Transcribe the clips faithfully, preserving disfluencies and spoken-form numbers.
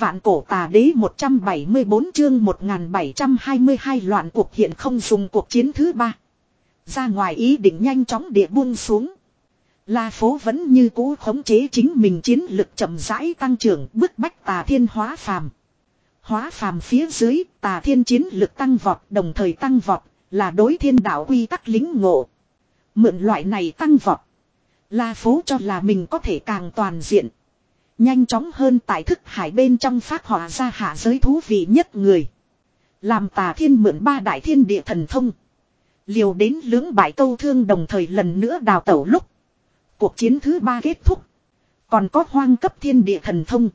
Vạn cổ tà đế một trăm bảy mươi bốn chương một nghìn bảy trăm hai mươi hai loạn cuộc hiện không dùng cuộc chiến thứ ba. Ra ngoài ý định nhanh chóng địa buông xuống. La Phố vẫn như cũ khống chế chính mình chiến lực chậm rãi tăng trưởng bức bách Tà Thiên hóa phàm. Hóa phàm phía dưới Tà Thiên chiến lực tăng vọt đồng thời tăng vọt là đối thiên đạo quy tắc lính ngộ. Mượn loại này tăng vọt. La Phố cho là mình có thể càng toàn diện. Nhanh chóng hơn tại thức hải bên trong phát họa ra hạ giới thú vị nhất người. Làm Tà Thiên mượn ba đại thiên địa thần thông. Liều đến lưỡng bại câu thương đồng thời lần nữa đào tẩu lúc. Cuộc chiến thứ ba kết thúc. Còn có hoang cấp thiên địa thần thông.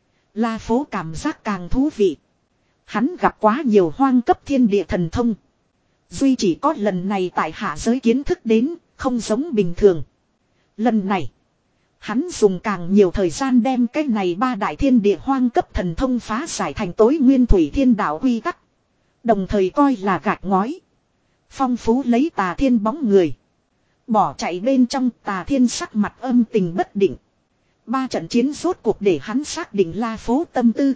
La Phố cảm giác càng thú vị. Hắn gặp quá nhiều hoang cấp thiên địa thần thông. Duy chỉ có lần này tại hạ giới kiến thức đến, không giống bình thường. Lần này, hắn dùng càng nhiều thời gian đem cái này ba đại thiên địa hoang cấp thần thông phá giải thành tối nguyên thủy thiên đạo quy tắc. Đồng thời coi là gạch ngói. Phong phú lấy Tà Thiên bóng người. Bỏ chạy bên trong Tà Thiên sắc mặt âm tình bất định. Ba trận chiến rốt cuộc để hắn xác định La Phố tâm tư.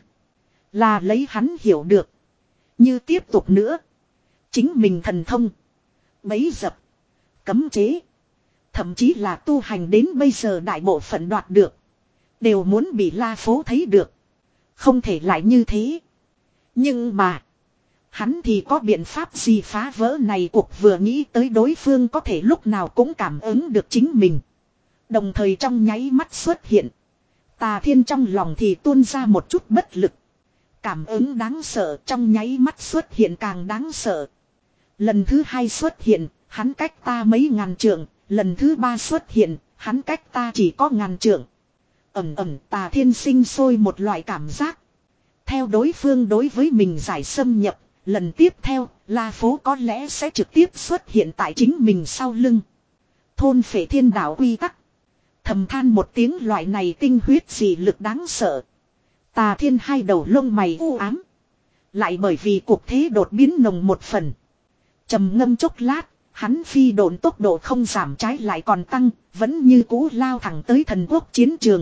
Là lấy hắn hiểu được. Như tiếp tục nữa. Chính mình thần thông. Bấy dập. Cấm chế. Thậm chí là tu hành đến bây giờ đại bộ phận đoạt được. Đều muốn bị La Phố thấy được. Không thể lại như thế. Nhưng mà. Hắn thì có biện pháp gì phá vỡ này cuộc vừa nghĩ tới đối phương có thể lúc nào cũng cảm ứng được chính mình. Đồng thời trong nháy mắt xuất hiện. Tà Thiên trong lòng thì tuôn ra một chút bất lực. Cảm ứng đáng sợ trong nháy mắt xuất hiện càng đáng sợ. Lần thứ hai xuất hiện, hắn cách ta mấy ngàn trượng. Lần thứ ba xuất hiện, hắn cách ta chỉ có ngàn trượng. Ẩm ẩm Tà Thiên sinh sôi một loại cảm giác. Theo đối phương đối với mình giải xâm nhập. Lần tiếp theo, La Phố có lẽ sẽ trực tiếp xuất hiện tại chính mình sau lưng. Thôn phệ thiên đạo quy tắc. Thầm than một tiếng loại này tinh huyết dị lực đáng sợ. Tà Thiên hai đầu lông mày u ám. Lại bởi vì cuộc thế đột biến nồng một phần. Trầm ngâm chốc lát, hắn phi độn tốc độ không giảm trái lại còn tăng, vẫn như cũ lao thẳng tới thần quốc chiến trường.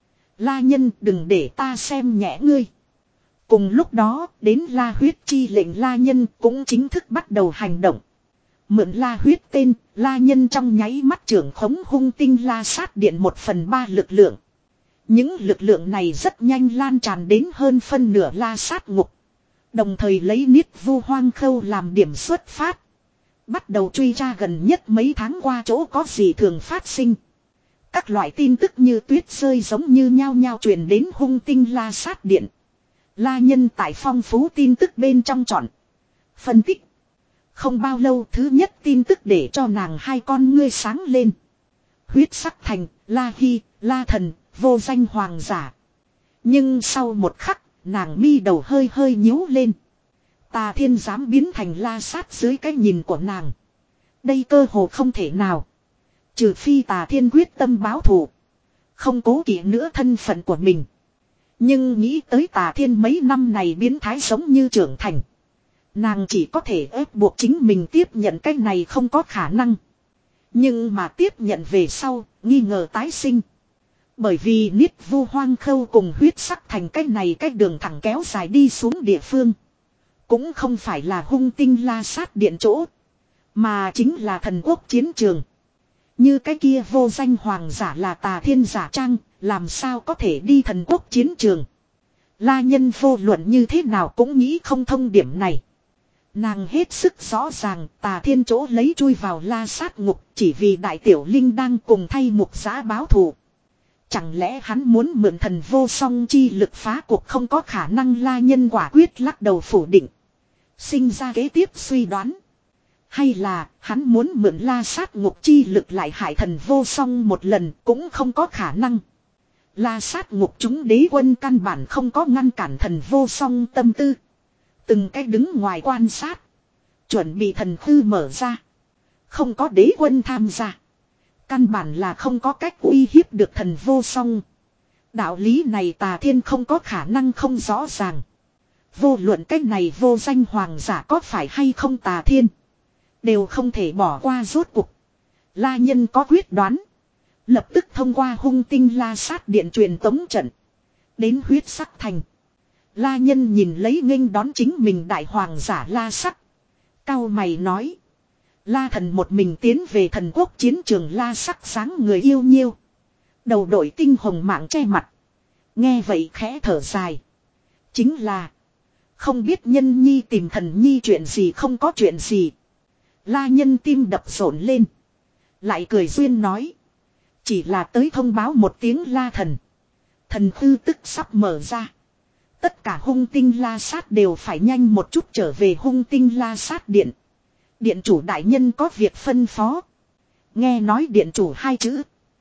La nhân đừng để ta xem nhẹ ngươi. Cùng lúc đó, đến La huyết chi lệnh La nhân cũng chính thức bắt đầu hành động. Mượn La huyết tên, La nhân trong nháy mắt trưởng khống hung tinh La sát điện một phần ba lực lượng. Những lực lượng này rất nhanh lan tràn đến hơn phân nửa La sát ngục. Đồng thời lấy Niết Vu Hoang Khâu làm điểm xuất phát. Bắt đầu truy ra gần nhất mấy tháng qua chỗ có gì thường phát sinh. Các loại tin tức như tuyết rơi giống như nhao nhao truyền đến hung tinh La sát điện. La nhân tại phong phú tin tức bên trong chọn. Phân tích. Không bao lâu thứ nhất tin tức để cho nàng hai con ngươi sáng lên. Huyết sắc thành, La Hy, La thần, vô danh hoàng giả. Nhưng sau một khắc, nàng mi đầu hơi hơi nhíu lên. Tà Thiên dám biến thành La sát dưới cái nhìn của nàng. Đây cơ hồ không thể nào. Trừ phi Tà Thiên quyết tâm báo thù. Không cố kỵ nữa thân phận của mình. Nhưng nghĩ tới Tà Thiên mấy năm này biến thái giống như trưởng thành. Nàng chỉ có thể ép buộc chính mình tiếp nhận cái này không có khả năng. Nhưng mà tiếp nhận về sau, nghi ngờ tái sinh. Bởi vì Niết Vu Hoang Khâu cùng huyết sắc thành cái này cái đường thẳng kéo dài đi xuống địa phương. Cũng không phải là hung tinh La sát điện chỗ. Mà chính là thần quốc chiến trường. Như cái kia vô danh hoàng giả là Tà Thiên giả trang, làm sao có thể đi thần quốc chiến trường. La nhân vô luận như thế nào cũng nghĩ không thông điểm này. Nàng hết sức rõ ràng Tà Thiên chỗ lấy chui vào La sát ngục chỉ vì đại tiểu linh đang cùng thay mục giã báo thù. Chẳng lẽ hắn muốn mượn thần vô song chi lực phá cuộc không có khả năng La nhân quả quyết lắc đầu phủ định. Sinh ra kế tiếp suy đoán. Hay là hắn muốn mượn La sát ngục chi lực lại hại thần vô song một lần cũng không có khả năng. La sát ngục chúng đế quân căn bản không có ngăn cản thần vô song tâm tư. Từng cái đứng ngoài quan sát. Chuẩn bị thần thư mở ra. Không có đế quân tham gia. Căn bản là không có cách uy hiếp được thần vô song. Đạo lý này Tà Thiên không có khả năng không rõ ràng. Vô luận cách này vô danh hoàng giả có phải hay không Tà Thiên. Đều không thể bỏ qua rốt cuộc. La nhân có quyết đoán. Lập tức thông qua hung tinh La sát điện truyền tống trận. Đến huyết sắc thành. La Nhân nhìn lấy nghênh đón chính mình đại hoàng giả La Sắc. Cao mày nói. La Thần một mình tiến về thần quốc chiến trường. La Sắc sáng người yêu nhiêu. Đầu đội tinh hồng mạng che mặt. Nghe vậy khẽ thở dài. Chính là. Không biết Nhân Nhi tìm thần nhi chuyện gì không có chuyện gì. La Nhân tim đập rộn lên. Lại cười duyên nói. Chỉ là tới thông báo một tiếng La Thần. Thần hư tức sắp mở ra. Tất cả hung tinh la sát đều phải nhanh một chút trở về hung tinh la sát điện. Điện chủ đại nhân có việc phân phó. Nghe nói điện chủ hai chữ.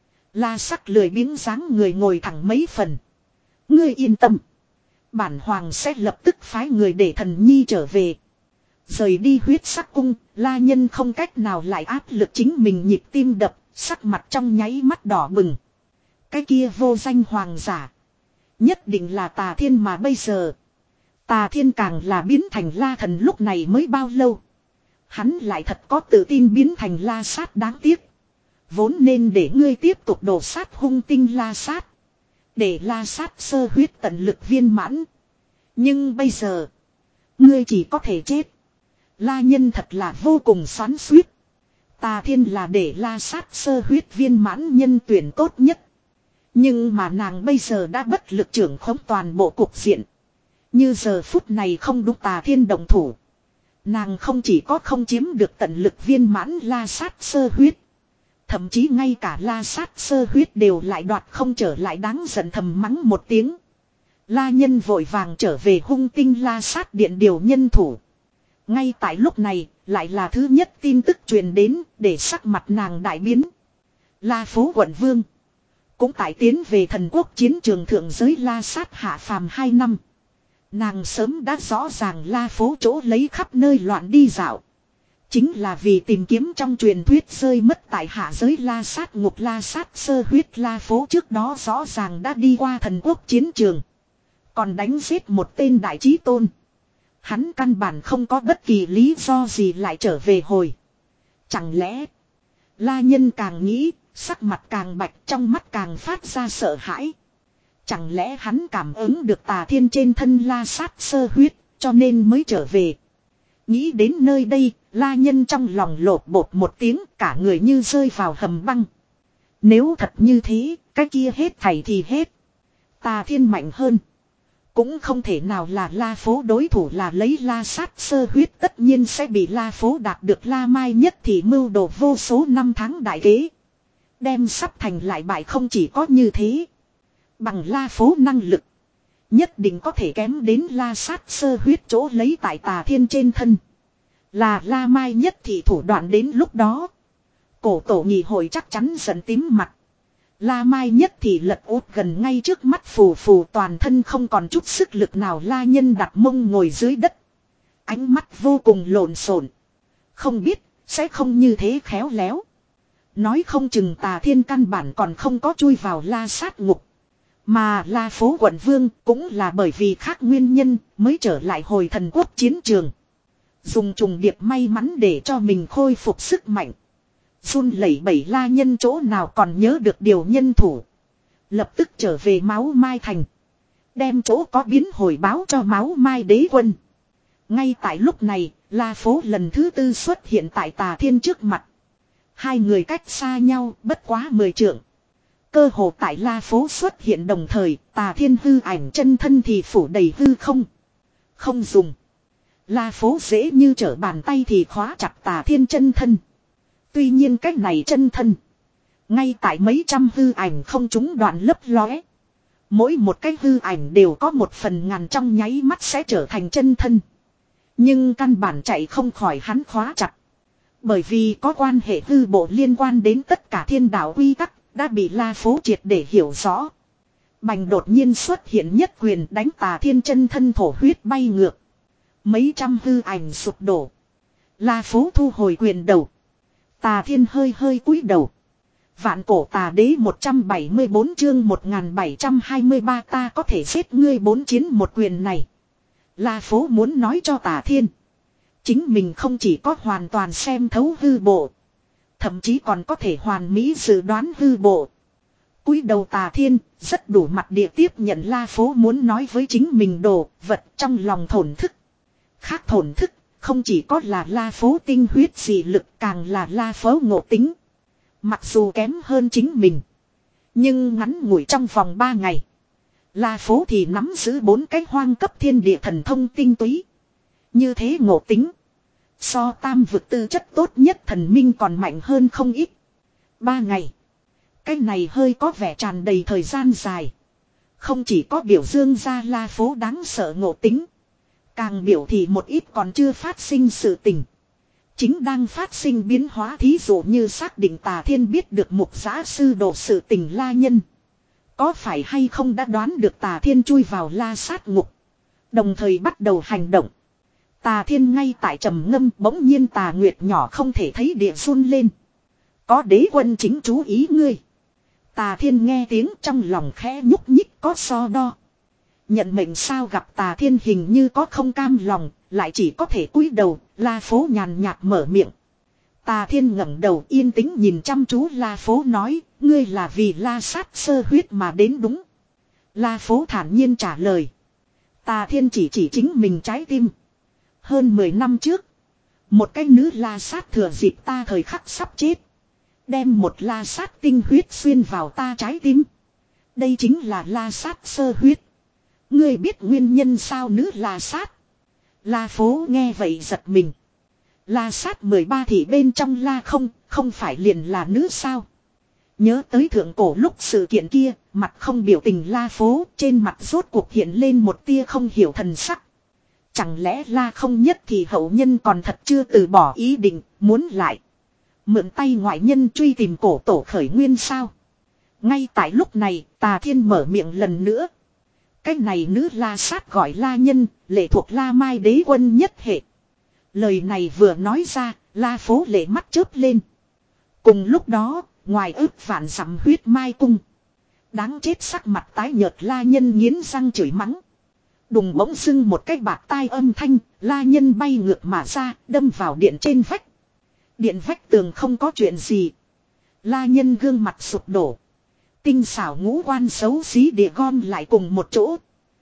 La Sắc lười biếng dáng người ngồi thẳng mấy phần. Ngươi yên tâm. Bản hoàng sẽ lập tức phái người để thần nhi trở về. Rời đi huyết sắc cung, La Nhân không cách nào lại áp lực chính mình nhịp tim đập, sắc mặt trong nháy mắt đỏ bừng. Cái kia vô danh hoàng giả. Nhất định là Tà Thiên mà bây giờ. Tà Thiên càng là biến thành La Thần lúc này mới bao lâu. Hắn lại thật có tự tin biến thành La Sát đáng tiếc. Vốn nên để ngươi tiếp tục đổ sát hung tinh La Sát. Để La Sát sơ huyết tận lực viên mãn. Nhưng bây giờ. Ngươi chỉ có thể chết. La Nhân thật là vô cùng xoắn xuýt. Tà Thiên là để La Sát sơ huyết viên mãn nhân tuyển tốt nhất. Nhưng mà nàng bây giờ đã bất lực trưởng khống toàn bộ cục diện. Như giờ phút này không đúng Tà Thiên động thủ. Nàng không chỉ có không chiếm được tận lực viên mãn La Sát sơ huyết. Thậm chí ngay cả La Sát sơ huyết đều lại đoạt không trở lại, đáng giận thầm mắng một tiếng. La Nhân vội vàng trở về hung tinh La Sát điện điều nhân thủ. Ngay tại lúc này lại là thứ nhất tin tức truyền đến để sắc mặt nàng đại biến. La Phố quận vương. Cũng tại tiến về thần quốc chiến trường thượng giới La Sát hạ phàm hai năm. Nàng sớm đã rõ ràng La Phố chỗ lấy khắp nơi loạn đi dạo. Chính là vì tìm kiếm trong truyền thuyết rơi mất tại hạ giới La Sát ngục La Sát sơ huyết. La Phố trước đó rõ ràng đã đi qua thần quốc chiến trường. Còn đánh giết một tên đại chí tôn. Hắn căn bản không có bất kỳ lý do gì lại trở về hồi. Chẳng lẽ La Nhân càng nghĩ, sắc mặt càng bạch, trong mắt càng phát ra sợ hãi. Chẳng lẽ hắn cảm ứng được Tà Thiên trên thân La Sát sơ huyết, cho nên mới trở về. Nghĩ đến nơi đây, La Nhân trong lòng lột bột một tiếng, cả người như rơi vào hầm băng. Nếu thật như thế, cái kia hết thảy thì hết. Tà Thiên mạnh hơn. Cũng không thể nào là La Phố đối thủ, là lấy La Sát sơ huyết tất nhiên sẽ bị La Phố đạt được La Mai nhất thì mưu đồ vô số năm tháng đại kế. Đem sắp thành lại bại, không chỉ có như thế. Bằng La Phố năng lực. Nhất định có thể kém đến La Sát sơ huyết chỗ lấy tại Tà Thiên trên thân. Là La Mai nhất thì thủ đoạn đến lúc đó. Cổ tổ nhị hội chắc chắn giận tím mặt. La Mai nhất thì lật út gần ngay trước mắt, phù phù toàn thân không còn chút sức lực nào. La Nhân đặt mông ngồi dưới đất. Ánh mắt vô cùng lộn xộn. Không biết, sẽ không như thế khéo léo. Nói không chừng Tà Thiên căn bản còn không có chui vào La Sát ngục. Mà La Phố quận vương cũng là bởi vì khác nguyên nhân mới trở lại hồi thần quốc chiến trường. Dùng trùng điệp may mắn để cho mình khôi phục sức mạnh. Run lẩy bẩy La Nhân chỗ nào còn nhớ được điều nhân thủ. Lập tức trở về Máu Mai thành. Đem chỗ có biến hồi báo cho Máu Mai đế quân. Ngay tại lúc này, La Phố lần thứ tư xuất hiện tại Tà Thiên trước mặt. Hai người cách xa nhau bất quá mười trượng. Cơ hồ tại La Phố xuất hiện đồng thời, Tà Thiên hư ảnh chân thân thì phủ đầy hư không. Không dùng. La Phố dễ như trở bàn tay thì khóa chặt Tà Thiên chân thân. Tuy nhiên cách này chân thân. Ngay tại mấy trăm hư ảnh không trúng đoạn lấp lóe. Mỗi một cái hư ảnh đều có một phần ngàn trong nháy mắt sẽ trở thành chân thân. Nhưng căn bản chạy không khỏi hắn khóa chặt. Bởi vì có quan hệ hư bộ liên quan đến tất cả thiên đạo quy tắc, đã bị La Phố triệt để hiểu rõ. Bành đột nhiên xuất hiện nhất quyền đánh Tà Thiên chân thân thổ huyết bay ngược. Mấy trăm hư ảnh sụp đổ. La Phố thu hồi quyền đầu. Tà Thiên hơi hơi cúi đầu. Vạn cổ tà đế một trăm bảy mươi bốn chương một nghìn bảy trăm hai mươi ba, ta có thể giết ngươi bốn chiến một quyền này. La Phố muốn nói cho Tà Thiên. Chính mình không chỉ có hoàn toàn xem thấu hư bộ. Thậm chí còn có thể hoàn mỹ dự đoán hư bộ. Cúi đầu Tà Thiên, rất đủ mặt địa tiếp nhận La Phố muốn nói với chính mình đồ vật trong lòng thổn thức. Khác thổn thức, không chỉ có là La Phố tinh huyết dị lực, càng là La Phố ngộ tính. Mặc dù kém hơn chính mình, nhưng ngắn ngủi trong vòng ba ngày, La Phố thì nắm giữ bốn cái hoang cấp thiên địa thần thông tinh túy. Như thế ngộ tính, so tam vực tư chất tốt nhất thần minh còn mạnh hơn không ít. Ba ngày, cái này hơi có vẻ tràn đầy thời gian dài. Không chỉ có biểu dương ra La Phố đáng sợ ngộ tính, càng biểu thị một ít còn chưa phát sinh sự tình, chính đang phát sinh biến hóa. Thí dụ như xác định Tà Thiên biết được mục giã sư đồ sự tình La Nhân có phải hay không đã đoán được Tà Thiên chui vào La sát ngục, đồng thời bắt đầu hành động. Tà Thiên ngay tại trầm ngâm, bỗng nhiên Tà Nguyệt nhỏ không thể thấy địa run lên. Có đế quân chính chú ý ngươi. Tà Thiên nghe tiếng trong lòng khẽ nhúc nhích, có so đo. Nhận mệnh sao? Gặp Tà Thiên hình như có không cam lòng, lại chỉ có thể cúi đầu. La Phố nhàn nhạt mở miệng. Tà Thiên ngẩng đầu yên tĩnh nhìn chăm chú La Phố nói, ngươi là vì La sát sơ huyết mà đến đúng. La Phố thản nhiên trả lời. Tà Thiên chỉ chỉ chính mình trái tim. Hơn mười năm trước, một cái nữ La sát thừa dịp ta thời khắc sắp chết, đem một La sát tinh huyết xuyên vào ta trái tim. Đây chính là La sát sơ huyết. Ngươi biết nguyên nhân sao? Nữ La sát. La Phố nghe vậy giật mình. La sát mười ba thị bên trong La không, không phải liền là nữ sao? Nhớ tới thượng cổ lúc sự kiện kia, mặt không biểu tình La Phố, trên mặt rốt cuộc hiện lên một tia không hiểu thần sắc. Chẳng lẽ La không nhất thì hậu nhân còn thật chưa từ bỏ ý định, muốn lại mượn tay ngoại nhân truy tìm cổ tổ khởi nguyên sao? Ngay tại lúc này, Tà Thiên mở miệng lần nữa. Cái này nữ La sát gọi La Nhân, lệ thuộc La Mai đế quân nhất hệ. Lời này vừa nói ra, La Phố lệ mắt chớp lên. Cùng lúc đó, ngoài ước vạn dặm huyết mai cung, đáng chết sắc mặt tái nhợt La Nhân nghiến răng chửi mắng. Đùng bỗng dưng một cái bạc tai âm thanh, La Nhân bay ngược mà ra, đâm vào điện trên vách. Điện vách tường không có chuyện gì. La Nhân gương mặt sụp đổ, tinh xảo ngũ quan xấu xí địa gom lại cùng một chỗ.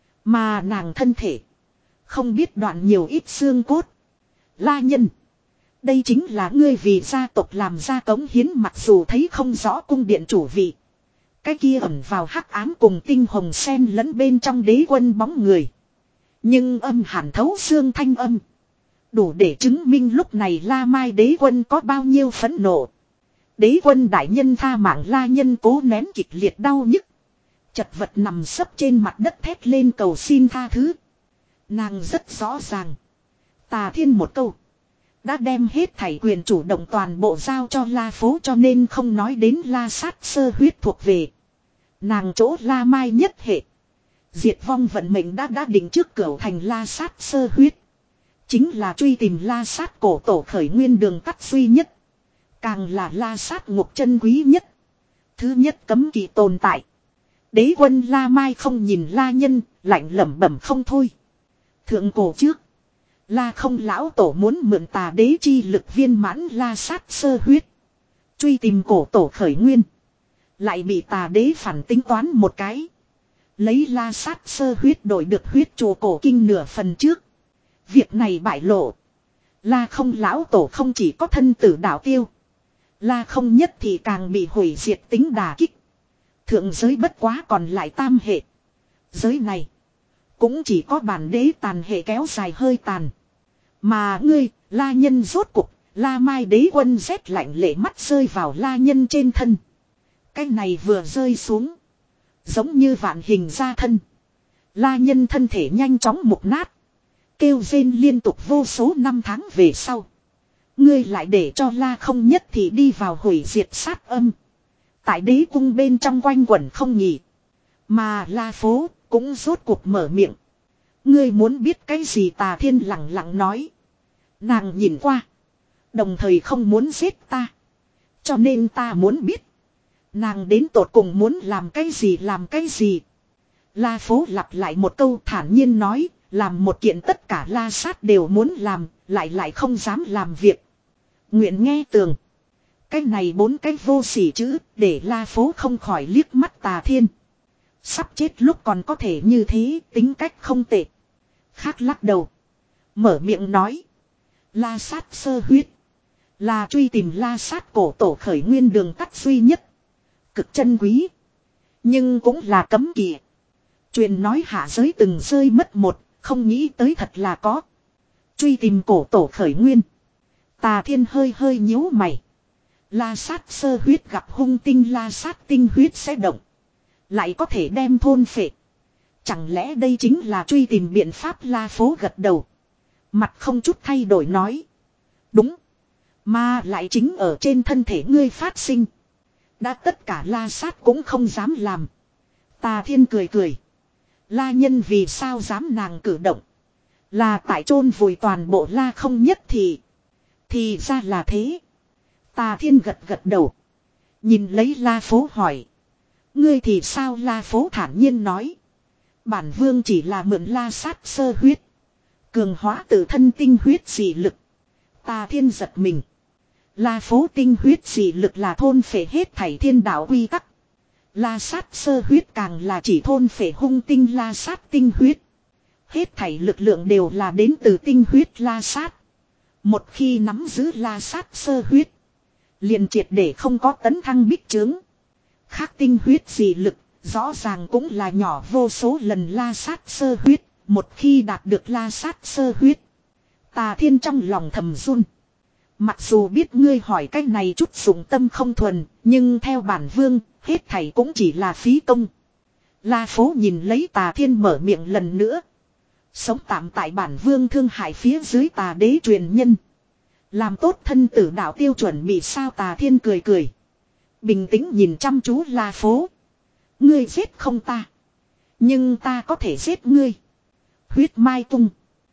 Mà nàng thân thể, không biết đoạn nhiều ít xương cốt. La Nhân, đây chính là ngươi vì gia tộc làm ra cống hiến. Mặc dù thấy không rõ cung điện chủ vị, cái kia ẩn vào hắc ám cùng tinh hồng sen lẫn bên trong đế quân bóng người, nhưng âm hàn thấu xương thanh âm, đủ để chứng minh lúc này La Mai đế quân có bao nhiêu phẫn nộ. Đế quân đại nhân tha mạng. La Nhân cố nén kịch liệt đau nhức, chật vật nằm sấp trên mặt đất thét lên cầu xin tha thứ. Nàng rất rõ ràng, Tà Thiên một câu đã đem hết thảy quyền chủ động toàn bộ giao cho La Phố, cho nên không nói đến La sát sơ huyết thuộc về nàng chỗ La Mai nhất hệ. Diệt vong vận mệnh đã đã định trước cửu thành La sát sơ huyết, chính là truy tìm La sát cổ tổ khởi nguyên đường tắt duy nhất, càng là La sát ngục chân quý nhất, thứ nhất cấm kỵ tồn tại. Đế quân La Mai không nhìn La Nhân, lạnh lẩm bẩm không thôi. Thượng cổ trước, La không lão tổ muốn mượn Tà đế chi lực viên mãn La sát sơ huyết, truy tìm cổ tổ khởi nguyên, lại bị Tà đế phản tính toán một cái, lấy La sát sơ huyết đổi được huyết chùa cổ kinh nửa phần trước. Việc này bại lộ, La không lão tổ không chỉ có thân tử đạo tiêu, La không nhất thì càng bị hủy diệt tính đả kích. Thượng giới bất quá còn lại tam hệ, giới này cũng chỉ có bản đế tàn hệ kéo dài hơi tàn. Mà ngươi, La Nhân rốt cục, La Mai đế quân rét lạnh lệ mắt rơi vào La Nhân trên thân. Cái này vừa rơi xuống, giống như vạn hình ra thân. La Nhân thân thể nhanh chóng mục nát, kêu rên liên tục vô số năm tháng về sau. Ngươi lại để cho La không nhất thì đi vào hủy diệt sát âm, tại đế cung bên trong quanh quẩn không nghỉ. Mà La Phố cũng rốt cuộc mở miệng. Ngươi muốn biết cái gì? Tà Thiên lặng lặng nói. Nàng nhìn qua, đồng thời không muốn giết ta, cho nên ta muốn biết nàng đến tột cùng muốn làm cái gì làm cái gì. La Phố lặp lại một câu thản nhiên nói, làm một kiện tất cả La sát đều muốn làm, lại lại không dám làm việc. Nguyện nghe tường. Cái này bốn cái vô sỉ chữ để La Phố không khỏi liếc mắt Tà Thiên. Sắp chết lúc còn có thể như thế, tính cách không tệ. Khác lắc đầu. Mở miệng nói. La sát sơ huyết. Là truy tìm la sát cổ tổ khởi nguyên đường tắt duy nhất. Cực chân quý. Nhưng cũng là cấm kỵ. Truyền nói hạ giới từng rơi mất một, không nghĩ tới thật là có. Truy tìm cổ tổ khởi nguyên. Tà Thiên hơi hơi nhíu mày. La sát sơ huyết gặp hung tinh la sát tinh huyết sẽ động. Lại có thể đem thôn phệ. Chẳng lẽ đây chính là truy tìm biện pháp La Phố gật đầu. Mặt không chút thay đổi nói. Đúng. Mà lại chính ở trên thân thể ngươi phát sinh. Đã tất cả la sát cũng không dám làm. Tà Thiên cười cười. La nhân vì sao dám nàng cử động. Là tại chôn vùi toàn bộ la không nhất thì. Thì ra là thế. Tà Thiên gật gật đầu. Nhìn lấy La Phố hỏi. Ngươi thì sao La Phố thản nhiên nói. Bản vương chỉ là mượn la sát sơ huyết. Cường hóa tự thân tinh huyết dị lực. Tà Thiên giật mình. La Phố tinh huyết dị lực là thôn phệ hết thảy thiên đạo quy tắc. La sát sơ huyết càng là chỉ thôn phệ hung tinh la sát tinh huyết. Hết thảy lực lượng đều là đến từ tinh huyết la sát. Một khi nắm giữ la sát sơ huyết. Liền triệt để không có tấn thăng bích trướng. Khác tinh huyết dị lực, rõ ràng cũng là nhỏ vô số lần la sát sơ huyết. Một khi đạt được la sát sơ huyết. Tà Thiên trong lòng thầm run. Mặc dù biết ngươi hỏi cách này chút dụng tâm không thuần, nhưng theo bản vương, hết thảy cũng chỉ là phí công. La Phố nhìn lấy Tà Thiên mở miệng lần nữa. Sống tạm tại bản vương thương hại phía dưới tà đế truyền nhân. Làm tốt thân tử đạo tiêu chuẩn bị sao Tà Thiên cười cười. Bình tĩnh nhìn chăm chú La Phố. Ngươi giết không ta. Nhưng ta có thể giết ngươi. Huyết Mai Tung.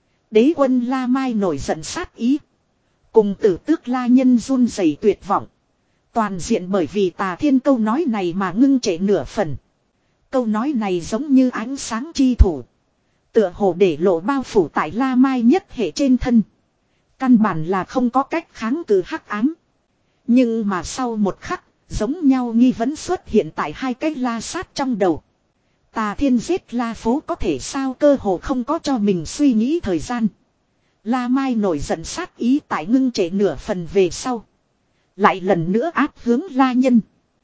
Đế quân La Mai nổi giận sát ý. Cùng tử tước La Nhân run rẩy tuyệt vọng. Toàn diện bởi vì Tà Thiên câu nói này mà ngưng trệ nửa phần. Câu nói này giống như ánh sáng chi thủ. Tựa hồ để lộ bao phủ tại La Mai nhất hệ trên thân. Căn bản là không có cách kháng cự hắc ám. Nhưng mà sau một khắc, giống nhau nghi vấn xuất hiện tại hai cái la sát trong đầu. Tà Thiên giết La Phố có thể sao cơ hồ không có cho mình suy nghĩ thời gian. La Mai nổi giận sát ý tại ngưng trệ nửa phần về sau. Lại lần nữa áp hướng La Nhân.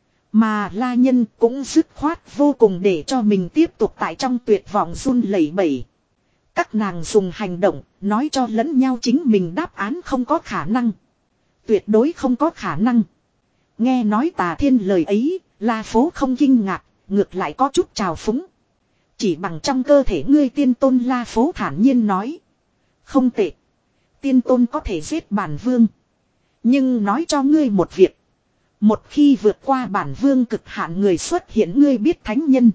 Mà La Nhân cũng dứt khoát vô cùng để cho mình tiếp tục tại trong tuyệt vọng run lẩy bẩy. Các nàng dùng hành động nói cho lẫn nhau chính mình đáp án không có khả năng. Tuyệt đối không có khả năng. Nghe nói Tà Thiên lời ấy, La Phố không kinh ngạc, ngược lại có chút trào phúng. Chỉ bằng trong cơ thể ngươi tiên tôn La Phố thản nhiên nói. Không tệ. Tiên tôn có thể giết bản vương. Nhưng nói cho ngươi một việc. Một khi vượt qua bản vương cực hạn người xuất hiện ngươi biết thánh nhân.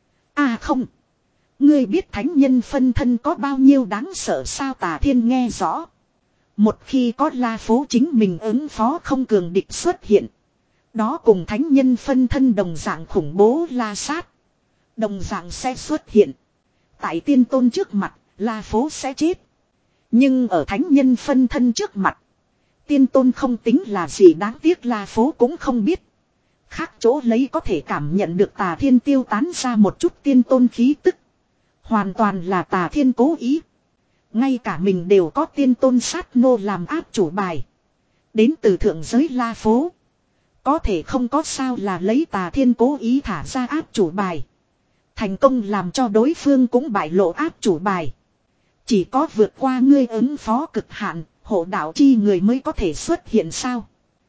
À không. Ngươi biết thánh nhân phân thân có bao nhiêu đáng sợ sao Tà Thiên nghe rõ. Một khi có La Phố chính mình ứng phó không cường địch xuất hiện. Đó cùng thánh nhân phân thân đồng dạng khủng bố la sát. Đồng dạng sẽ xuất hiện. Tại tiên tôn trước mặt, La Phố sẽ chết. Nhưng ở thánh nhân phân thân trước mặt. Tiên tôn không tính là gì đáng tiếc La Phố cũng không biết. Khác chỗ lấy có thể cảm nhận được Tà Thiên tiêu tán ra một chút tiên tôn khí tức. Hoàn toàn là Tà Thiên cố ý. Ngay cả mình đều có tiên tôn sát nô làm áp chủ bài. Đến từ thượng giới La Phố. Có thể không có sao là lấy Tà Thiên cố ý thả ra áp chủ bài. Thành công làm cho đối phương cũng bại lộ áp chủ bài. Chỉ có vượt qua ngươi ứng phó cực hạn, hộ đạo chi người mới có thể xuất hiện sao.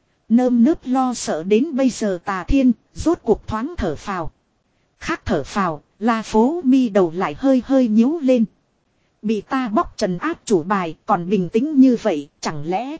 Nơm nớp lo sợ đến bây giờ Tà Thiên, rốt cuộc thoáng thở phào. Khác thở phào, La Phố mi đầu lại hơi hơi nhíu lên. Bị ta bóc trần áp chủ bài còn bình tĩnh như vậy, chẳng lẽ...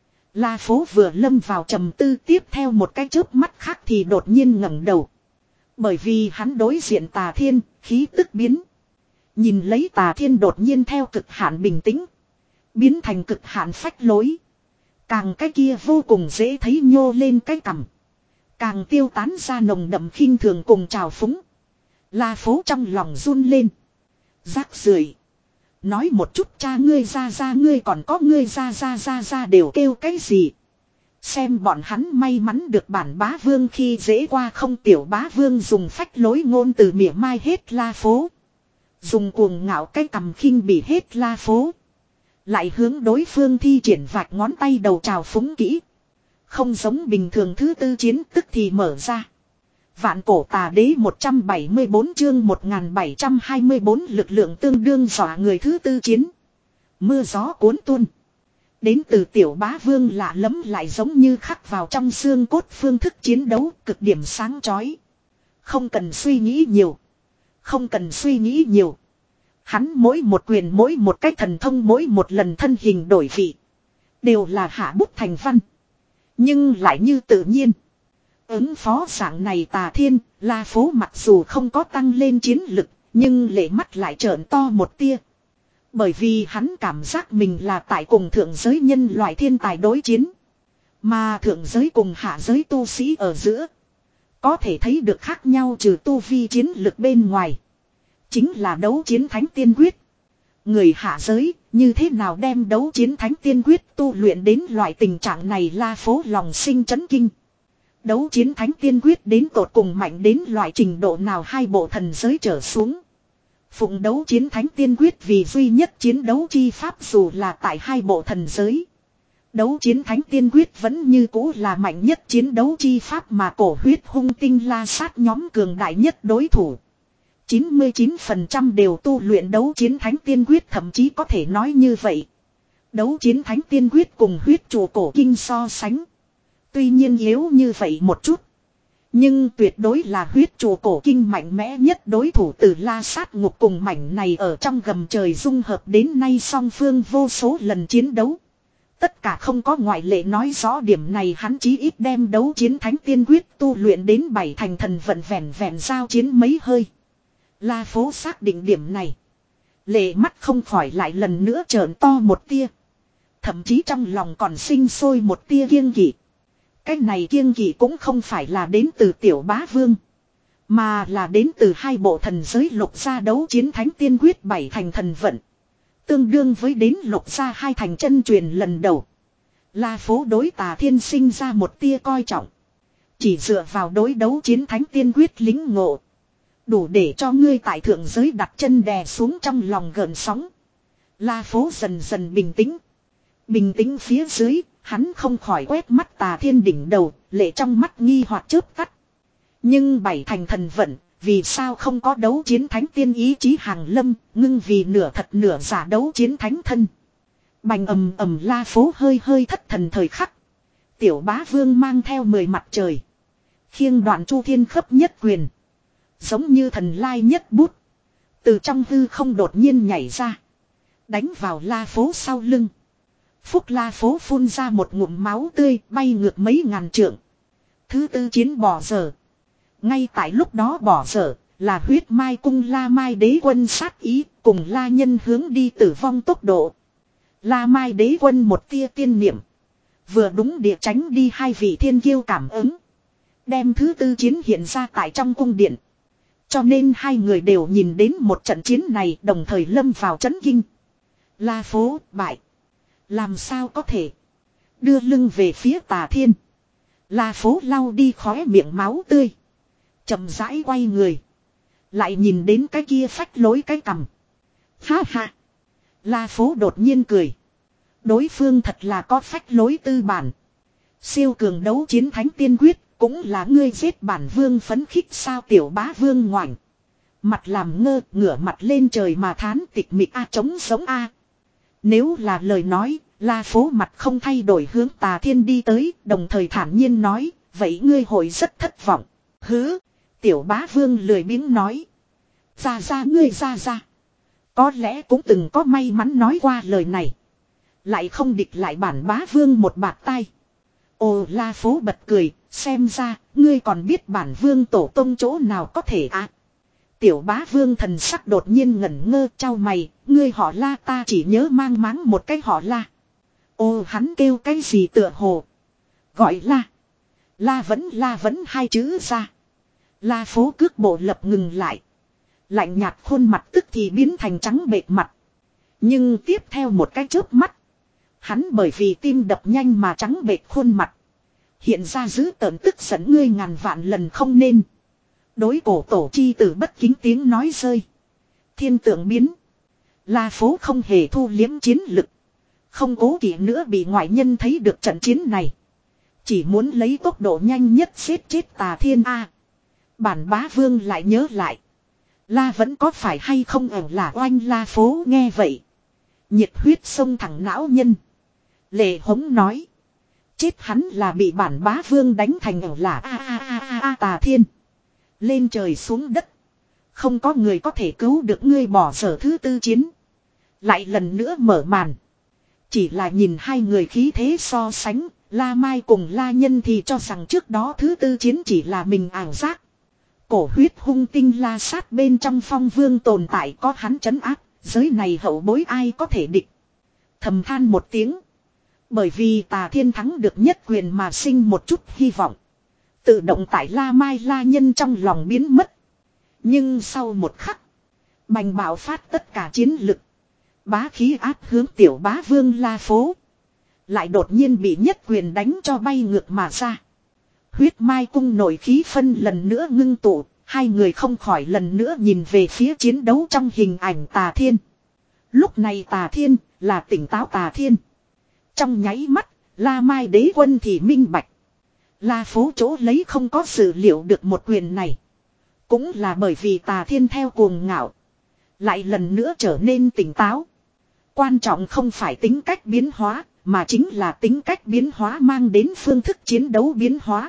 La Phố vừa lâm vào trầm tư tiếp theo một cái chớp mắt khác thì đột nhiên ngẩng đầu. Bởi vì hắn đối diện Tà Thiên, khí tức biến. Nhìn lấy Tà Thiên đột nhiên theo cực hạn bình tĩnh. Biến thành cực hạn phách lối. Càng cái kia vô cùng dễ thấy nhô lên cái cằm. Càng tiêu tán ra nồng đậm khinh thường cùng trào phúng. La Phố trong lòng run lên. Rác rưởi. Nói một chút cha ngươi ra ra ngươi còn có ngươi ra ra ra ra đều kêu cái gì. Xem bọn hắn may mắn được bản bá vương khi dễ qua không, tiểu bá vương dùng phách lối ngôn từ mỉa mai hết La Phố. Dùng cuồng ngạo cái cầm khinh bỉ hết La Phố. Lại hướng đối phương thi triển vạch ngón tay đầu trào phúng kỹ. Không giống bình thường thứ tư chiến tức thì mở ra. Vạn cổ tà đế một trăm bảy mươi bốn chương một nghìn bảy trăm hai mươi bốn lực lượng tương đương dọa người thứ tư chiến. Mưa gió cuốn tuôn. Đến từ tiểu bá vương lạ lẫm lại giống như khắc vào trong xương cốt phương thức chiến đấu cực điểm sáng chói. Không cần suy nghĩ nhiều. Không cần suy nghĩ nhiều. Hắn mỗi một quyền mỗi một cách thần thông mỗi một lần thân hình đổi vị. Đều là hạ bút thành văn. Nhưng lại như tự nhiên. Ứng phó dạng này Tà Thiên, La Phố mặc dù không có tăng lên chiến lực, nhưng lệ mắt lại trợn to một tia. Bởi vì hắn cảm giác mình là tại cùng thượng giới nhân loại thiên tài đối chiến. Mà thượng giới cùng hạ giới tu sĩ ở giữa. Có thể thấy được khác nhau trừ tu vi chiến lực bên ngoài. Chính là đấu chiến thánh tiên quyết. Người hạ giới như thế nào đem đấu chiến thánh tiên quyết tu luyện đến loại tình trạng này, La Phố lòng sinh chấn kinh. Đấu chiến thánh tiên quyết đến tột cùng mạnh đến loại trình độ nào, hai bộ thần giới trở xuống. Phụng đấu chiến thánh tiên quyết vì duy nhất chiến đấu chi pháp, dù là tại hai bộ thần giới. Đấu chiến thánh tiên quyết vẫn như cũ là mạnh nhất chiến đấu chi pháp mà cổ huyết hung tinh la sát nhóm cường đại nhất đối thủ. chín mươi chín phần trăm đều tu luyện đấu chiến thánh tiên quyết, thậm chí có thể nói như vậy. Đấu chiến thánh tiên quyết cùng huyết trụ cổ kinh so sánh. Tuy nhiên yếu như vậy một chút. Nhưng tuyệt đối là huyết trụ cổ kinh mạnh mẽ nhất đối thủ, từ la sát ngục cùng mảnh này ở trong gầm trời dung hợp đến nay song phương vô số lần chiến đấu. Tất cả không có ngoại lệ nói rõ điểm này, hắn chí ít đem đấu chiến thánh tiên quyết tu luyện đến bảy thành thần vận, vẹn vẹn giao chiến mấy hơi. La Phố xác định điểm này. Lệ mắt không khỏi lại lần nữa trợn to một tia. Thậm chí trong lòng còn sinh sôi một tia kiêng kỵ. Cái này kiêng kỵ cũng không phải là đến từ tiểu bá vương. Mà là đến từ hai bộ thần giới lục gia đấu chiến thánh tiên quyết bảy thành thần vận. Tương đương với đến lục gia hai thành chân truyền lần đầu. La Phố đối Tà Thiên sinh ra một tia coi trọng. Chỉ dựa vào đối đấu chiến thánh tiên quyết lính ngộ. Đủ để cho ngươi tại thượng giới đặt chân đè xuống trong lòng gợn sóng. La Phố dần dần bình tĩnh. Bình tĩnh phía dưới, hắn không khỏi quét mắt Tà Thiên đỉnh đầu, lệ trong mắt nghi hoặc chớp tắt. Nhưng bảy thành thần vận, vì sao không có đấu chiến thánh tiên ý chí hàng lâm, ngưng vì nửa thật nửa giả đấu chiến thánh thân. Bành ầm ầm, La Phố hơi hơi thất thần thời khắc. Tiểu bá vương mang theo mười mặt trời. Khiêng đoạn chu thiên khấp nhất quyền. Giống như thần lai nhất bút. Từ trong hư không đột nhiên nhảy ra. Đánh vào La Phố sau lưng. Phúc La Phố phun ra một ngụm máu tươi, bay ngược mấy ngàn trượng. Thứ tư chiến bỏ dở. Ngay tại lúc đó bỏ dở là huyết mai cung La Mai đế quân sát ý cùng La Nhân hướng đi tử vong tốc độ. La Mai đế quân một tia tiên niệm. Vừa đúng địa tránh đi hai vị thiên kiêu cảm ứng. Đem thứ tư chiến hiện ra tại trong cung điện. Cho nên hai người đều nhìn đến một trận chiến này, đồng thời lâm vào chấn kinh. La Phố bại. Làm sao có thể? Đưa lưng về phía Tà Thiên. La Phố lau đi khóe miệng máu tươi. Chậm rãi quay người. Lại nhìn đến cái kia phách lối cái cằm. Ha ha. La Phố đột nhiên cười. Đối phương thật là có phách lối tư bản. Siêu cường đấu chiến thánh tiên quyết. Cũng là ngươi giết bản vương phấn khích sao? Tiểu bá vương ngoảnh. Mặt làm ngơ, ngửa mặt lên trời mà thán tịch mịch a, trống sống a. Nếu là lời nói, La Phố mặt không thay đổi hướng Tà Thiên đi tới, đồng thời thản nhiên nói, vậy ngươi hội rất thất vọng. Hứ, tiểu bá vương lười biếng nói. Ra ra ngươi ra ra. Có lẽ cũng từng có may mắn nói qua lời này. Lại không địch lại bản bá vương một bạt tay. Ồ, La Phố bật cười, xem ra, ngươi còn biết bản vương tổ tông chỗ nào có thể à. Tiểu bá vương thần sắc đột nhiên ngẩn ngơ, chau mày, ngươi họ La, ta chỉ nhớ mang máng một cái họ La. Ồ, hắn kêu cái gì tựa hồ. Gọi La. La vẫn La vẫn hai chữ ra. La Phố cước bộ lập ngừng lại. Lạnh nhạt khuôn mặt tức thì biến thành trắng bệch mặt. Nhưng tiếp theo một cái chớp mắt. Hắn bởi vì tim đập nhanh mà trắng bệch khuôn mặt. Hiện ra giữ tợn tức giận ngươi ngàn vạn lần không nên. Đối cổ tổ chi tử bất kính tiếng nói rơi. Thiên tượng biến. La phố không hề thu liếm chiến lực. Không cố kỵ nữa bị ngoại nhân thấy được trận chiến này. Chỉ muốn lấy tốc độ nhanh nhất giết chết Tà Thiên A. Bản bá vương lại nhớ lại. La vẫn có phải hay không ở là oanh La phố nghe vậy. Nhiệt huyết sông thẳng não nhân. Lệ hống nói. Chết hắn là bị bản bá vương đánh thành ở là a a a a a Tà Thiên. Lên trời xuống đất. Không có người có thể cứu được ngươi bỏ sở thứ tư chiến. Lại lần nữa mở màn. Chỉ là nhìn hai người khí thế so sánh. La Mai cùng La Nhân thì cho rằng trước đó thứ tư chiến chỉ là mình ảo giác. Cổ huyết hung tinh la sát bên trong phong vương tồn tại có hắn trấn áp. Giới này hậu bối ai có thể địch. Thầm than một tiếng. Bởi vì Tà Thiên thắng được nhất quyền mà sinh một chút hy vọng. Tự động tại La Mai La Nhân trong lòng biến mất. Nhưng sau một khắc. Bành bạo phát tất cả chiến lực. Bá khí áp hướng tiểu bá vương La phố. Lại đột nhiên bị nhất quyền đánh cho bay ngược mà ra. Huyết mai cung nổi khí phân lần nữa ngưng tụ. Hai người không khỏi lần nữa nhìn về phía chiến đấu trong hình ảnh Tà Thiên. Lúc này Tà Thiên là tỉnh táo Tà Thiên. Trong nháy mắt, La Mai đế quân thì minh bạch. La phố chỗ lấy không có sự liệu được một quyền này. Cũng là bởi vì Tà Thiên theo cuồng ngạo. Lại lần nữa trở nên tỉnh táo. Quan trọng không phải tính cách biến hóa, mà chính là tính cách biến hóa mang đến phương thức chiến đấu biến hóa.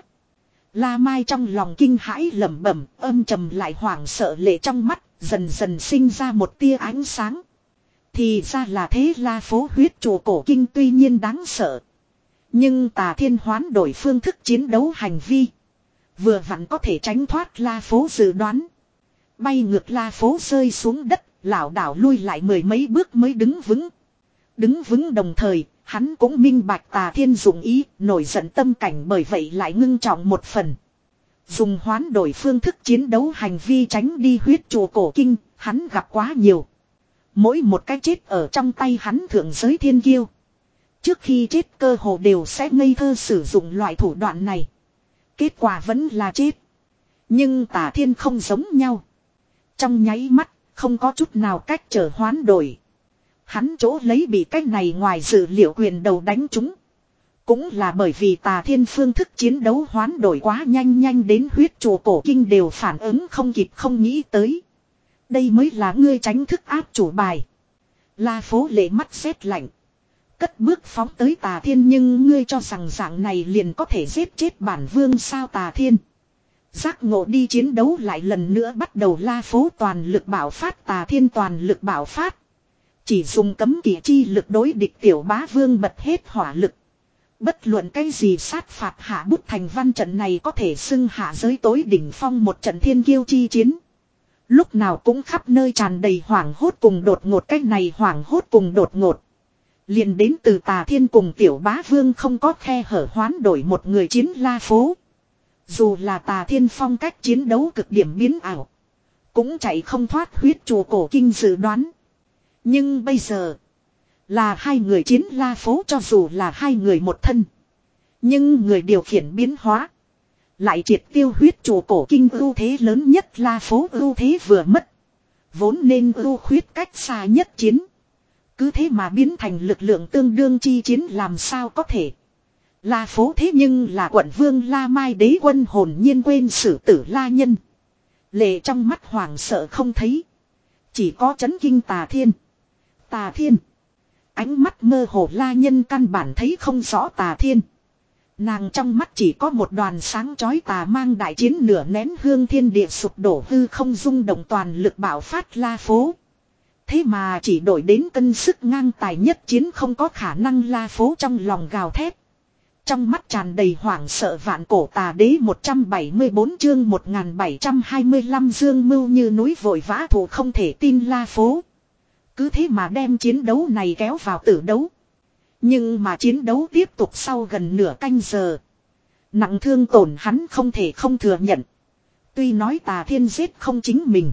La Mai trong lòng kinh hãi lẩm bẩm, âm trầm lại hoảng sợ lệ trong mắt, dần dần sinh ra một tia ánh sáng. Thì ra là thế La phố huyết chùa cổ kinh tuy nhiên đáng sợ. Nhưng Tà Thiên hoán đổi phương thức chiến đấu hành vi. Vừa vặn có thể tránh thoát La phố dự đoán. Bay ngược La phố rơi xuống đất, lảo đảo lui lại mười mấy bước mới đứng vững. Đứng vững đồng thời, hắn cũng minh bạch Tà Thiên dụng ý, nổi giận tâm cảnh bởi vậy lại ngưng trọng một phần. Dùng hoán đổi phương thức chiến đấu hành vi tránh đi huyết chùa cổ kinh, hắn gặp quá nhiều. Mỗi một cái chết ở trong tay hắn thượng giới thiên kiêu. Trước khi chết cơ hồ đều sẽ ngây thơ sử dụng loại thủ đoạn này. Kết quả vẫn là chết. Nhưng Tà Thiên không giống nhau. Trong nháy mắt, không có chút nào cách trở hoán đổi. Hắn chỗ lấy bị cách này ngoài dự liệu quyền đầu đánh chúng. Cũng là bởi vì Tà Thiên phương thức chiến đấu hoán đổi quá nhanh nhanh đến huyết chùa cổ kinh đều phản ứng không kịp không nghĩ tới. Đây mới là ngươi tránh thức áp chủ bài. La phố lệ mắt rét lạnh. Cất bước phóng tới Tà Thiên nhưng ngươi cho rằng dạng này liền có thể giết chết bản vương sao Tà Thiên. Giác ngộ đi chiến đấu lại lần nữa bắt đầu La phố toàn lực bảo phát Tà Thiên toàn lực bảo phát. Chỉ dùng cấm kỵ chi lực đối địch tiểu bá vương bật hết hỏa lực. Bất luận cái gì sát phạt hạ bút thành văn trận này có thể xưng hạ giới tối đỉnh phong một trận thiên kiêu chi chiến. Lúc nào cũng khắp nơi tràn đầy hoảng hốt cùng đột ngột cách này hoảng hốt cùng đột ngột. Liền đến từ Tà Thiên cùng tiểu bá vương không có khe hở hoán đổi một người chiến La phố. Dù là Tà Thiên phong cách chiến đấu cực điểm biến ảo. Cũng chạy không thoát huyết chùa cổ kinh dự đoán. Nhưng bây giờ. Là hai người chiến La phố cho dù là hai người một thân. Nhưng người điều khiển biến hóa. Lại triệt tiêu huyết chùa cổ kinh ưu thế lớn nhất La phố ưu thế vừa mất. Vốn nên ưu khuyết cách xa nhất chiến. Cứ thế mà biến thành lực lượng tương đương chi chiến làm sao có thể. La phố thế nhưng là quận vương La Mai đế quân hồn nhiên quên xử tử La Nhân. Lệ trong mắt hoảng sợ không thấy. Chỉ có chấn kinh Tà Thiên. Tà Thiên. Ánh mắt mơ hồ La Nhân căn bản thấy không rõ Tà Thiên. Nàng trong mắt chỉ có một đoàn sáng chói tà mang đại chiến nửa nén hương thiên địa sụp đổ hư không rung động toàn lực bạo phát La phố. Thế mà chỉ đổi đến cân sức ngang tài nhất chiến không có khả năng La phố trong lòng gào thét. Trong mắt tràn đầy hoảng sợ vạn cổ tà đế một trăm bảy mươi tư chương một nghìn bảy trăm hai mươi lăm dương mưu như núi vội vã thủ không thể tin La phố. Cứ thế mà đem chiến đấu này kéo vào tử đấu. Nhưng mà chiến đấu tiếp tục sau gần nửa canh giờ. Nặng thương tổn hắn không thể không thừa nhận. Tuy nói Tà Thiên giết không chính mình.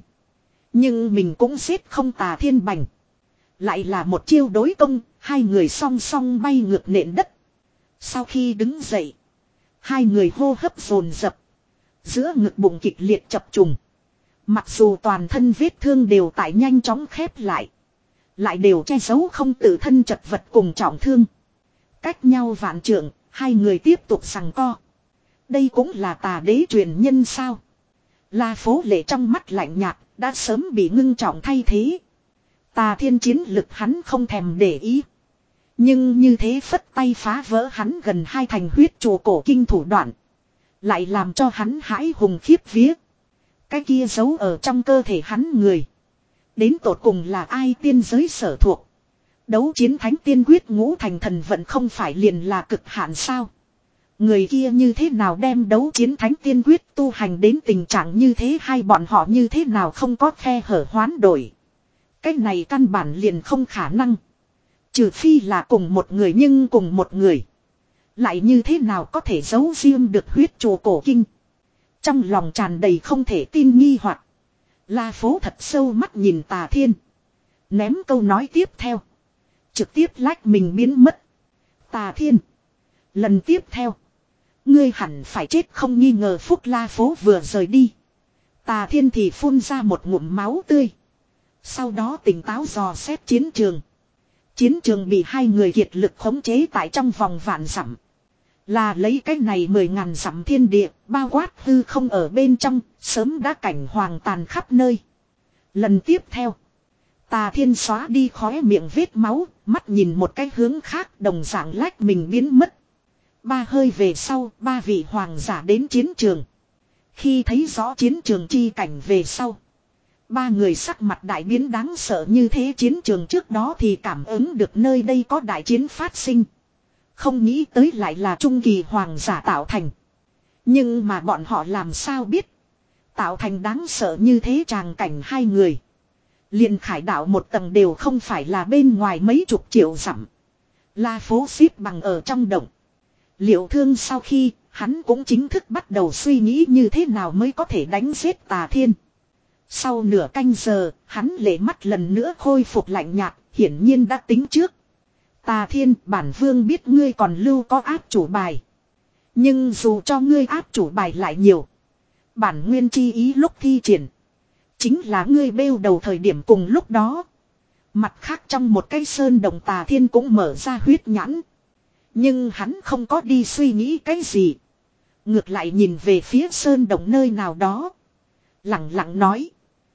Nhưng mình cũng giết không Tà Thiên bành. Lại là một chiêu đối công, hai người song song bay ngược nền đất. Sau khi đứng dậy. Hai người hô hấp dồn dập. Giữa ngực bụng kịch liệt chập trùng. Mặc dù toàn thân vết thương đều tại nhanh chóng khép lại. Lại đều che giấu không tự thân chật vật cùng trọng thương. Cách nhau vạn trượng, hai người tiếp tục giằng co. Đây cũng là tà đế truyền nhân sao? La Phố Lệ trong mắt lạnh nhạt, đã sớm bị ngưng trọng thay thế. Tà thiên chiến lực hắn không thèm để ý. Nhưng như thế phất tay phá vỡ hắn gần hai thành huyết trụ cổ kinh thủ đoạn. Lại làm cho hắn hãi hùng khiếp vía. Cái kia giấu ở trong cơ thể hắn người. Đến tột cùng là ai tiên giới sở thuộc. Đấu chiến thánh tiên quyết ngũ thành thần vẫn không phải liền là cực hạn sao. Người kia như thế nào đem đấu chiến thánh tiên quyết tu hành đến tình trạng như thế, hay bọn họ như thế nào không có khe hở hoán đổi. Cái này căn bản liền không khả năng. Trừ phi là cùng một người, nhưng cùng một người. Lại như thế nào có thể giấu riêng được huyết trụ cổ kinh. Trong lòng tràn đầy không thể tin nghi hoặc. La Phố thật sâu mắt nhìn Tà Thiên. Ném câu nói tiếp theo. Trực tiếp lách mình biến mất. Tà Thiên. Lần tiếp theo. Ngươi hẳn phải chết không nghi ngờ. Phúc La Phố vừa rời đi. Tà Thiên thì phun ra một ngụm máu tươi. Sau đó tỉnh táo dò xét chiến trường. Chiến trường bị hai người kiệt lực khống chế tại trong vòng vạn dặm. Là lấy cái này mười ngàn dặm thiên địa, bao quát hư không ở bên trong, sớm đã cảnh hoàng tàn khắp nơi. Lần tiếp theo, Tà Thiên xóa đi khóe miệng vết máu, mắt nhìn một cái hướng khác, đồng dạng lách mình biến mất. Ba hơi về sau, ba vị hoàng giả đến chiến trường. Khi thấy rõ chiến trường chi cảnh về sau, ba người sắc mặt đại biến đáng sợ. Như thế chiến trường trước đó thì cảm ứng được nơi đây có đại chiến phát sinh. Không nghĩ tới lại là trung kỳ hoàng giả tạo thành. Nhưng mà bọn họ làm sao biết. Tạo thành đáng sợ như thế tràng cảnh hai người. Liền khải đạo một tầng đều không phải là bên ngoài mấy chục triệu dặm. La Phố xếp bằng ở trong động. Liệu thương sau khi hắn cũng chính thức bắt đầu suy nghĩ như thế nào mới có thể đánh giết Tà Thiên. Sau nửa canh giờ, hắn lệ mắt lần nữa khôi phục lạnh nhạt, hiển nhiên đã tính trước. Tà Thiên, bản vương biết ngươi còn lưu có áp chủ bài. Nhưng dù cho ngươi áp chủ bài lại nhiều, bản nguyên chi ý lúc thi triển, chính là ngươi bêu đầu thời điểm cùng lúc đó. Mặt khác trong một cái sơn đồng, Tà Thiên cũng mở ra huyết nhãn. Nhưng hắn không có đi suy nghĩ cái gì. Ngược lại nhìn về phía sơn đồng nơi nào đó. Lặng lặng nói.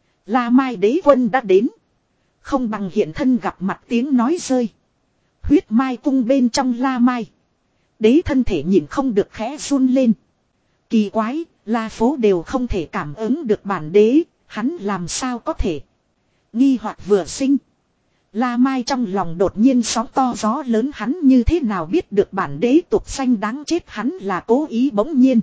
La Mai đế quân đã đến. Không bằng hiện thân gặp mặt tiếng nói rơi. Huyết Mai cung bên trong La Mai. Đế thân thể nhìn không được khẽ run lên. Kỳ quái, La Phố đều không thể cảm ứng được bản đế. Hắn làm sao có thể. Nghi hoặc vừa sinh. La Mai trong lòng đột nhiên sóng to gió lớn, hắn như thế nào biết được bản đế tục danh đáng chết, hắn là cố ý bỗng nhiên.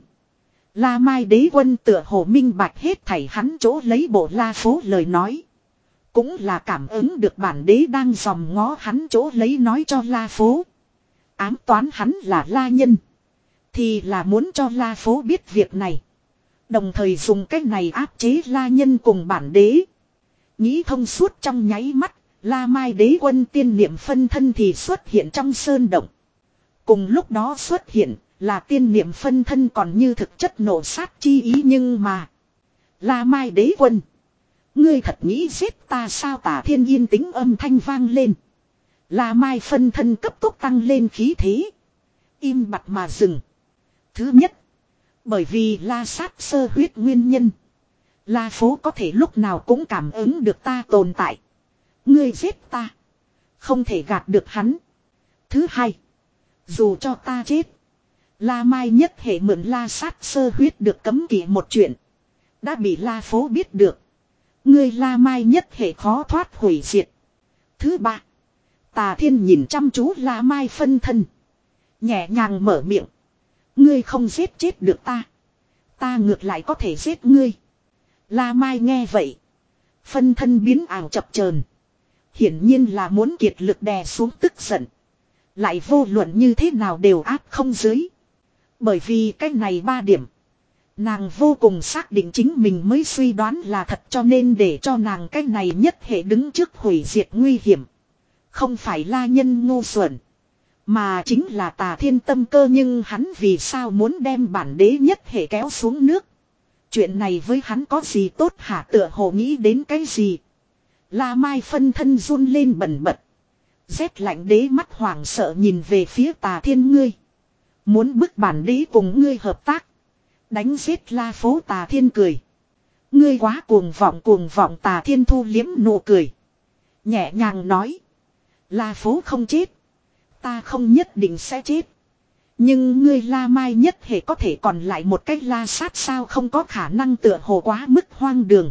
La Mai đế quân tựa hồ minh bạch hết thảy hắn chỗ lấy bộ La Phố lời nói. Cũng là cảm ứng được bản đế đang dòm ngó hắn chỗ lấy nói cho La Phố. Ám toán hắn là La Nhân. Thì là muốn cho La Phố biết việc này. Đồng thời dùng cách này áp chế La Nhân cùng bản đế. Nghĩ thông suốt trong nháy mắt. La Mai đế quân tiên niệm phân thân thì xuất hiện trong sơn động. Cùng lúc đó xuất hiện là tiên niệm phân thân còn như thực chất nổ sát chi ý, nhưng mà La Mai đế quân, ngươi thật nghĩ giết ta sao? Tà Thiên yên tĩnh âm thanh vang lên. La Mai phân thân cấp tốc tăng lên khí thế. Im bặt mà dừng. Thứ nhất, bởi vì La sát sơ huyết nguyên nhân, La Phố có thể lúc nào cũng cảm ứng được ta tồn tại. Ngươi giết ta, không thể gạt được hắn. Thứ hai, dù cho ta chết, La Mai nhất hệ mượn La sát sơ huyết được cấm kỵ một chuyện đã bị La Phố biết được. Ngươi La Mai nhất hệ khó thoát hủy diệt. Thứ ba, Tà Thiên nhìn chăm chú La Mai phân thân, nhẹ nhàng mở miệng. Ngươi không giết chết được ta, ta ngược lại có thể giết ngươi. La Mai nghe vậy, phân thân biến ảo chập chờn. Hiển nhiên là muốn kiệt lực đè xuống tức giận. Lại vô luận như thế nào đều áp không dưới. Bởi vì cái này ba điểm, nàng vô cùng xác định chính mình mới suy đoán là thật, cho nên để cho nàng cái này nhất hệ đứng trước hủy diệt nguy hiểm. Không phải La Nhân ngu xuẩn, Mà chính là Tà Thiên tâm cơ, nhưng hắn vì sao muốn đem bản đế nhất hệ kéo xuống nước. Chuyện này với hắn có gì tốt hả, tựa hồ nghĩ đến cái gì. La Mai phân thân run lên bần bật. Rét lạnh đế mắt hoảng sợ nhìn về phía Tà Thiên, ngươi muốn bức bản đế cùng ngươi hợp tác đánh giết La Phố. Tà Thiên cười. Ngươi quá cuồng vọng cuồng vọng. Tà Thiên thu liếm nụ cười. Nhẹ nhàng nói. La Phố không chết. Ta không nhất định sẽ chết. Nhưng ngươi La Mai nhất hệ có thể còn lại một cách La Sát sao, không có khả năng, tựa hồ quá mức hoang đường.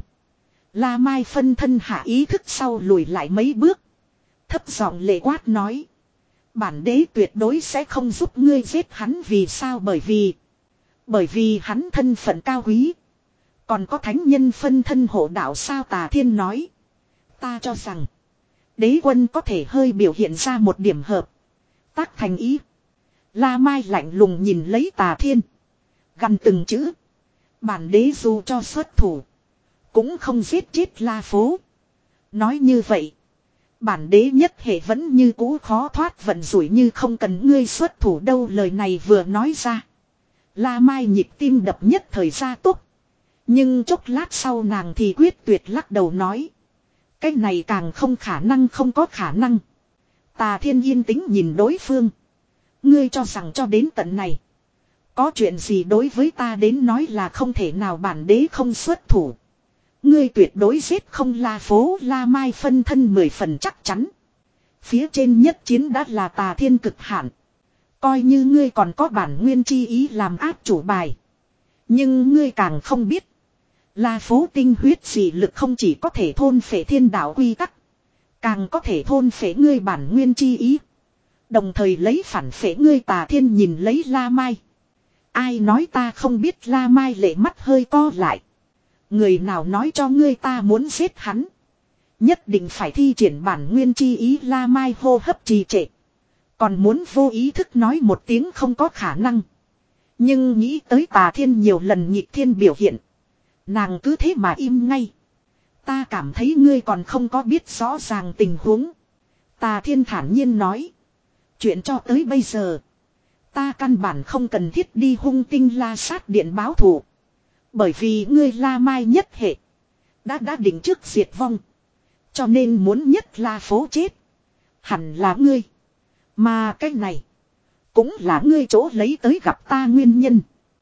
La Mai phân thân hạ ý thức sau lùi lại mấy bước. Thấp giọng lệ quát nói. Bản đế tuyệt đối sẽ không giúp ngươi giết hắn. Vì sao? Bởi vì. Bởi vì hắn thân phận cao quý. Còn có thánh nhân phân thân hộ đạo sao. Tà Thiên nói. Ta cho rằng. Đế quân có thể hơi biểu hiện ra một điểm hợp tác thành ý. La Mai lạnh lùng nhìn lấy Tà Thiên. Gằn từng chữ. Bản đế dù cho xuất thủ. Cũng không giết chết La Phố. Nói như vậy. Bản đế nhất hệ vẫn như cũ khó thoát vận rủi, như không cần ngươi xuất thủ đâu. Lời này vừa nói ra. La Mai nhịp tim đập nhất thời ra tốc. Nhưng chốc lát sau nàng thì quyết tuyệt lắc đầu nói. Cái này càng không khả năng, không có khả năng. Tà Thiên yên tĩnh nhìn đối phương. Ngươi cho rằng cho đến tận này. Có chuyện gì đối với ta đến nói là không thể nào, bản đế không xuất thủ. Ngươi tuyệt đối giết không La Phố. La Mai phân thân mười phần chắc chắn. Phía trên nhất chiến đã là Tà Thiên cực hạn. Coi như ngươi còn có bản nguyên chi ý làm áp chủ bài. Nhưng ngươi càng không biết. La Phố tinh huyết dị lực không chỉ có thể thôn phệ thiên đạo quy tắc. Càng có thể thôn phệ ngươi bản nguyên chi ý. Đồng thời lấy phản phệ ngươi. Tà Thiên nhìn lấy La Mai. Ai nói ta không biết? La Mai lệ mắt hơi co lại. Người nào nói cho ngươi ta muốn giết hắn? Nhất định phải thi triển bản nguyên chi ý. La Mai hô hấp trì trệ. Còn muốn vô ý thức nói một tiếng không có khả năng. Nhưng nghĩ tới Tà Thiên nhiều lần nhịp thiên biểu hiện. Nàng cứ thế mà im ngay. Ta cảm thấy ngươi còn không có biết rõ ràng tình huống. Tà Thiên thản nhiên nói. Chuyện cho tới bây giờ. Ta căn bản không cần thiết đi hung tinh La Sát điện báo thù. Bởi vì ngươi La Mai nhất hệ. Đã đã định trước diệt vong. Cho nên muốn nhất La Phố chết. Hẳn là ngươi. Mà cái này. Cũng là ngươi chỗ lấy tới gặp ta nguyên nhân.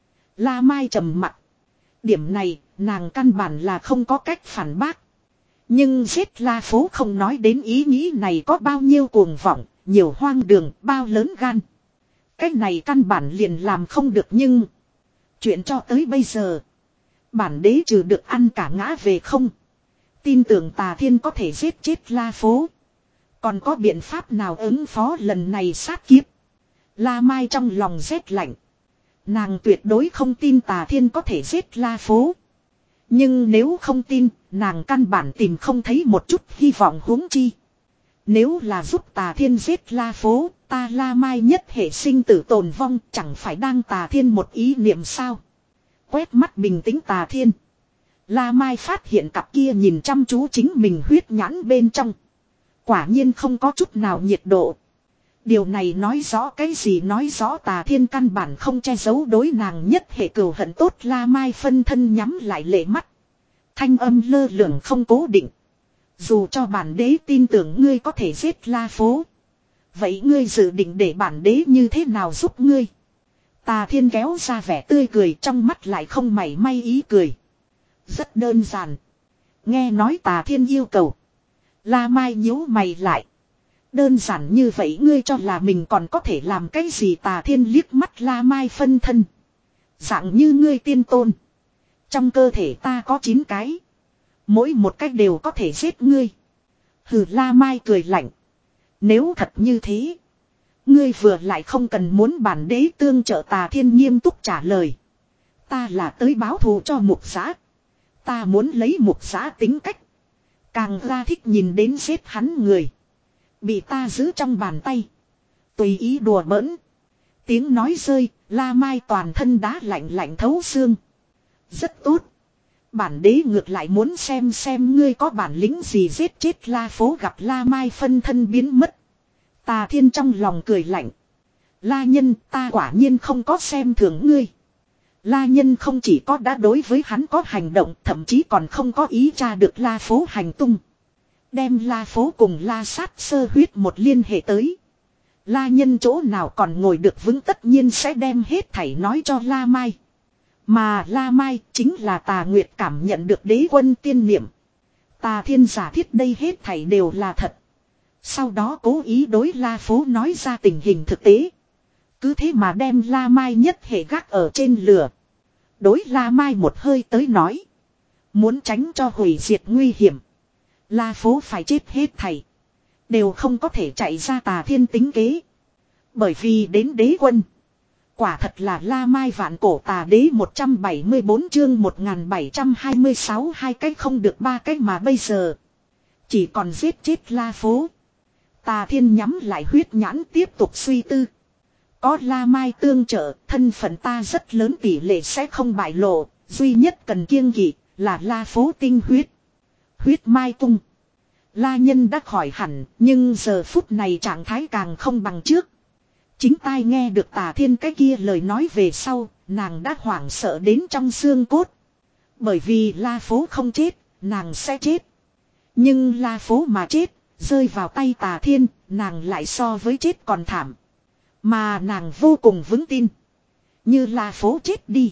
La Mai trầm mặc. Điểm này nàng căn bản là không có cách phản bác. Nhưng giết La Phố không nói đến ý nghĩ này có bao nhiêu cuồng vọng. Nhiều hoang đường, bao lớn gan. Cái này căn bản liền làm không được. Nhưng chuyện cho tới bây giờ. Bản đế trừ được ăn cả ngã về không. Tin tưởng Tà Thiên có thể giết chết La Phố. Còn có biện pháp nào ứng phó lần này sát kiếp? La Mai trong lòng rét lạnh. Nàng tuyệt đối không tin Tà Thiên có thể giết La Phố. Nhưng nếu không tin, nàng căn bản tìm không thấy một chút hy vọng huống chi. Nếu là giúp Tà Thiên giết La Phố, ta La Mai nhất hệ sinh tử tồn vong, chẳng phải đang Tà Thiên một ý niệm sao? Quét mắt bình tĩnh Tà Thiên. La Mai phát hiện cặp kia nhìn chăm chú chính mình huyết nhãn bên trong. Quả nhiên không có chút nào nhiệt độ. Điều này nói rõ cái gì? Nói rõ Tà Thiên căn bản không che giấu đối nàng nhất hệ cừu hận. Tốt. La Mai phân thân nhắm lại lệ mắt. Thanh âm lơ lửng không cố định. Dù cho bản đế tin tưởng ngươi có thể giết La Phố. Vậy ngươi dự định để bản đế như thế nào giúp ngươi? Tà Thiên kéo ra vẻ tươi cười, trong mắt lại không mảy may ý cười. Rất đơn giản. Nghe nói Tà Thiên yêu cầu. La Mai nhíu mày lại. Đơn giản như vậy ngươi cho là mình còn có thể làm cái gì? Tà Thiên liếc mắt La Mai phân thân. Dạng như ngươi tiên tôn. Trong cơ thể ta có chín cái. Mỗi một cách đều có thể giết ngươi. Hừ. La Mai cười lạnh. Nếu thật như thế. Ngươi vừa lại không cần muốn bản đế tương trợ. Tà Thiên nghiêm túc trả lời. Ta là tới báo thù cho Mục Giá. Ta muốn lấy Mục Giá tính cách. Càng ra thích nhìn đến giết hắn người. Bị ta giữ trong bàn tay. Tùy ý đùa bỡn. Tiếng nói rơi, La Mai toàn thân đá lạnh lạnh thấu xương. Rất tốt. Bản đế ngược lại muốn xem xem ngươi có bản lĩnh gì giết chết La Phố. Gặp La Mai phân thân biến mất. Tà Thiên trong lòng cười lạnh. La Nhân, ta quả nhiên không có xem thường ngươi. La Nhân không chỉ có đã đối với hắn có hành động, thậm chí còn không có ý tra được La Phố hành tung. Đem La Phố cùng La Sát sơ huyết một liên hệ tới. La Nhân chỗ nào còn ngồi được vững, tất nhiên sẽ đem hết thảy nói cho La Mai. Mà La Mai chính là Tà Nguyệt cảm nhận được đế quân tiên niệm. Tà Thiên giả thiết đây hết thảy đều là thật. Sau đó cố ý đối La Phố nói ra tình hình thực tế. Cứ thế mà đem La Mai nhất hệ gác ở trên lửa. Đối La Mai một hơi tới nói. Muốn tránh cho hủy diệt nguy hiểm. La Phố phải chết hết thảy. Đều không có thể chạy ra Tà Thiên tính kế. Bởi vì đến đế quân. Quả thật là La Mai vạn cổ tà đế một trăm bảy mươi bốn chương một nghìn bảy trăm hai mươi sáu, hai cách không được ba cách mà bây giờ. Chỉ còn giết chết La Phố. Tà Thiên nhắm lại huyết nhãn tiếp tục suy tư. Có La Mai tương trợ, thân phận ta rất lớn tỷ lệ sẽ không bại lộ, duy nhất cần kiêng kỵ là La Phố tinh huyết. Huyết Mai cung. La Nhân đã khỏi hẳn, nhưng giờ phút này trạng thái càng không bằng trước. Chính tai nghe được Tà Thiên cái kia lời nói về sau, nàng đã hoảng sợ đến trong xương cốt. Bởi vì La Phố không chết, nàng sẽ chết. Nhưng La Phố mà chết, rơi vào tay Tà Thiên, nàng lại so với chết còn thảm. Mà nàng vô cùng vững tin. Như La Phố chết đi.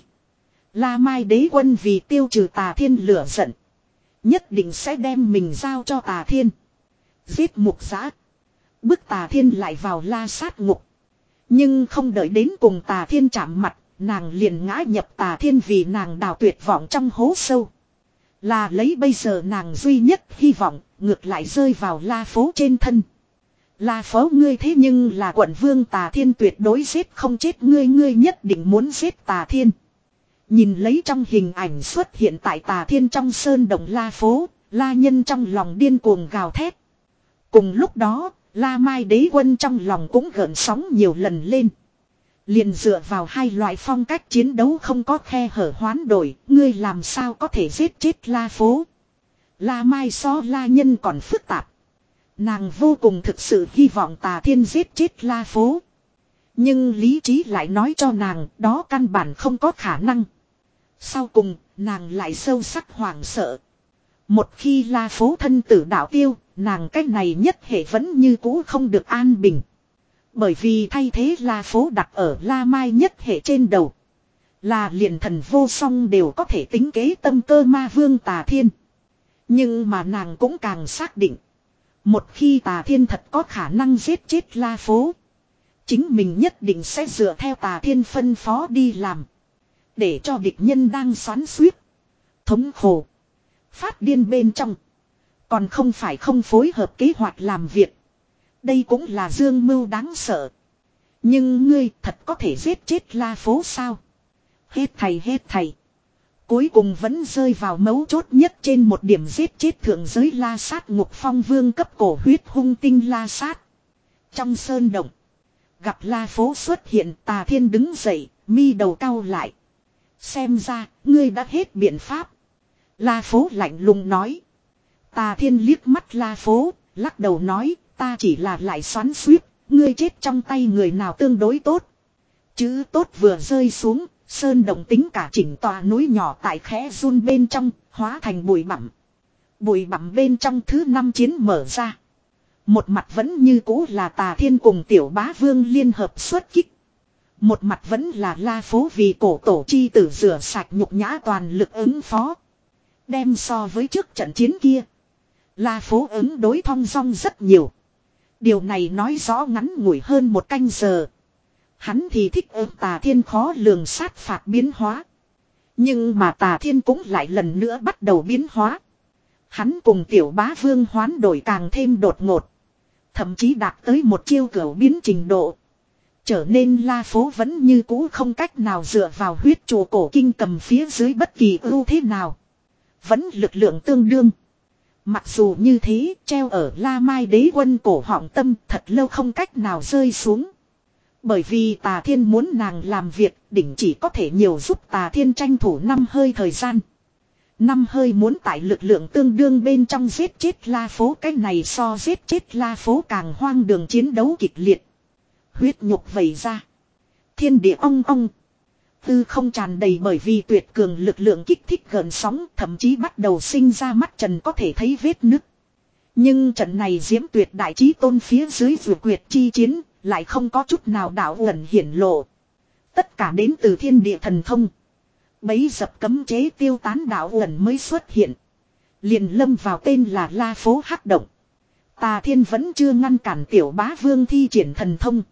La Mai đế quân vì tiêu trừ Tà Thiên lửa giận. Nhất định sẽ đem mình giao cho Tà Thiên. Giết mục giã. Bức Tà Thiên lại vào La Sát ngục. Nhưng không đợi đến cùng Tà Thiên chạm mặt, nàng liền ngã nhập Tà Thiên vì nàng đào tuyệt vọng trong hố sâu. Là lấy bây giờ nàng duy nhất hy vọng, ngược lại rơi vào La Phố trên thân. La Phố ngươi thế nhưng là quận vương, Tà Thiên tuyệt đối giết không chết ngươi, ngươi nhất định muốn giết Tà Thiên. Nhìn lấy trong hình ảnh xuất hiện tại Tà Thiên trong sơn động La Phố, La Nhân trong lòng điên cuồng gào thét. Cùng lúc đó, La Mai đế quân trong lòng cũng gợn sóng nhiều lần lên. Liền dựa vào hai loại phong cách chiến đấu không có khe hở hoán đổi, ngươi làm sao có thể giết chết La Phố. La Mai so La Nhân còn phức tạp. Nàng vô cùng thực sự hy vọng Tà Thiên giết chết La Phố. Nhưng lý trí lại nói cho nàng đó căn bản không có khả năng. Sau cùng, nàng lại sâu sắc hoảng sợ. Một khi La Phố thân tử đạo tiêu, nàng cách này nhất hệ vẫn như cũ không được an bình. Bởi vì thay thế La Phố đặt ở La Mai nhất hệ trên đầu. Là liền thần vô song đều có thể tính kế tâm cơ ma vương Tà Thiên. Nhưng mà nàng cũng càng xác định. Một khi Tà Thiên thật có khả năng giết chết La Phố. Chính mình nhất định sẽ dựa theo Tà Thiên phân phó đi làm. Để cho địch nhân đang xoắn xuýt, thống khổ, phát điên bên trong. Còn không phải không phối hợp kế hoạch làm việc. Đây cũng là dương mưu đáng sợ. Nhưng ngươi thật có thể giết chết La Phố sao? Hết thầy hết thầy. Cuối cùng vẫn rơi vào mấu chốt nhất trên một điểm giết chết thượng giới La Sát ngục phong vương cấp cổ huyết hung tinh La Sát. Trong sơn động, gặp La Phố xuất hiện, Tà Thiên đứng dậy, mi đầu cau lại. Xem ra, ngươi đã hết biện pháp. La Phố lạnh lùng nói. Tà Thiên liếc mắt La Phố, lắc đầu nói, ta chỉ là lại xoắn xuýt, ngươi chết trong tay người nào tương đối tốt. Chữ tốt vừa rơi xuống, sơn động tính cả chỉnh tòa núi nhỏ tại khẽ run bên trong, hóa thành bụi bặm. Bụi bặm bên trong thứ năm chiến mở ra. Một mặt vẫn như cũ là Tà Thiên cùng Tiểu Bá Vương liên hợp xuất kích. Một mặt vẫn là La Phố vì cổ tổ chi tử rửa sạch nhục nhã toàn lực ứng phó. Đem so với trước trận chiến kia, La Phố ứng đối thong dong rất nhiều. Điều này nói rõ ngắn ngủi hơn một canh giờ. Hắn thì thích ứng Tà Thiên khó lường sát phạt biến hóa. Nhưng mà Tà Thiên cũng lại lần nữa bắt đầu biến hóa. Hắn cùng Tiểu Bá Vương hoán đổi càng thêm đột ngột. Thậm chí đạt tới một chiêu cửu biến trình độ. Trở nên La Phố vẫn như cũ không cách nào dựa vào huyết trụ cổ kinh cầm phía dưới bất kỳ ưu thế nào. Vẫn lực lượng tương đương. Mặc dù như thế, treo ở La Mai đế quân cổ họng tâm thật lâu không cách nào rơi xuống. Bởi vì Tà Thiên muốn nàng làm việc, đỉnh chỉ có thể nhiều giúp Tà Thiên tranh thủ năm hơi thời gian. Năm hơi muốn tại lực lượng tương đương bên trong giết chết La Phố, cái này so giết chết La Phố càng hoang đường chiến đấu kịch liệt. Huyết nhục vẩy ra. Thiên địa ong ong. Tư không tràn đầy bởi vì tuyệt cường lực lượng kích thích gợn sóng, thậm chí bắt đầu sinh ra mắt trần có thể thấy vết nứt. Nhưng trận này diễm tuyệt đại chí tôn phía dưới vượt quyệt chi chiến, lại không có chút nào đạo ẩn hiển lộ. Tất cả đến từ thiên địa thần thông. Bấy dập cấm chế tiêu tán đạo ẩn mới xuất hiện. Liền lâm vào tên là La Phố Hắc Động. Tà Thiên vẫn chưa ngăn cản tiểu bá vương thi triển thần thông.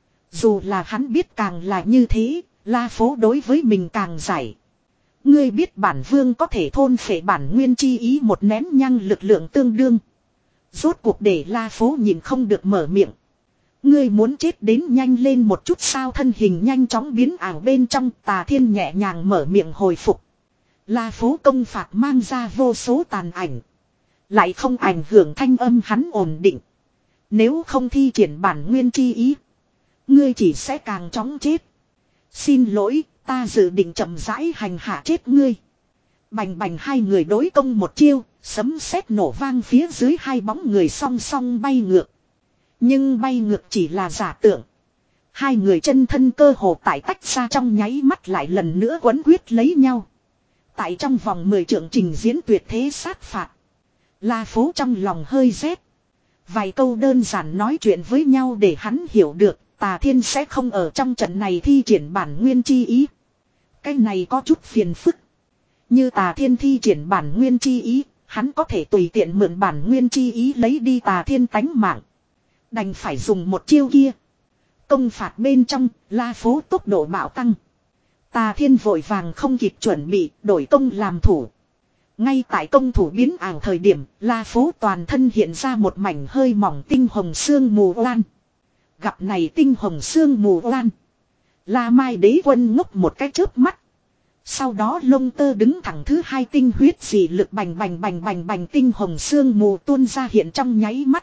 Dù là hắn biết càng là như thế, La Phố đối với mình càng giải. Ngươi biết bản vương có thể thôn phệ bản nguyên chi ý một nén nhang lực lượng tương đương. Rốt cuộc để La Phố nhìn không được mở miệng. Ngươi muốn chết đến nhanh lên một chút sao, thân hình nhanh chóng biến ảo bên trong. Tà Thiên nhẹ nhàng mở miệng hồi phục. La Phố công phạt mang ra vô số tàn ảnh. Lại không ảnh hưởng thanh âm hắn ổn định. Nếu không thi triển bản nguyên chi ý, ngươi chỉ sẽ càng chóng chết. Xin lỗi, ta dự định chậm rãi hành hạ chết ngươi. Bành bành, hai người đối công một chiêu, sấm sét nổ vang phía dưới, hai bóng người song song bay ngược. Nhưng bay ngược chỉ là giả tưởng. Hai người chân thân cơ hồ tại tách ra trong nháy mắt lại lần nữa quấn quyết lấy nhau. Tại trong vòng mười trượng trình diễn tuyệt thế sát phạt. La Phố trong lòng hơi rét. Vài câu đơn giản nói chuyện với nhau để hắn hiểu được Tà Thiên sẽ không ở trong trận này thi triển bản nguyên chi ý. Cái này có chút phiền phức. Như Tà Thiên thi triển bản nguyên chi ý, hắn có thể tùy tiện mượn bản nguyên chi ý lấy đi Tà Thiên tánh mạng. Đành phải dùng một chiêu kia. Công phạt bên trong, La Phố tốc độ bạo tăng. Tà Thiên vội vàng không kịp chuẩn bị, đổi công làm thủ. Ngay tại công thủ biến ảo thời điểm, La Phố toàn thân hiện ra một mảnh hơi mỏng tinh hồng sương mù oan. Gặp này tinh hồng sương mù oan, La Mai Đế Quân ngốc một cái chớp mắt. Sau đó lông tơ đứng thẳng, thứ hai tinh huyết dị lực bành bành bành bành bành, tinh hồng sương mù tuôn ra hiện trong nháy mắt.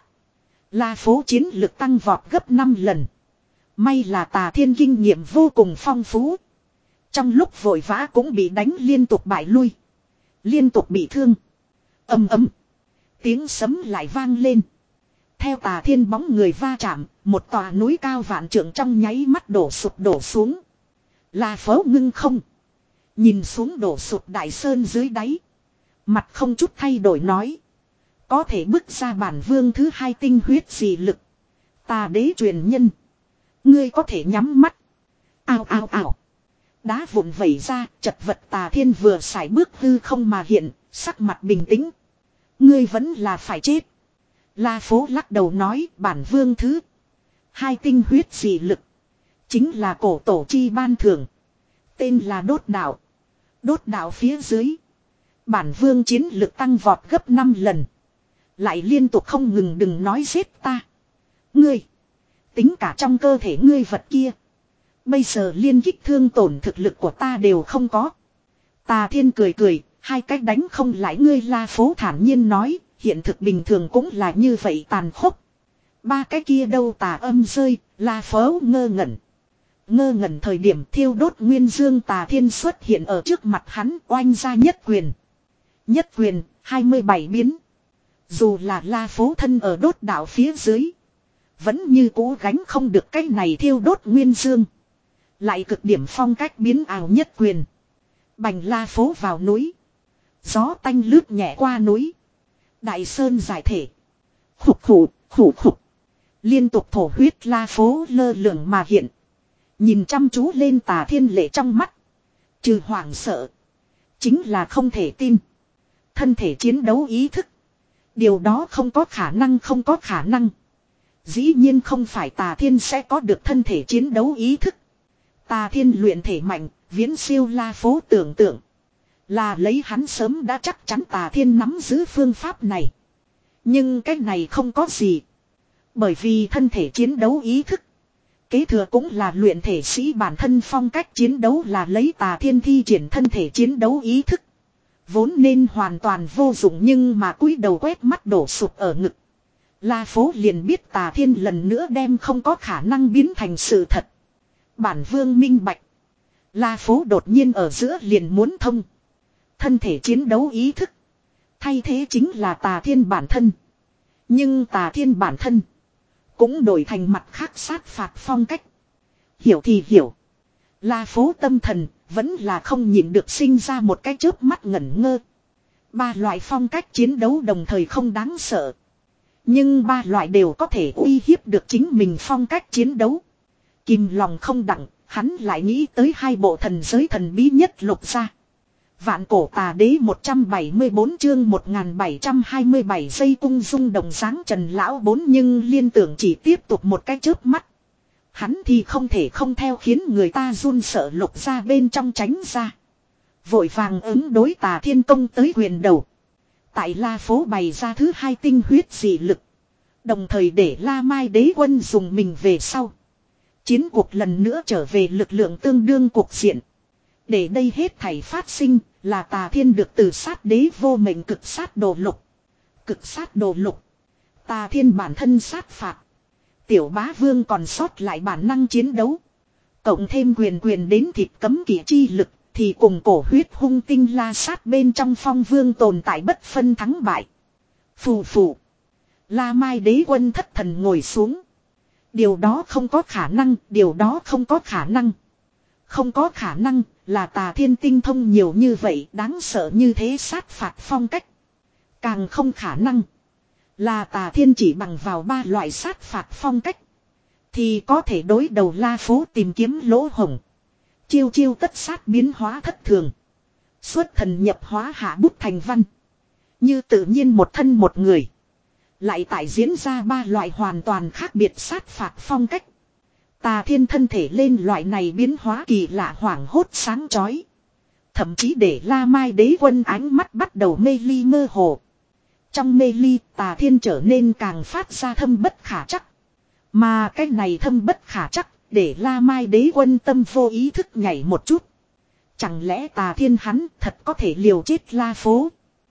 La Phố chiến lực tăng vọt gấp năm lần. May là Tà Thiên kinh nghiệm vô cùng phong phú. Trong lúc vội vã cũng bị đánh liên tục bại lui. Liên tục bị thương. Ầm ầm. Tiếng sấm lại vang lên. Theo Tà Thiên bóng người va chạm, một tòa núi cao vạn trượng trong nháy mắt đổ sụp đổ xuống. La Phố ngưng không. Nhìn xuống đổ sụp đại sơn dưới đáy. Mặt không chút thay đổi nói. Có thể bước ra bản vương thứ hai tinh huyết dị lực. Tà đế truyền nhân. Ngươi có thể nhắm mắt. Ao ao ao. Đá vụn vẩy ra, chật vật Tà Thiên vừa sải bước hư không mà hiện, sắc mặt bình tĩnh. Ngươi vẫn là phải chết. La Phố lắc đầu nói, bản vương thứ hai tinh huyết dị lực. Chính là cổ tổ chi ban thưởng. Tên là đốt đạo. Đốt đạo phía dưới. Bản vương chiến lực tăng vọt gấp năm lần. Lại liên tục không ngừng, đừng nói giết ta. Ngươi. Tính cả trong cơ thể ngươi vật kia. Bây giờ liên kích thương tổn thực lực của ta đều không có. Tà Thiên cười cười, hai cách đánh không lại ngươi. La Phố thản nhiên nói, hiện thực bình thường cũng là như vậy tàn khốc. Ba cái kia đâu? Tà âm rơi, La Phố ngơ ngẩn. Ngơ ngẩn thời điểm thiêu đốt nguyên dương Tà Thiên xuất hiện ở trước mặt hắn, oanh ra nhất quyền. Nhất quyền, hai mươi bảy biến. Dù là La Phố thân ở đốt đạo phía dưới, vẫn như cố gánh không được cái này thiêu đốt nguyên dương. Lại cực điểm phong cách biến ảo nhất quyền. Bành, La Phố vào núi. Gió tanh lướt nhẹ qua núi. Đại sơn giải thể. Khục khục, khục khục. Liên tục thổ huyết. La Phố lơ lửng mà hiện. Nhìn chăm chú lên Tà Thiên, lệ trong mắt. Trừ hoảng sợ, chính là không thể tin. Thân thể chiến đấu ý thức. Điều đó không có khả năng, không có khả năng. Dĩ nhiên không phải Tà Thiên sẽ có được thân thể chiến đấu ý thức. Tà Thiên luyện thể mạnh, viễn siêu La Phố tưởng tượng. Là lấy hắn sớm đã chắc chắn Tà Thiên nắm giữ phương pháp này. Nhưng cái này không có gì. Bởi vì thân thể chiến đấu ý thức kế thừa cũng là luyện thể sĩ bản thân phong cách chiến đấu, là lấy Tà Thiên thi triển thân thể chiến đấu ý thức. Vốn nên hoàn toàn vô dụng, nhưng mà cúi đầu quét mắt đổ sụp ở ngực. La Phố liền biết Tà Thiên lần nữa đem không có khả năng biến thành sự thật. Bản vương minh bạch. La Phố đột nhiên ở giữa liền muốn thông. Thân thể chiến đấu ý thức thay thế chính là Tà Thiên bản thân. Nhưng Tà Thiên bản thân Cũng đổi thành mặt khác sát phạt phong cách. Hiểu thì hiểu. La phố tâm thần vẫn là không nhịn được sinh ra một cái chớp mắt ngẩn ngơ. Ba loại phong cách chiến đấu đồng thời không đáng sợ. Nhưng ba loại đều có thể uy hiếp được chính mình phong cách chiến đấu. Kìm lòng không đặng, hắn lại nghĩ tới hai bộ thần giới thần bí nhất lục ra. Vạn cổ tà đế một trăm bảy mươi bốn chương một nghìn bảy trăm hai mươi bảy giây cung dung đồng dáng Trần lão bốn nhưng liên tưởng chỉ tiếp tục một cái chớp mắt. Hắn thì không thể không theo khiến người ta run sợ lục ra bên trong tránh ra. Vội vàng ứng đối Tà Thiên công tới quyền đầu. Tại La phố bày ra thứ hai tinh huyết dị lực. Đồng thời để La Mai đế quân dùng mình về sau. Chiến cuộc lần nữa trở về lực lượng tương đương cuộc diện. Để đây hết thảy phát sinh là Tà Thiên được từ sát đế vô mệnh cực sát đồ lục. Cực sát đồ lục. Tà Thiên bản thân sát phạt. Tiểu bá vương còn sót lại bản năng chiến đấu. Cộng thêm quyền quyền đến thịt cấm kỵ chi lực. Thì cùng cổ huyết hung tinh la sát bên trong phong vương tồn tại bất phân thắng bại. Phù phù. La Mai đế quân thất thần ngồi xuống. Điều đó không có khả năng, điều đó không có khả năng. Không có khả năng là Tà Thiên tinh thông nhiều như vậy đáng sợ như thế sát phạt phong cách. Càng không khả năng là Tà Thiên chỉ bằng vào ba loại sát phạt phong cách. Thì có thể đối đầu La phố tìm kiếm lỗ hổng. Chiêu chiêu tất sát biến hóa thất thường. Xuất thần nhập hóa hạ bút thành văn. Như tự nhiên một thân một người. Lại tại diễn ra ba loại hoàn toàn khác biệt sát phạt phong cách. Tà Thiên thân thể lên loại này biến hóa kỳ lạ hoảng hốt sáng chói. Thậm chí để La Mai đế quân ánh mắt bắt đầu mê ly mơ hồ. Trong mê ly Tà Thiên trở nên càng phát ra thâm bất khả chắc. Mà cái này thâm bất khả chắc. Để La Mai đế quân tâm vô ý thức nhảy một chút. Chẳng lẽ Tà Thiên hắn thật có thể liều chết La phố?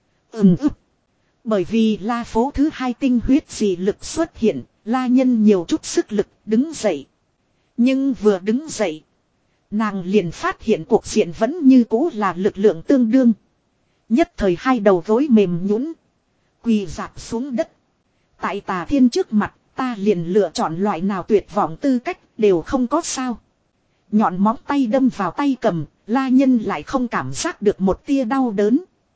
Ừm ức. Bởi vì La phố thứ hai tinh huyết dị lực xuất hiện, La nhân nhiều chút sức lực đứng dậy. Nhưng vừa đứng dậy, nàng liền phát hiện cuộc diện vẫn như cũ là lực lượng tương đương. Nhất thời hai đầu gối mềm nhũn, quỳ dạp xuống đất. Tại Tà Thiên trước mặt, ta liền lựa chọn loại nào tuyệt vọng tư cách đều không có sao. Nhọn móng tay đâm vào tay cầm, La nhân lại không cảm giác được một tia đau đớn.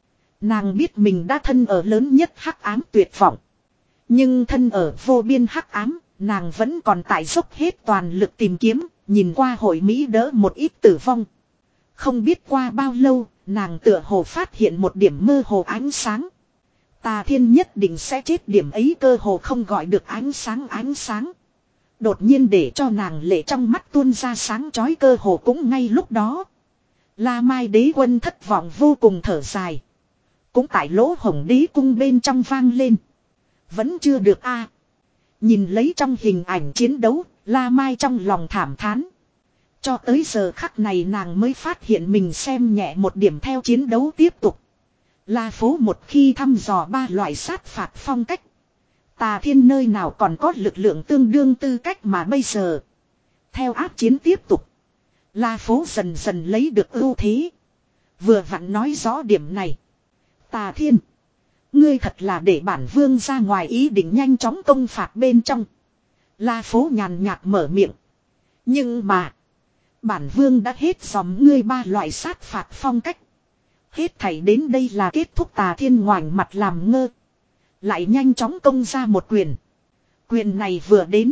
Nàng biết mình đã thân ở lớn nhất hắc ám tuyệt vọng. Nhưng thân ở vô biên hắc ám, nàng vẫn còn tại dốc hết toàn lực tìm kiếm, nhìn qua hội Mỹ đỡ một ít tử vong. Không biết qua bao lâu, nàng tựa hồ phát hiện một điểm mơ hồ ánh sáng. Tà Thiên nhất định sẽ chết, điểm ấy cơ hồ không gọi được ánh sáng ánh sáng. Đột nhiên để cho nàng lệ trong mắt tuôn ra sáng chói cơ hồ cũng ngay lúc đó. La Mai đế quân thất vọng vô cùng thở dài. Cũng tại lỗ hổng đế cung bên trong vang lên. Vẫn chưa được a. À. Nhìn lấy trong hình ảnh chiến đấu, La Mai trong lòng thảm thán. Cho tới giờ khắc này nàng mới phát hiện mình xem nhẹ một điểm theo chiến đấu tiếp tục. La phố một khi thăm dò ba loại sát phạt phong cách. Tà Thiên nơi nào còn có lực lượng tương đương tư cách mà bây giờ. Theo áp chiến tiếp tục. La phố dần dần lấy được ưu thế. Vừa vặn nói rõ điểm này. Tà Thiên. Ngươi thật là để bản vương ra ngoài ý định nhanh chóng công phạt bên trong. La phố nhàn nhạt mở miệng. Nhưng mà. Bản vương đã hết dòm ngươi ba loại sát phạt phong cách. Hết thảy đến đây là kết thúc. Tà Thiên ngoảnh mặt làm ngơ. Lại nhanh chóng công ra một quyền. Quyền này vừa đến.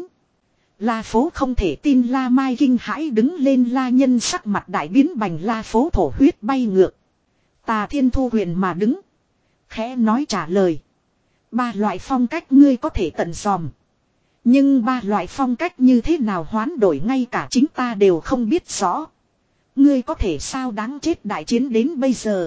La phố không thể tin. La Mai kinh hãi đứng lên. La nhân sắc mặt đại biến bành. La phố thổ huyết bay ngược. Tà Thiên thu quyền mà đứng. Khẽ nói trả lời. Ba loại phong cách ngươi có thể tận dòm. Nhưng ba loại phong cách như thế nào hoán đổi ngay cả chính ta đều không biết rõ. Ngươi có thể sao đáng chết. Đại chiến đến bây giờ.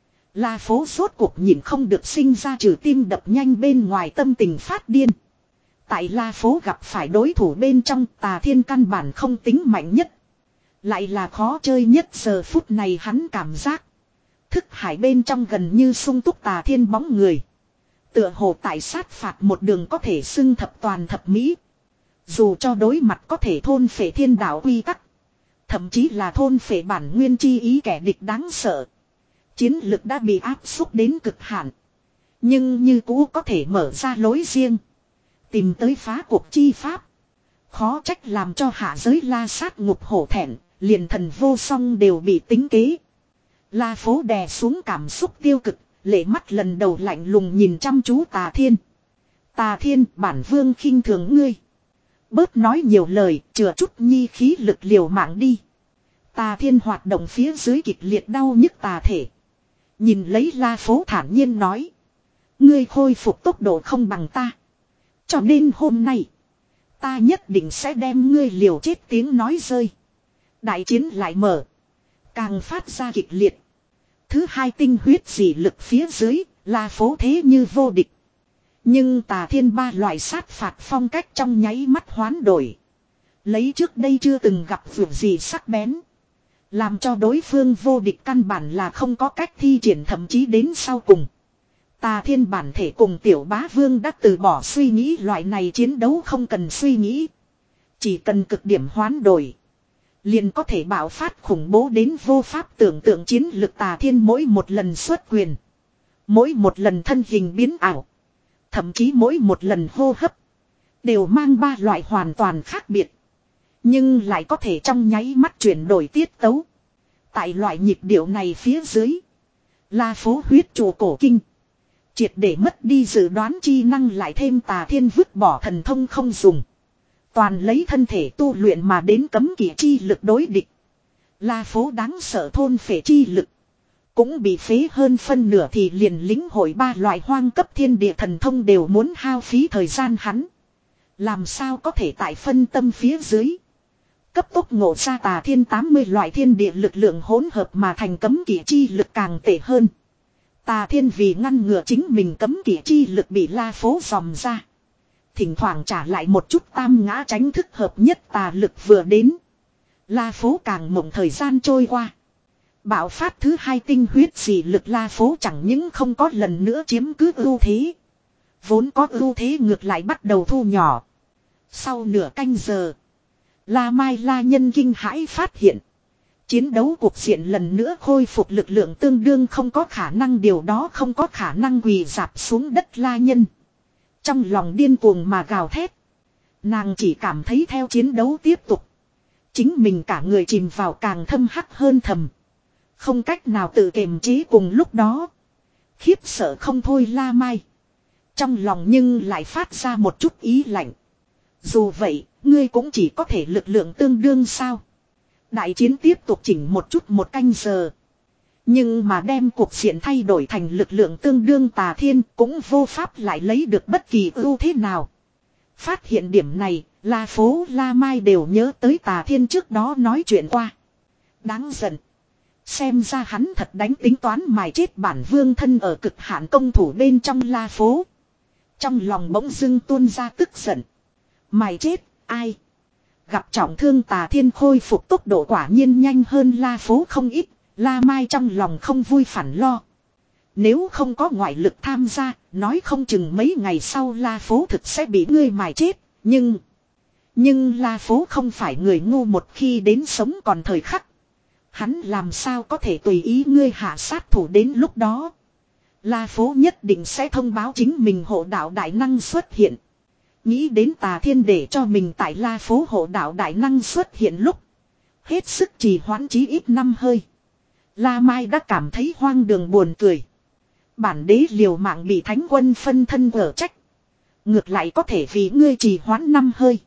La phố rốt cuộc nhìn không được sinh ra trừ tim đập nhanh bên ngoài tâm tình phát điên. Tại La phố gặp phải đối thủ bên trong, Tà Thiên căn bản không tính mạnh nhất. Lại là khó chơi nhất. Giờ phút này hắn cảm giác. Thức hải bên trong gần như sung túc Tà Thiên bóng người. Tựa hồ tại sát phạt một đường có thể xưng thập toàn thập mỹ. Dù cho đối mặt có thể thôn phệ thiên đạo quy tắc. Thậm chí là thôn phệ bản nguyên chi ý kẻ địch đáng sợ. Chiến lực đã bị áp xúc đến cực hạn. Nhưng như cũ có thể mở ra lối riêng. Tìm tới phá cuộc chi pháp. Khó trách làm cho hạ giới la sát ngục hổ thẹn, liền thần vô song đều bị tính kế. La phố đè xuống cảm xúc tiêu cực, lệ mắt lần đầu lạnh lùng nhìn chăm chú Tà Thiên. Tà Thiên, bản vương khinh thường ngươi. Bớt nói nhiều lời, chừa chút nhi khí lực liều mạng đi. Tà Thiên hoạt động phía dưới kịch liệt đau nhức tà thể. Nhìn lấy La phố thản nhiên nói. Ngươi khôi phục tốc độ không bằng ta. Cho nên hôm nay, ta nhất định sẽ đem ngươi liều chết tiếng nói rơi. Đại chiến lại mở. Càng phát ra kịch liệt. Thứ hai tinh huyết dị lực phía dưới, La phố thế như vô địch. Nhưng Tà Thiên ba loại sát phạt phong cách trong nháy mắt hoán đổi. Lấy trước đây chưa từng gặp vượt gì sắc bén. Làm cho đối phương vô địch căn bản là không có cách thi triển, thậm chí đến sau cùng. Tà Thiên bản thể cùng Tiểu Bá Vương đã từ bỏ suy nghĩ loại này chiến đấu không cần suy nghĩ. Chỉ cần cực điểm hoán đổi. Liền có thể bạo phát khủng bố đến vô pháp tưởng tượng chiến lực. Tà Thiên mỗi một lần xuất quyền. Mỗi một lần thân hình biến ảo. Thậm chí mỗi một lần hô hấp. Đều mang ba loại hoàn toàn khác biệt. Nhưng lại có thể trong nháy mắt chuyển đổi tiết tấu. Tại loại nhịp điệu này phía dưới. La phố huyết trụ cổ kinh. Triệt để mất đi dự đoán chi năng, lại thêm Tà Thiên vứt bỏ thần thông không dùng. Toàn lấy thân thể tu luyện mà đến cấm kỵ chi lực đối địch. La phố đáng sợ thôn phệ chi lực. Cũng bị phế hơn phân nửa, thì liền lính hội ba loại hoang cấp thiên địa thần thông đều muốn hao phí thời gian hắn. Làm sao có thể tại phân tâm phía dưới. Cấp tốc ngộ ra Tà Thiên tám mươi loại thiên địa lực lượng hỗn hợp mà thành cấm kỵ chi lực càng tệ hơn. Tà Thiên vì ngăn ngừa chính mình cấm kỵ chi lực bị La phố dòm ra. Thỉnh thoảng trả lại một chút tam ngã tránh thức hợp nhất tà lực vừa đến. La phố càng mộng thời gian trôi qua. Bạo phát thứ hai tinh huyết dị lực, La phố chẳng những không có lần nữa chiếm cứ ưu thế. Vốn có ưu thế ngược lại bắt đầu thu nhỏ. Sau nửa canh giờ, La Mai La Nhân kinh hãi phát hiện. Chiến đấu cuộc diện lần nữa khôi phục lực lượng tương đương, không có khả năng, điều đó không có khả năng. Quỳ dạp xuống đất La Nhân. Trong lòng điên cuồng mà gào thét. Nàng chỉ cảm thấy theo chiến đấu tiếp tục. Chính mình cả người chìm vào càng thâm hắc hơn thầm. Không cách nào tự kiềm chế. Cùng lúc đó, khiếp sợ không thôi La Mai. Trong lòng nhưng lại phát ra một chút ý lạnh. Dù vậy, ngươi cũng chỉ có thể lực lượng tương đương sao? Đại chiến tiếp tục chỉnh một chút một canh giờ. Nhưng mà đem cuộc diện thay đổi thành lực lượng tương đương, Tà Thiên cũng vô pháp lại lấy được bất kỳ ưu thế nào. Phát hiện điểm này, La phố La Mai đều nhớ tới Tà Thiên trước đó nói chuyện qua. Đáng giận. Xem ra hắn thật đánh tính toán mài chết bản vương thân ở cực hạn công thủ bên trong. La phố trong lòng bỗng dưng tuôn ra tức giận. Mài chết ai? Gặp trọng thương Tà Thiên khôi phục tốc độ quả nhiên nhanh hơn La phố không ít. La Mai trong lòng không vui phản lo. Nếu không có ngoại lực tham gia, nói không chừng mấy ngày sau La phố thực sẽ bị ngươi mài chết. Nhưng Nhưng La phố không phải người ngu, một khi đến sống còn thời khắc. Hắn làm sao có thể tùy ý ngươi hạ sát thủ. Đến lúc đó, La phố nhất định sẽ thông báo chính mình hộ đạo đại năng xuất hiện. Nghĩ đến Tà Thiên để cho mình tại La phố hộ đạo đại năng xuất hiện lúc hết sức trì hoãn chí ít năm hơi. La Mai đã cảm thấy hoang đường buồn cười. Bản đế liều mạng bị thánh quân phân thân ở trách. Ngược lại có thể vì ngươi trì hoãn năm hơi.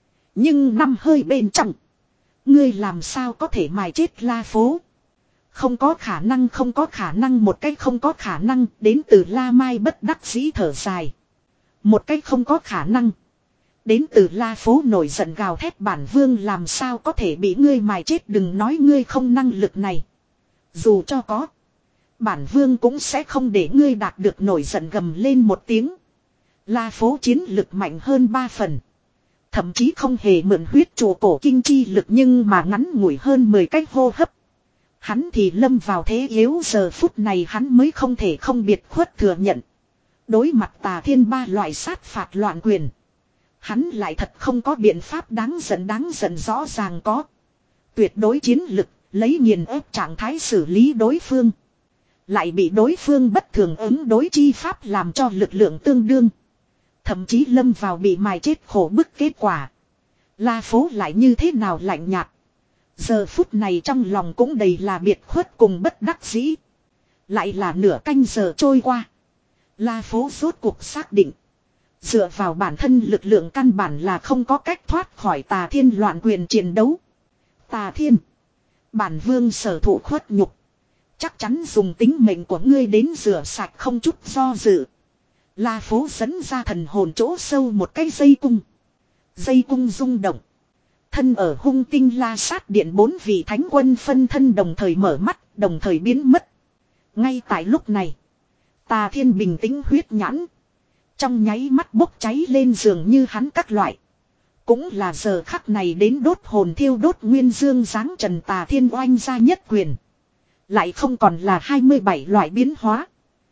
Nhưng năm hơi bên trong, ngươi làm sao có thể mài chết La phố? Không có khả năng, không có khả năng, một cách không có khả năng. Đến từ La Mai bất đắc dĩ thở dài. Một cách không có khả năng. Đến từ La phố nổi giận gào thét, bản vương làm sao có thể bị ngươi mài chết? Đừng nói ngươi không năng lực này. Dù cho có, bản vương cũng sẽ không để ngươi đạt được. Nổi giận gầm lên một tiếng. La phố chiến lực mạnh hơn ba phần. Thậm chí không hề mượn huyết trụ cổ kinh chi lực, nhưng mà ngắn ngủi hơn mười cách hô hấp, hắn thì lâm vào thế yếu. Giờ phút này hắn mới không thể không biệt khuất thừa nhận. Đối mặt Tà Thiên ba loại sát phạt loạn quyền, hắn lại thật không có biện pháp. Đáng giận, đáng giận, rõ ràng có tuyệt đối chiến lực, lấy nghiền ép trạng thái xử lý đối phương. Lại bị đối phương bất thường ứng đối chi pháp làm cho lực lượng tương đương. Thậm chí lâm vào bị mài chết khổ bức kết quả. La phố lại như thế nào lạnh nhạt. Giờ phút này trong lòng cũng đầy là biệt khuất cùng bất đắc dĩ. Lại là nửa canh giờ trôi qua. La phố rốt cuộc xác định. Dựa vào bản thân lực lượng căn bản là không có cách thoát khỏi Tà Thiên loạn quyền chiến đấu. Tà Thiên. Bản vương sở thụ khuất nhục. Chắc chắn dùng tính mệnh của ngươi đến rửa sạch không chút do dự. La phố dẫn ra thần hồn chỗ sâu một cái dây cung. Dây cung rung động. Thân ở hung tinh la sát điện bốn vị thánh quân phân thân đồng thời mở mắt, đồng thời biến mất. Ngay tại lúc này, Tà Thiên bình tĩnh huyết nhãn. Trong nháy mắt bốc cháy lên dường như hắn các loại. Cũng là giờ khắc này đến đốt hồn thiêu đốt nguyên dương giáng trần Tà Thiên oanh ra nhất quyền. Lại không còn là hai mươi bảy loại biến hóa.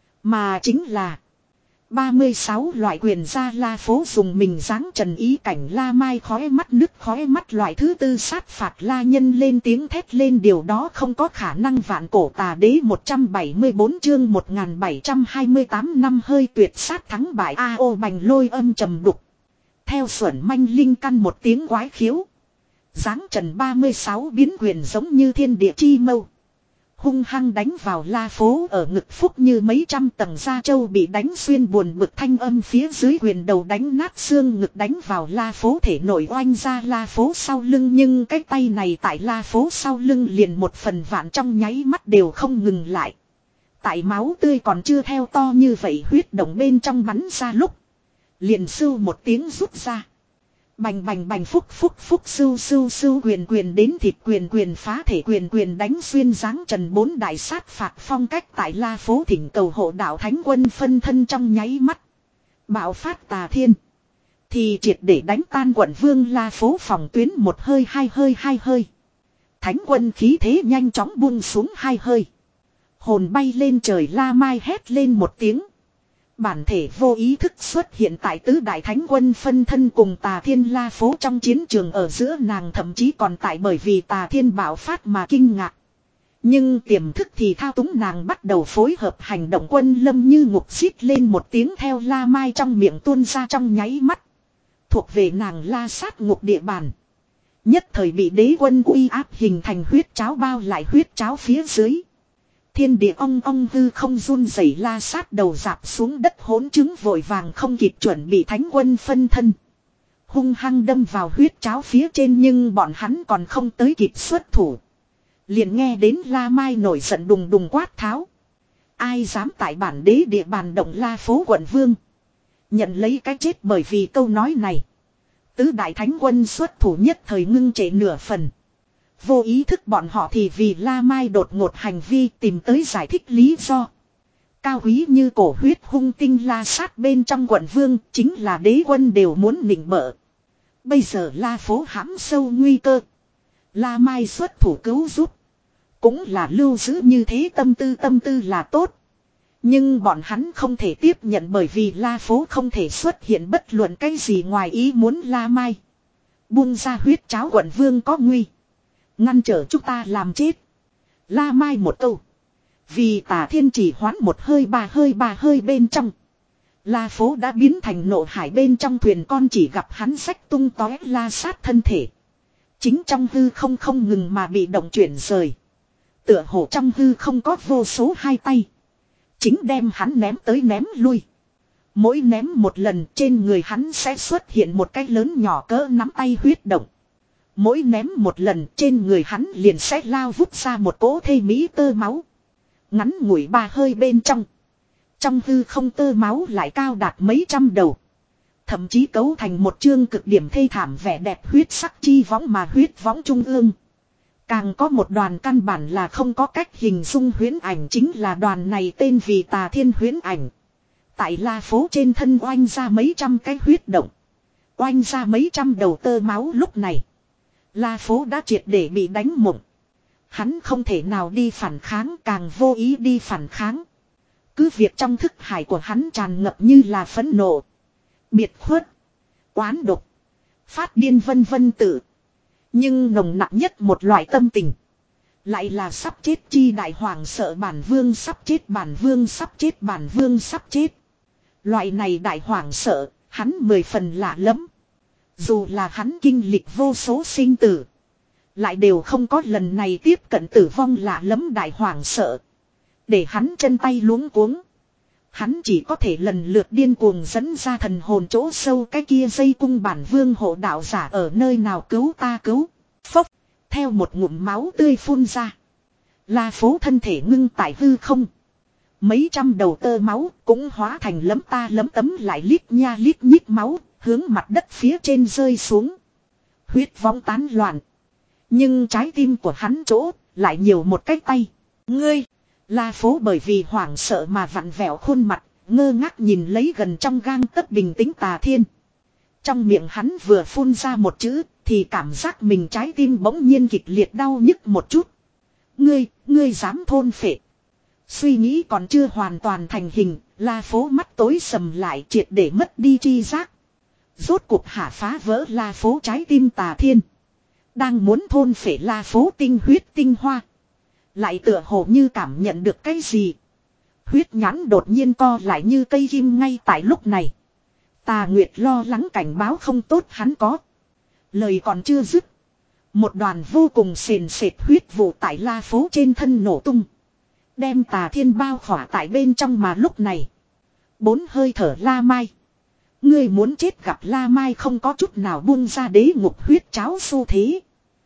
Mà chính là ba mươi sáu loại quyền ra. La phố dùng mình giáng trần ý cảnh La Mai khói mắt nứt khói mắt loại thứ tư sát phạt La Nhân lên tiếng thét lên điều đó không có khả năng. Vạn cổ tà đế một trăm bảy mươi bốn chương một nghìn bảy trăm hai mươi tám năm hơi tuyệt sát thắng bại A ô bành lôi âm trầm đục. Theo xuẩn manh linh căn một tiếng quái khiếu. Giáng trần ba mươi sáu biến quyền giống như thiên địa chi mâu. Hung hăng đánh vào La phố ở ngực phúc như mấy trăm tầng da trâu bị đánh xuyên buồn bực thanh âm phía dưới quyền đầu đánh nát xương ngực đánh vào La phố thể nội oanh ra La phố sau lưng. Nhưng cái tay này tại La phố sau lưng liền một phần vạn trong nháy mắt đều không ngừng lại. Tại máu tươi còn chưa theo to như vậy huyết động bên trong bắn ra lúc. Liền sưu một tiếng rút ra. Bành bành bành phúc phúc phúc sưu sưu sưu quyền quyền đến thịt quyền quyền phá thể quyền quyền đánh xuyên giáng trần bốn đại sát phạt phong cách tại La phố thỉnh cầu hộ đạo thánh quân phân thân trong nháy mắt. Bạo phát Tà Thiên. Thì triệt để đánh tan quận vương La phố phòng tuyến một hơi hai hơi hai hơi. Thánh quân khí thế nhanh chóng buông xuống hai hơi. Hồn bay lên trời La Mai hét lên một tiếng. Bản thể vô ý thức xuất hiện tại tứ đại thánh quân phân thân cùng Tà Thiên La phố trong chiến trường ở giữa nàng thậm chí còn tại bởi vì Tà Thiên bạo phát mà kinh ngạc. Nhưng tiềm thức thì thao túng nàng bắt đầu phối hợp hành động quân lâm như ngục xít lên một tiếng theo La Mai trong miệng tuôn ra trong nháy mắt. Thuộc về nàng La sát ngục địa bàn. Nhất thời bị đế quân uy áp hình thành huyết cháo bao lại huyết cháo phía dưới. Thiên địa ong ong hư không run rẩy La sát đầu dạp xuống đất hỗn chứng vội vàng không kịp chuẩn bị thánh quân phân thân. Hung hăng đâm vào huyết cháo phía trên nhưng bọn hắn còn không tới kịp xuất thủ. Liền nghe đến La Mai nổi giận đùng đùng quát tháo. Ai dám tại bản đế địa bàn động La phố quận vương. Nhận lấy cái chết bởi vì câu nói này. Tứ đại thánh quân xuất thủ nhất thời ngưng trệ nửa phần. Vô ý thức bọn họ thì vì La Mai đột ngột hành vi tìm tới giải thích lý do. Cao quý như cổ huyết hung tinh La sát bên trong quận vương chính là đế quân đều muốn nịnh bợ. Bây giờ La phố hãm sâu nguy cơ. La Mai xuất thủ cứu giúp. Cũng là lưu giữ như thế tâm tư tâm tư là tốt. Nhưng bọn hắn không thể tiếp nhận bởi vì La phố không thể xuất hiện bất luận cái gì ngoài ý muốn La Mai. Buông ra huyết cháo quận vương có nguy. Ngăn trở chúng ta làm chết. La Mai một câu. Vì Tà Thiên chỉ hoán một hơi ba hơi ba hơi bên trong. La phố đã biến thành nộ hải bên trong thuyền con chỉ gặp hắn xách tung tóe la sát thân thể. Chính trong hư không không ngừng mà bị động chuyển rời. Tựa hồ trong hư không có vô số hai tay. Chính đem hắn ném tới ném lui. Mỗi ném một lần trên người hắn sẽ xuất hiện một cái lớn nhỏ cỡ nắm tay huyết động. Mỗi ném một lần trên người hắn liền sẽ lao vút ra một cỗ thây mỹ tơ máu. Ngắn ngủi ba hơi bên trong. Trong hư không tơ máu lại cao đạt mấy trăm đầu. Thậm chí cấu thành một chương cực điểm thê thảm vẻ đẹp huyết sắc chi võng mà huyết võng trung ương. Càng có một đoàn căn bản là không có cách hình dung huyễn ảnh chính là đoàn này tên vì Tà Thiên huyễn ảnh. Tại La phố trên thân oanh ra mấy trăm cái huyết động. Oanh ra mấy trăm đầu tơ máu lúc này. La phố đã triệt để bị đánh mộng. Hắn không thể nào đi phản kháng càng vô ý đi phản kháng. Cứ việc trong thức hải của hắn tràn ngập như là phẫn nộ. Biệt khuất. Oán độc. Phát điên vân vân tự. Nhưng nồng nặng nhất một loại tâm tình. Lại là sắp chết chi đại hoàng sợ bản vương sắp chết bản vương sắp chết bản vương sắp chết. Loại này đại hoàng sợ. Hắn mười phần lạ lắm. Dù là hắn kinh lịch vô số sinh tử. Lại đều không có lần này tiếp cận tử vong lạ lắm đại hoảng sợ. Để hắn chân tay luống cuống. Hắn chỉ có thể lần lượt điên cuồng dẫn ra thần hồn chỗ sâu cái kia dây cung bản vương hộ đạo giả ở nơi nào cứu ta cứu. Phốc. Theo một ngụm máu tươi phun ra. La phố thân thể ngưng tại hư không. Mấy trăm đầu tơ máu cũng hóa thành lấm ta lấm tấm lại lít nha lít nhít máu. Hướng mặt đất phía trên rơi xuống. Huyết vong tán loạn. Nhưng trái tim của hắn chỗ lại nhiều một cái tay. Ngươi. La phố bởi vì hoảng sợ mà vặn vẹo khuôn mặt. Ngơ ngác nhìn lấy gần trong gang tấc bình tĩnh Tà Thiên. Trong miệng hắn vừa phun ra một chữ. Thì cảm giác mình trái tim bỗng nhiên kịch liệt đau nhức một chút. Ngươi, ngươi dám thôn phệ. Suy nghĩ còn chưa hoàn toàn thành hình. La phố mắt tối sầm lại triệt để mất đi tri giác. Rốt cuộc hạ phá vỡ La phố trái tim Tà Thiên. Đang muốn thôn phệ La phố tinh huyết tinh hoa. Lại tựa hồ như cảm nhận được cái gì. Huyết nhãn đột nhiên co lại như cây kim ngay tại lúc này. Tà Nguyệt lo lắng cảnh báo không tốt hắn có. Lời còn chưa dứt. Một đoàn vô cùng sền sệt huyết vụ tại La phố trên thân nổ tung. Đem Tà Thiên bao khỏa tại bên trong mà lúc này. Bốn hơi thở La Mai. Ngươi muốn chết gặp La Mai không có chút nào buông ra đế ngục huyết cháo xu thế.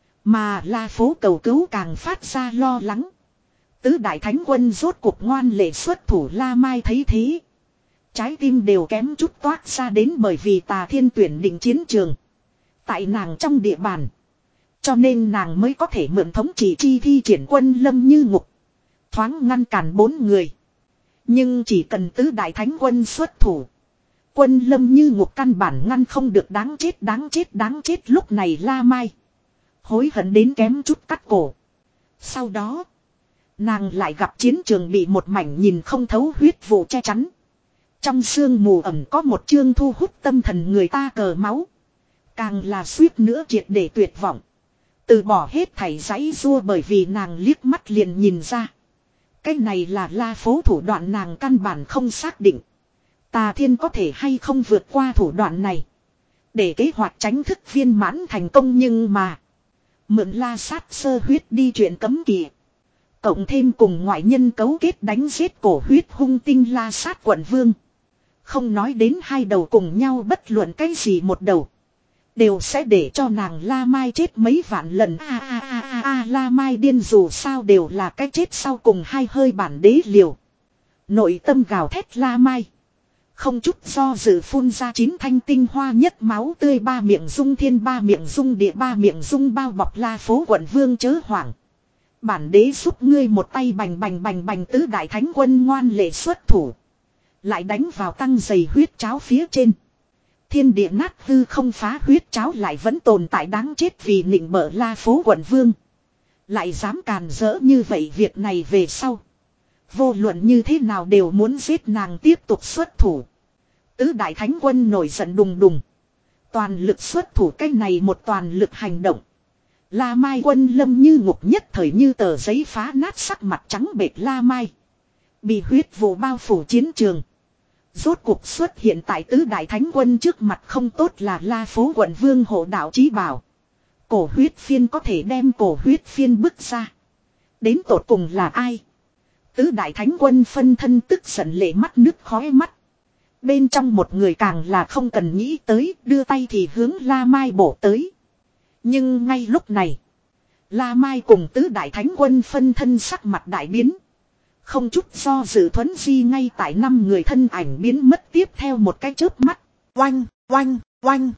Mà La phố cầu cứu càng phát ra lo lắng. Tứ đại thánh quân rốt cuộc ngoan lệ xuất thủ La Mai thấy thế. Trái tim đều kém chút toát ra đến bởi vì Tà Thiên tuyển định chiến trường. Tại nàng trong địa bàn. Cho nên nàng mới có thể mượn thống trị chi thi triển quân lâm như ngục. Thoáng ngăn cản bốn người. Nhưng chỉ cần tứ đại thánh quân xuất thủ. Quân lâm như ngục căn bản ngăn không được đáng chết đáng chết đáng chết lúc này La Mai. Hối hận đến kém chút cắt cổ. Sau đó. Nàng lại gặp chiến trường bị một mảnh nhìn không thấu huyết vụ che chắn. Trong sương mù ẩm có một chương thu hút tâm thần người ta cờ máu. Càng là suýt nữa triệt để tuyệt vọng. Từ bỏ hết thảy giãy rua bởi vì nàng liếc mắt liền nhìn ra. Cái này là La phố thủ đoạn nàng căn bản không xác định. Tà Thiên có thể hay không vượt qua thủ đoạn này. Để kế hoạch tránh thức viên mãn thành công nhưng mà. Mượn La sát sơ huyết đi chuyện cấm kỵ. Cộng thêm cùng ngoại nhân cấu kết đánh giết cổ huyết hung tinh La sát quận vương. Không nói đến hai đầu cùng nhau bất luận cái gì một đầu. Đều sẽ để cho nàng La Mai chết mấy vạn lần. A a a a a La Mai điên dù sao đều là cái chết sau cùng hai hơi bản đế liều. Nội tâm gào thét La Mai. Không chút do dự phun ra chín thanh tinh hoa nhất máu tươi ba miệng dung thiên ba miệng dung địa ba miệng dung bao bọc La phố quận vương chớ hoảng. Bản đế giúp ngươi một tay bành bành bành bành tứ đại thánh quân ngoan lệ xuất thủ. Lại đánh vào tăng dày huyết cháo phía trên. Thiên địa nát hư không phá huyết cháo lại vẫn tồn tại đáng chết vì nịnh bợ La phố quận vương. Lại dám càn rỡ như vậy việc này về sau. Vô luận như thế nào đều muốn giết nàng tiếp tục xuất thủ. Tứ đại thánh quân nổi giận đùng đùng. Toàn lực xuất thủ cái này một toàn lực hành động. La Mai quân lâm như ngục nhất thời như tờ giấy phá nát sắc mặt trắng bệch La Mai. Bị huyết vụ bao phủ chiến trường. Rốt cuộc xuất hiện tại tứ đại thánh quân trước mặt không tốt là La phố quận vương hộ đạo chí bảo. Cổ huyết phiên có thể đem cổ huyết phiên bức ra. Đến tột cùng là ai? Tứ đại thánh quân phân thân tức giận lệ mắt nước khói mắt. Bên trong một người càng là không cần nghĩ tới đưa tay thì hướng La Mai bổ tới. Nhưng ngay lúc này. La Mai cùng tứ đại thánh quân phân thân sắc mặt đại biến. Không chút do dự thuấn di ngay tại năm người thân ảnh biến mất tiếp theo một cái chớp mắt. Oanh, oanh, oanh.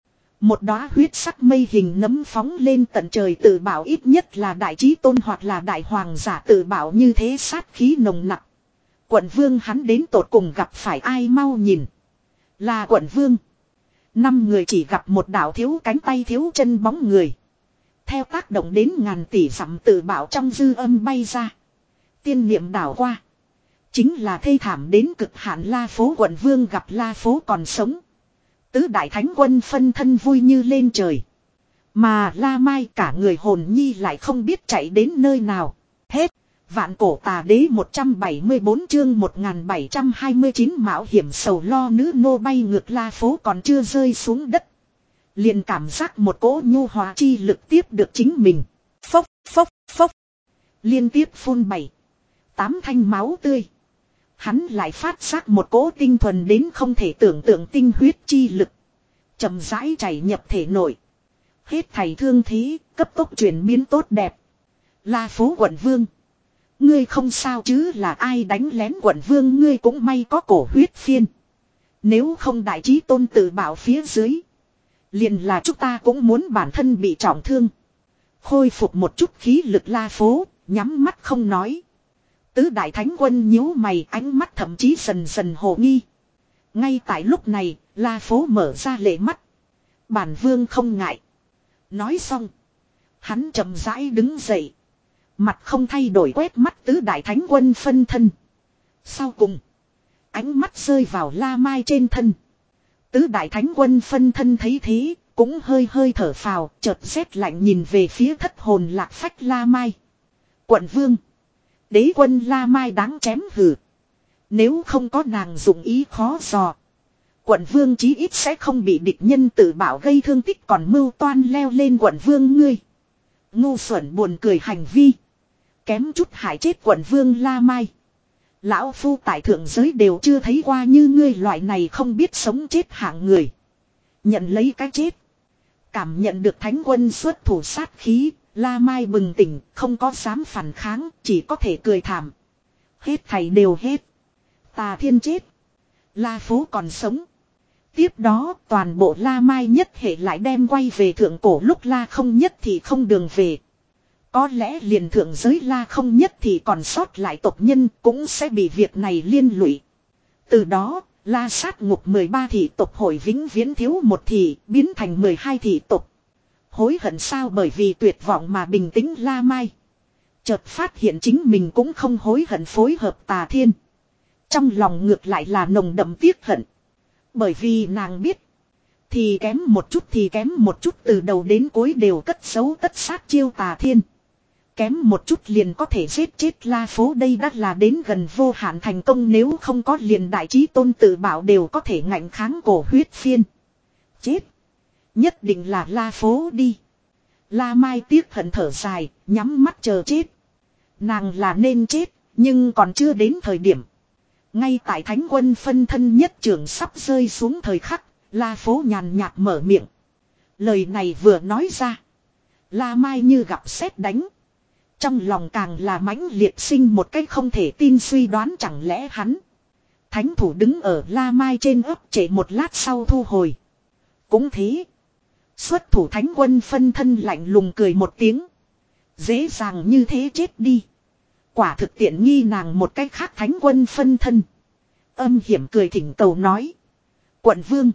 Một đóa huyết sắc mây hình nấm phóng lên tận trời tự bảo ít nhất là đại chí tôn hoặc là đại hoàng giả tự bảo như thế sát khí nồng nặc. Quận vương hắn đến tột cùng gặp phải ai mau nhìn. Là quận vương. Năm người chỉ gặp một đạo thiếu cánh tay thiếu chân bóng người. Theo tác động đến ngàn tỷ dặm tự bảo trong dư âm bay ra. Tiên niệm đảo qua. Chính là thê thảm đến cực hạn La phố quận vương gặp La phố còn sống. Tứ đại thánh quân phân thân vui như lên trời. Mà La Mai cả người hồn nhi lại không biết chạy đến nơi nào. Hết. Vạn cổ tà đế một trăm bảy mươi bốn chương một nghìn bảy trăm hai mươi chín mạo hiểm sầu lo nữ nô bay ngược La Phố còn chưa rơi xuống đất. Liền cảm giác một cỗ nhu hòa chi lực tiếp được chính mình. Phốc, phốc, phốc. Liên tiếp phun bảy. Tám thanh máu tươi. Hắn lại phát giác một cỗ tinh thuần đến không thể tưởng tượng tinh huyết chi lực. Chậm rãi chảy nhập thể nội. Hết thảy thương thế, cấp tốc chuyển biến tốt đẹp. La Phố quận vương. Ngươi không sao chứ, là ai đánh lén quận vương, ngươi cũng may có cổ huyết phiên. Nếu không đại chí tôn tự bảo phía dưới. Liền là chúng ta cũng muốn bản thân bị trọng thương. Khôi phục một chút khí lực La Phố, nhắm mắt không nói. Tứ đại thánh quân nhíu mày, ánh mắt thậm chí dần dần hồ nghi. Ngay tại lúc này, La Phố mở ra lệ mắt. Bản vương không ngại. Nói xong. Hắn chậm rãi đứng dậy. Mặt không thay đổi quét mắt tứ đại thánh quân phân thân. Sau cùng. Ánh mắt rơi vào La Mai trên thân. Tứ đại thánh quân phân thân thấy thế. Cũng hơi hơi thở phào. Chợt rét lạnh nhìn về phía thất hồn lạc phách La Mai. Quận vương. Đế quân La Mai đáng chém hử. Nếu không có nàng dụng ý khó dò. Quận vương chí ít sẽ không bị địch nhân tự bảo gây thương tích, còn mưu toan leo lên quận vương ngươi. Ngu xuẩn buồn cười hành vi. Kém chút hại chết quận vương La Mai. Lão phu tại thượng giới đều chưa thấy qua như ngươi loại này không biết sống chết hạng người. Nhận lấy cái chết. Cảm nhận được thánh quân xuất thủ sát khí, La Mai bừng tỉnh, không có dám phản kháng, chỉ có thể cười thảm. Hết thảy đều hết. Tà Thiên chết. La Phố còn sống. Tiếp đó toàn bộ La Mai nhất hệ lại đem quay về thượng cổ lúc La không nhất thì không đường về. Có lẽ liền thượng giới La không nhất thì còn sót lại tộc nhân cũng sẽ bị việc này liên lụy. Từ đó, La sát ngục mười ba thị tộc hội vĩnh viễn thiếu một thị, biến thành mười hai thị tộc. Hối hận sao, bởi vì tuyệt vọng mà bình tĩnh La Mai. Chợt phát hiện chính mình cũng không hối hận phối hợp Tà Thiên. Trong lòng ngược lại là nồng đậm tiếc hận. Bởi vì nàng biết. Thì kém một chút thì kém một chút, từ đầu đến cuối đều cất giấu tất sát chiêu Tà Thiên. Kém một chút liền có thể giết chết La Phố, đây đã là đến gần vô hạn thành công, nếu không có liền đại chí tôn tự bảo đều có thể ngạnh kháng cổ huyết phiên. Chết. Nhất định là La Phố đi. La Mai tiếc hận thở dài, nhắm mắt chờ chết. Nàng là nên chết, nhưng còn chưa đến thời điểm. Ngay tại thánh quân phân thân nhất trưởng sắp rơi xuống thời khắc, La Phố nhàn nhạt mở miệng. Lời này vừa nói ra. La Mai như gặp sét đánh. Trong lòng càng là mãnh liệt sinh một cách không thể tin suy đoán, chẳng lẽ hắn. Thánh thủ đứng ở La Mai trên ấp trễ một lát sau thu hồi. Cũng thế. Xuất thủ thánh quân phân thân lạnh lùng cười một tiếng. Dễ dàng như thế chết đi. Quả thực tiện nghi nàng một cách khác thánh quân phân thân. Âm hiểm cười thỉnh cầu nói. Quận vương.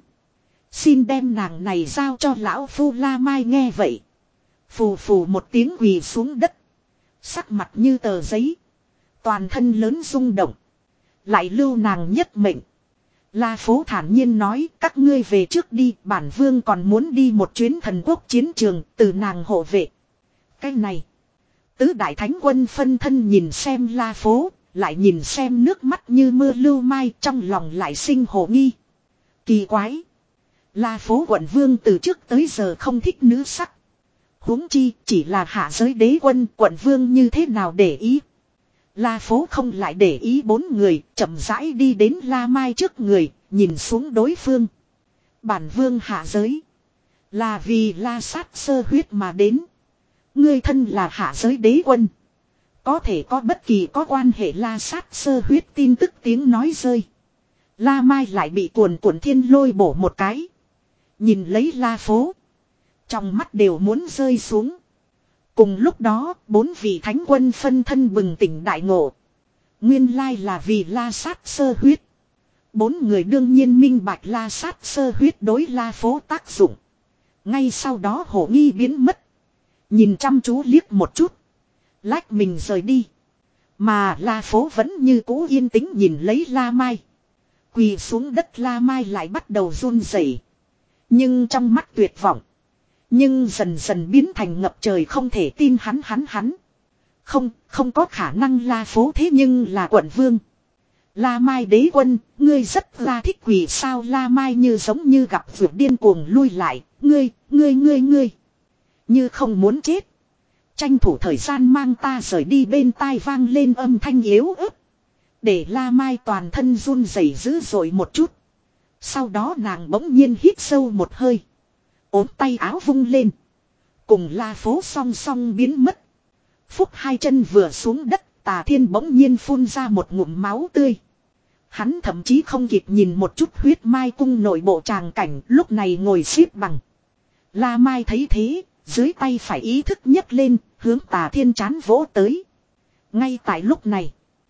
Xin đem nàng này giao cho lão phu. La Mai nghe vậy. Phù phù một tiếng quỳ xuống đất. Sắc mặt như tờ giấy. Toàn thân lớn rung động. Lại lưu nàng nhất mệnh. La Phố thản nhiên nói, các ngươi về trước đi, bản vương còn muốn đi một chuyến thần quốc chiến trường, từ nàng hộ vệ. Cái này. Tứ đại thánh quân phân thân nhìn xem La Phố, lại nhìn xem nước mắt như mưa lưu mai, trong lòng lại sinh hồ nghi. Kỳ quái. La Phố quận vương từ trước tới giờ không thích nữ sắc. Huống chi chỉ là hạ giới đế quân, quận vương như thế nào để ý. La Phố không lại để ý bốn người, chậm rãi đi đến La Mai trước người, nhìn xuống đối phương. Bản vương hạ giới. Là vì La sát sơ huyết mà đến. Ngươi thân là hạ giới đế quân. Có thể có bất kỳ có quan hệ La sát sơ huyết tin tức tiếng nói rơi. La Mai lại bị cuồn cuộn thiên lôi bổ một cái. Nhìn lấy La Phố. Trong mắt đều muốn rơi xuống. Cùng lúc đó, bốn vị thánh quân phân thân bừng tỉnh đại ngộ. Nguyên lai là vì La sát sơ huyết. Bốn người đương nhiên minh bạch La sát sơ huyết đối La Phố tác dụng. Ngay sau đó hổ nghi biến mất. Nhìn chăm chú liếc một chút. Lách mình rời đi. Mà La Phố vẫn như cũ yên tĩnh nhìn lấy La Mai. Quỳ xuống đất La Mai lại bắt đầu run rẩy. Nhưng trong mắt tuyệt vọng. Nhưng dần dần biến thành ngập trời không thể tin hắn hắn hắn. Không, không có khả năng La Phố thế nhưng là quận vương. La Mai đế quân, ngươi rất là thích quỷ sao? La Mai như giống như gặp vượt điên cuồng lui lại. Ngươi, ngươi ngươi ngươi. Như không muốn chết. Tranh thủ thời gian mang ta rời đi, bên tai vang lên âm thanh yếu ớt. Để La Mai toàn thân run rẩy dữ dội một chút. Sau đó nàng bỗng nhiên hít sâu một hơi. Ốm tay áo vung lên. Cùng La Phố song song biến mất. Phúc hai chân vừa xuống đất, Tà Thiên bỗng nhiên phun ra một ngụm máu tươi. Hắn thậm chí không kịp nhìn một chút huyết mai cung nội bộ tràng cảnh, lúc này ngồi xếp bằng. La Mai thấy thế, dưới tay phải ý thức nhấc lên, hướng Tà Thiên chán vỗ tới. Ngay tại lúc này,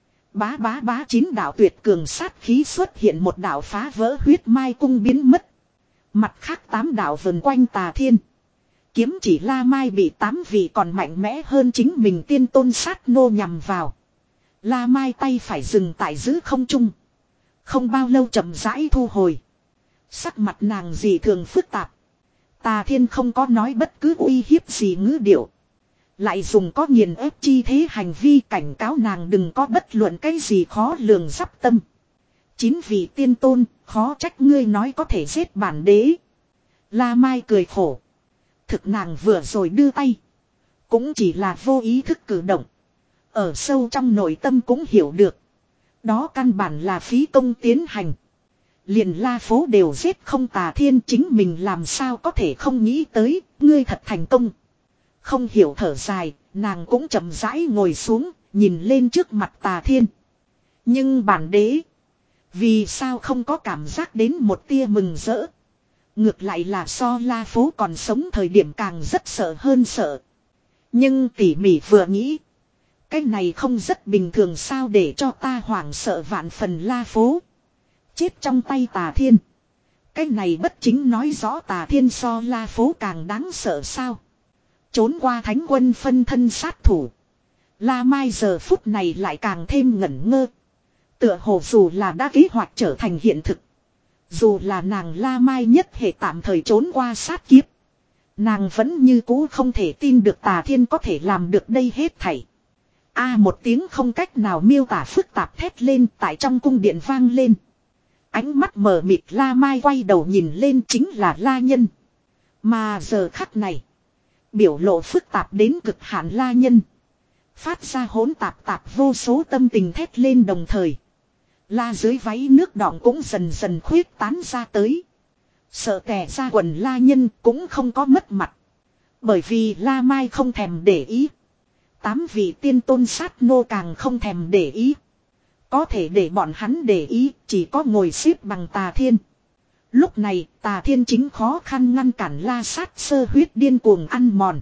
bá bá bá chín đạo tuyệt cường sát khí xuất hiện, một đạo phá vỡ huyết mai cung biến mất. Mặt khác tám đạo vần quanh Tà Thiên. Kiếm chỉ La Mai bị tám vị còn mạnh mẽ hơn chính mình tiên tôn sát nô nhằm vào. La Mai tay phải dừng tại giữ không trung. Không bao lâu chậm rãi thu hồi. Sắc mặt nàng dị thường phức tạp. Tà Thiên không có nói bất cứ uy hiếp gì ngữ điệu. Lại dùng có nghiền ép chi thế hành vi cảnh cáo nàng đừng có bất luận cái gì khó lường sắp tâm. Chín vị tiên tôn, khó trách ngươi nói có thể giết bản đế. La Mai cười khổ. Thực nàng vừa rồi đưa tay. Cũng chỉ là vô ý thức cử động. Ở sâu trong nội tâm cũng hiểu được. Đó căn bản là phí công tiến hành. Liền La Phố đều giết không, Tà Thiên chính mình làm sao có thể không nghĩ tới, ngươi thật thành công. Không hiểu thở dài, nàng cũng chậm rãi ngồi xuống, nhìn lên trước mặt Tà Thiên. Nhưng bản đế, vì sao không có cảm giác đến một tia mừng rỡ. Ngược lại là so La Phố còn sống thời điểm càng rất sợ hơn sợ. Nhưng tỉ mỉ vừa nghĩ, cái này không rất bình thường sao, để cho ta hoảng sợ vạn phần. La Phố chết trong tay Tà Thiên. Cái này bất chính nói rõ Tà Thiên so La Phố càng đáng sợ sao. Trốn qua thánh quân phân thân sát thủ, La Mai giờ phút này lại càng thêm ngẩn ngơ. Tựa hồ dù là đã kế hoạch trở thành hiện thực, dù là nàng La Mai nhất hệ tạm thời trốn qua sát kiếp, nàng vẫn như cũ không thể tin được Tà Thiên có thể làm được đây hết thảy. A à, một tiếng không cách nào miêu tả phức tạp thét lên tại trong cung điện vang lên. Ánh mắt mờ mịt La Mai quay đầu nhìn lên, chính là La Nhân. Mà giờ khắc này, biểu lộ phức tạp đến cực hạn La Nhân phát ra hỗn tạp tạp vô số tâm tình thét lên, đồng thời La dưới váy nước đọng cũng dần dần khuyết tán ra tới. Sợ tè ra quần La Nhân cũng không có mất mặt. Bởi vì La Mai không thèm để ý. Tám vị tiên tôn sát nô càng không thèm để ý. Có thể để bọn hắn để ý chỉ có ngồi xếp bằng Tà Thiên. Lúc này Tà Thiên chính khó khăn ngăn cản La Sát sơ huyết điên cuồng ăn mòn.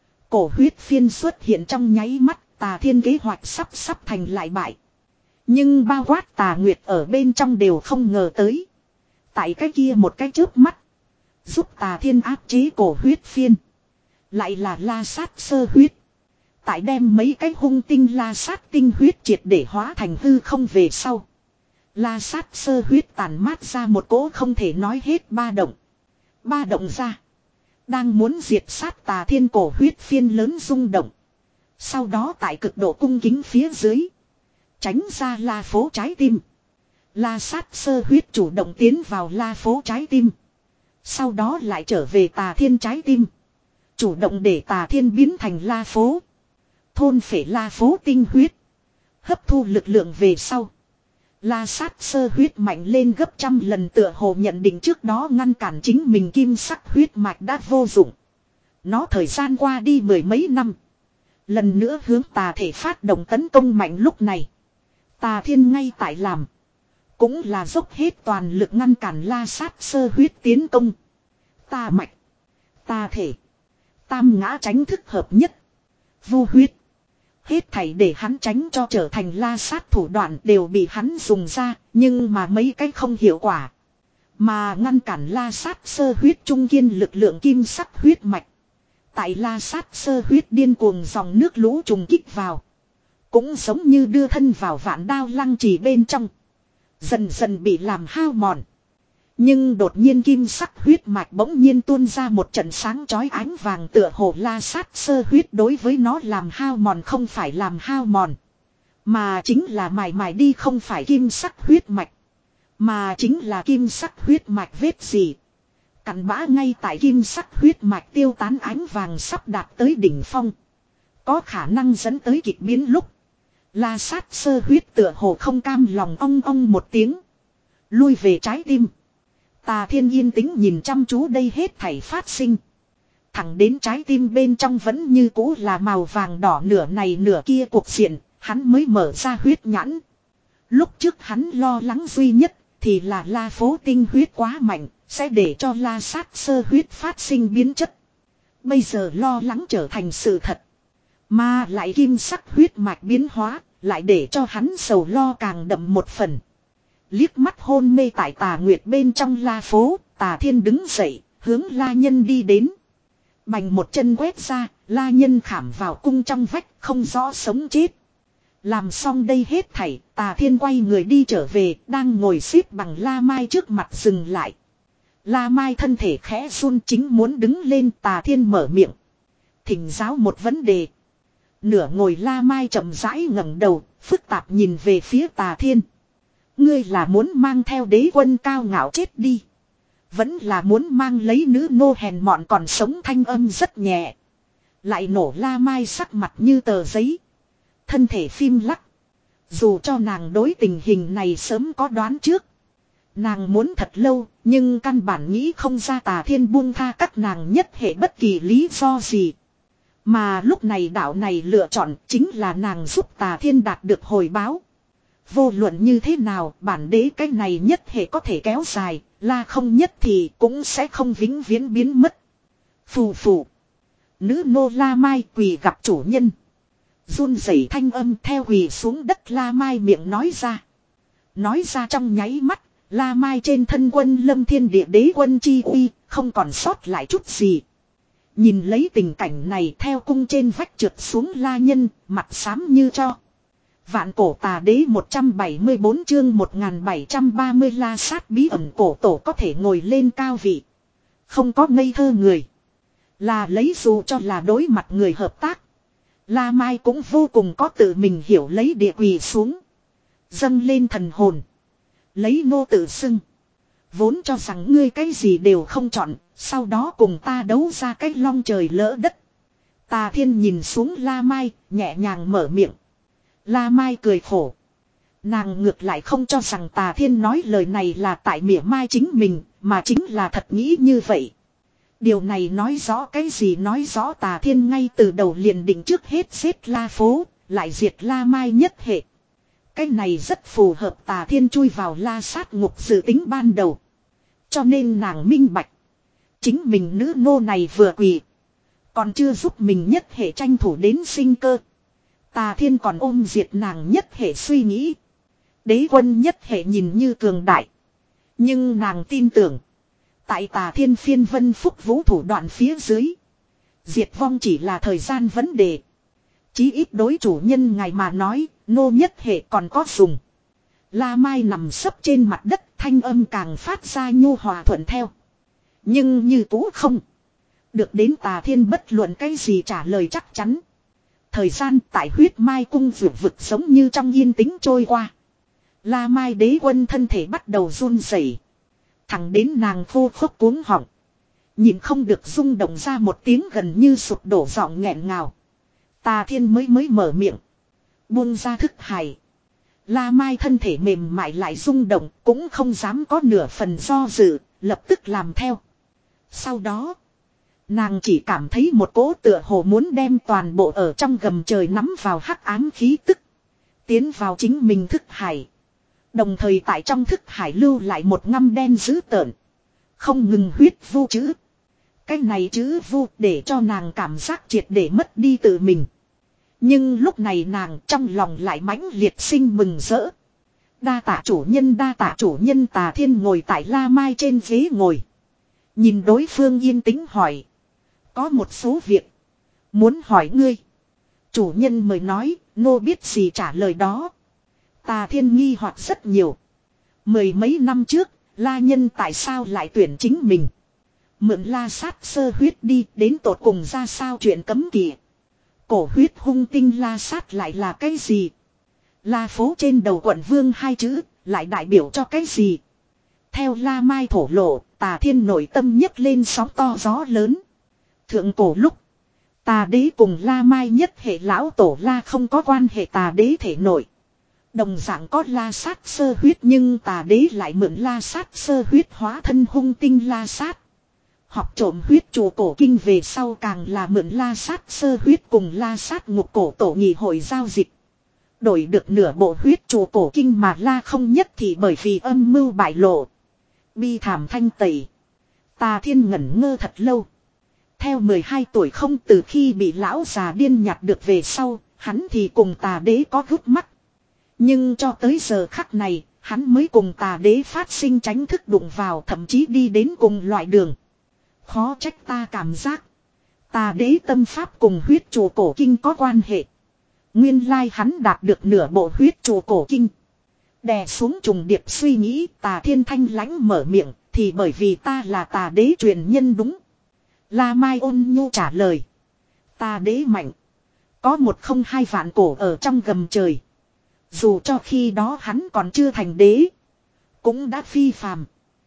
Cổ huyết phiên xuất hiện trong nháy mắt, Tà Thiên kế hoạch sắp sắp thành lại bại. Nhưng bao quát Tà Nguyệt ở bên trong đều không ngờ tới. Tại cái kia một cái chớp mắt, giúp Tà Thiên áp chế cổ huyết phiên, lại là La Sát sơ huyết. Tại đem mấy cái hung tinh La Sát tinh huyết triệt để hóa thành hư không về sau, La Sát sơ huyết tàn mát ra một cỗ không thể nói hết ba động. Ba động ra, đang muốn diệt sát Tà Thiên, cổ huyết phiên lớn rung động. Sau đó tại cực độ cung kính phía dưới, tránh ra La Phố trái tim. La Sát sơ huyết chủ động tiến vào La Phố trái tim. Sau đó lại trở về Tà Thiên trái tim. Chủ động để Tà Thiên biến thành La Phố. Thôn phệ La Phố tinh huyết. Hấp thu lực lượng về sau, La Sát sơ huyết mạnh lên gấp trăm lần, tựa hồ nhận định trước đó ngăn cản chính mình kim sắc huyết mạch đã vô dụng. Nó thời gian qua đi mười mấy năm, lần nữa hướng tà thể phát động tấn công mạnh. Lúc này Tà Thiên ngay tại làm, cũng là dốc hết toàn lực ngăn cản La Sát sơ huyết tiến công. Tà mạch, tà thể, tam ngã tránh thức hợp nhất, vu huyết, hết thảy để hắn tránh cho trở thành La Sát thủ đoạn đều bị hắn dùng ra, nhưng mà mấy cái không hiệu quả. Mà ngăn cản La Sát sơ huyết trung kiên lực lượng kim sắc huyết mạch, tại La Sát sơ huyết điên cuồng dòng nước lũ trùng kích vào, cũng giống như đưa thân vào vạn đao lăng trì bên trong, dần dần bị làm hao mòn. Nhưng đột nhiên kim sắc huyết mạch bỗng nhiên tuôn ra một trận sáng chói ánh vàng tựa hồ la sát sơ huyết đối với nó làm hao mòn không phải làm hao mòn. Mà chính là mài mài đi không phải kim sắc huyết mạch. Mà chính là kim sắc huyết mạch vết gì. Cặn bã ngay tại kim sắc huyết mạch tiêu tán ánh vàng sắp đạt tới đỉnh phong. Có khả năng dẫn tới kịch biến lúc. La sát sơ huyết tựa hồ không cam lòng ong ong một tiếng. Lui về trái tim. Tà Thiên yên tĩnh nhìn chăm chú đây hết thảy phát sinh. Thẳng đến trái tim bên trong vẫn như cũ là màu vàng đỏ nửa này nửa kia cuộc diện, hắn mới mở ra huyết nhãn. Lúc trước hắn lo lắng duy nhất thì là La Phố tinh huyết quá mạnh, sẽ để cho la sát sơ huyết phát sinh biến chất. Bây giờ lo lắng trở thành sự thật. Mà lại kim sắc huyết mạch biến hóa, lại để cho hắn sầu lo càng đậm một phần. Liếc mắt hôn mê tại Tà Nguyệt bên trong La Phố, Tà Thiên đứng dậy, hướng La Nhân đi đến. Bành một chân quét ra, La Nhân khảm vào cung trong vách, không rõ sống chết. Làm xong đây hết thảy, Tà Thiên quay người đi trở về, đang ngồi xếp bằng La Mai trước mặt dừng lại. La Mai thân thể khẽ run chính muốn đứng lên, Tà Thiên mở miệng. Thỉnh giáo một vấn đề. Nửa ngồi La Mai chậm rãi ngẩng đầu, phức tạp nhìn về phía Tà Thiên. Ngươi là muốn mang theo đế quân cao ngạo chết đi. Vẫn là muốn mang lấy nữ nô hèn mọn còn sống thanh âm rất nhẹ. Lại nổ La Mai sắc mặt như tờ giấy. Thân thể phim lắc. Dù cho nàng đối tình hình này sớm có đoán trước. Nàng muốn thật lâu, nhưng căn bản nghĩ không ra Tà Thiên buông tha các nàng nhất hệ bất kỳ lý do gì. Mà lúc này đạo này lựa chọn chính là nàng giúp Tà Thiên đạt được hồi báo. Vô luận như thế nào, bản đế cái này nhất hệ có thể kéo dài, La không nhất thì cũng sẽ không vĩnh viễn biến mất. Phù phù. Nữ nô La Mai quỳ gặp chủ nhân. Run rẩy thanh âm theo quỳ xuống đất La Mai miệng nói ra. Nói ra trong nháy mắt, La Mai trên thân quân lâm thiên địa đế quân chi uy, không còn sót lại chút gì. Nhìn lấy tình cảnh này theo cung trên vách trượt xuống La Nhân, mặt xám như cho. Vạn cổ tà đế một trăm bảy mươi bốn chương một nghìn bảy trăm ba mươi la sát bí ẩn cổ tổ có thể ngồi lên cao vị. Không có ngây thơ người. Là lấy dù cho là đối mặt người hợp tác. La Mai cũng vô cùng có tự mình hiểu lấy địa quỳ xuống. Dâng lên thần hồn. Lấy nô tự xưng. Vốn cho rằng ngươi cái gì đều không chọn. Sau đó cùng ta đấu ra cái long trời lỡ đất. Tà Thiên nhìn xuống La Mai, nhẹ nhàng mở miệng. La Mai cười khổ. Nàng ngược lại không cho rằng Tà Thiên nói lời này là tại mỉa mai chính mình, mà chính là thật nghĩ như vậy. Điều này nói rõ cái gì, nói rõ Tà Thiên ngay từ đầu liền định trước hết giết La Phố, lại diệt La Mai nhất hệ. Cái này rất phù hợp Tà Thiên chui vào la sát ngục dự tính ban đầu. Cho nên nàng minh bạch. Chính mình nữ nô này vừa quỳ. Còn chưa giúp mình nhất hệ tranh thủ đến sinh cơ. Tà Thiên còn ôm diệt nàng nhất hệ suy nghĩ. Đế quân nhất hệ nhìn như cường đại. Nhưng nàng tin tưởng. Tại Tà Thiên phiên vân phúc vũ thủ đoạn phía dưới. Diệt vong chỉ là thời gian vấn đề. Chí ít đối chủ nhân ngài mà nói, nô nhất hệ còn có dùng. La Mai nằm sấp trên mặt đất, thanh âm càng phát ra nhu hòa thuận theo. Nhưng như cũ không. Được đến Tà Thiên bất luận cái gì trả lời chắc chắn. Thời gian tại huyết mai cung vượt vực giống như trong yên tĩnh trôi qua. La Mai đế quân thân thể bắt đầu run rẩy. Thẳng đến nàng khô khốc cuống họng. Nhìn không được rung động ra một tiếng gần như sụp đổ giọng nghẹn ngào. Tà Thiên mới mới mở miệng. Buông ra thức hải. La Mai thân thể mềm mại lại rung động, cũng không dám có nửa phần do dự, lập tức làm theo. Sau đó, nàng chỉ cảm thấy một cỗ tựa hồ muốn đem toàn bộ ở trong gầm trời nắm vào hắc ám khí tức. Tiến vào chính mình thức hải. Đồng thời tại trong thức hải lưu lại một ngăm đen dữ tợn. Không ngừng huyết vu chữ. Cái này chữ vu để cho nàng cảm giác triệt để mất đi tự mình. Nhưng lúc này nàng trong lòng lại mãnh liệt sinh mừng rỡ. Đa tạ chủ nhân, đa tạ chủ nhân. Tà Thiên ngồi tại La Mai trên ghế ngồi. Nhìn đối phương yên tĩnh hỏi. Có một số việc muốn hỏi ngươi. Chủ nhân mời nói, nô biết gì trả lời đó. Tà Thiên nghi hoặc rất nhiều. Mười mấy năm trước, La nhân tại sao lại tuyển chính mình. Mượn la sát sơ huyết đi đến tột cùng ra sao chuyện cấm kỵ. Cổ huyết hung tinh la sát lại là cái gì? La phố trên đầu quận vương hai chữ lại đại biểu cho cái gì? Theo La Mai thổ lộ, Tà Thiên nội tâm nhấc lên sóng to gió lớn. Thượng cổ lúc, Tà đế cùng La Mai nhất hệ lão tổ La không có quan hệ tà đế thể nội. Đồng dạng có la sát sơ huyết nhưng tà đế lại mượn la sát sơ huyết hóa thân hung tinh la sát. Học trộm huyết chùa cổ kinh về sau càng là mượn la sát sơ huyết cùng la sát ngục cổ tổ nghị hội giao dịch. Đổi được nửa bộ huyết chùa cổ kinh mà la không nhất thì bởi vì âm mưu bại lộ. Bi thảm thanh tẩy. Tà Thiên ngẩn ngơ thật lâu. Theo mười hai tuổi không từ khi bị lão già điên nhặt được về sau, hắn thì cùng tà đế có gút mắt. Nhưng cho tới giờ khắc này, hắn mới cùng tà đế phát sinh tránh thức đụng vào thậm chí đi đến cùng loại đường. Khó trách ta cảm giác. Tà đế tâm pháp cùng huyết chùa cổ kinh có quan hệ. Nguyên lai hắn đạt được nửa bộ huyết chùa cổ kinh. Đè xuống trùng điệp suy nghĩ Tà Thiên thanh lãnh mở miệng thì bởi vì ta là tà đế truyền nhân đúng. La Mai ôn nhu trả lời. Tà đế mạnh. Có một không hai vạn cổ ở trong gầm trời. Dù cho khi đó hắn còn chưa thành đế. Cũng đã phi phàm.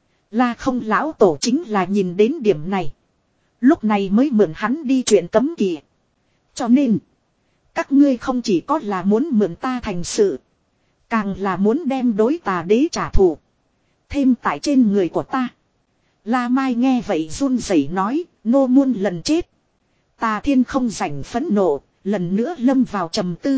La không lão tổ chính là nhìn đến điểm này. Lúc này mới mượn hắn đi chuyện cấm kỵ. Cho nên. Các ngươi không chỉ có là muốn mượn ta thành sự. Càng là muốn đem đối tà đế trả thù. Thêm tại trên người của ta. La Mai nghe vậy run rẩy nói. Nô muôn lần chết. Tà Thiên không rảnh phẫn nộ. Lần nữa lâm vào trầm tư.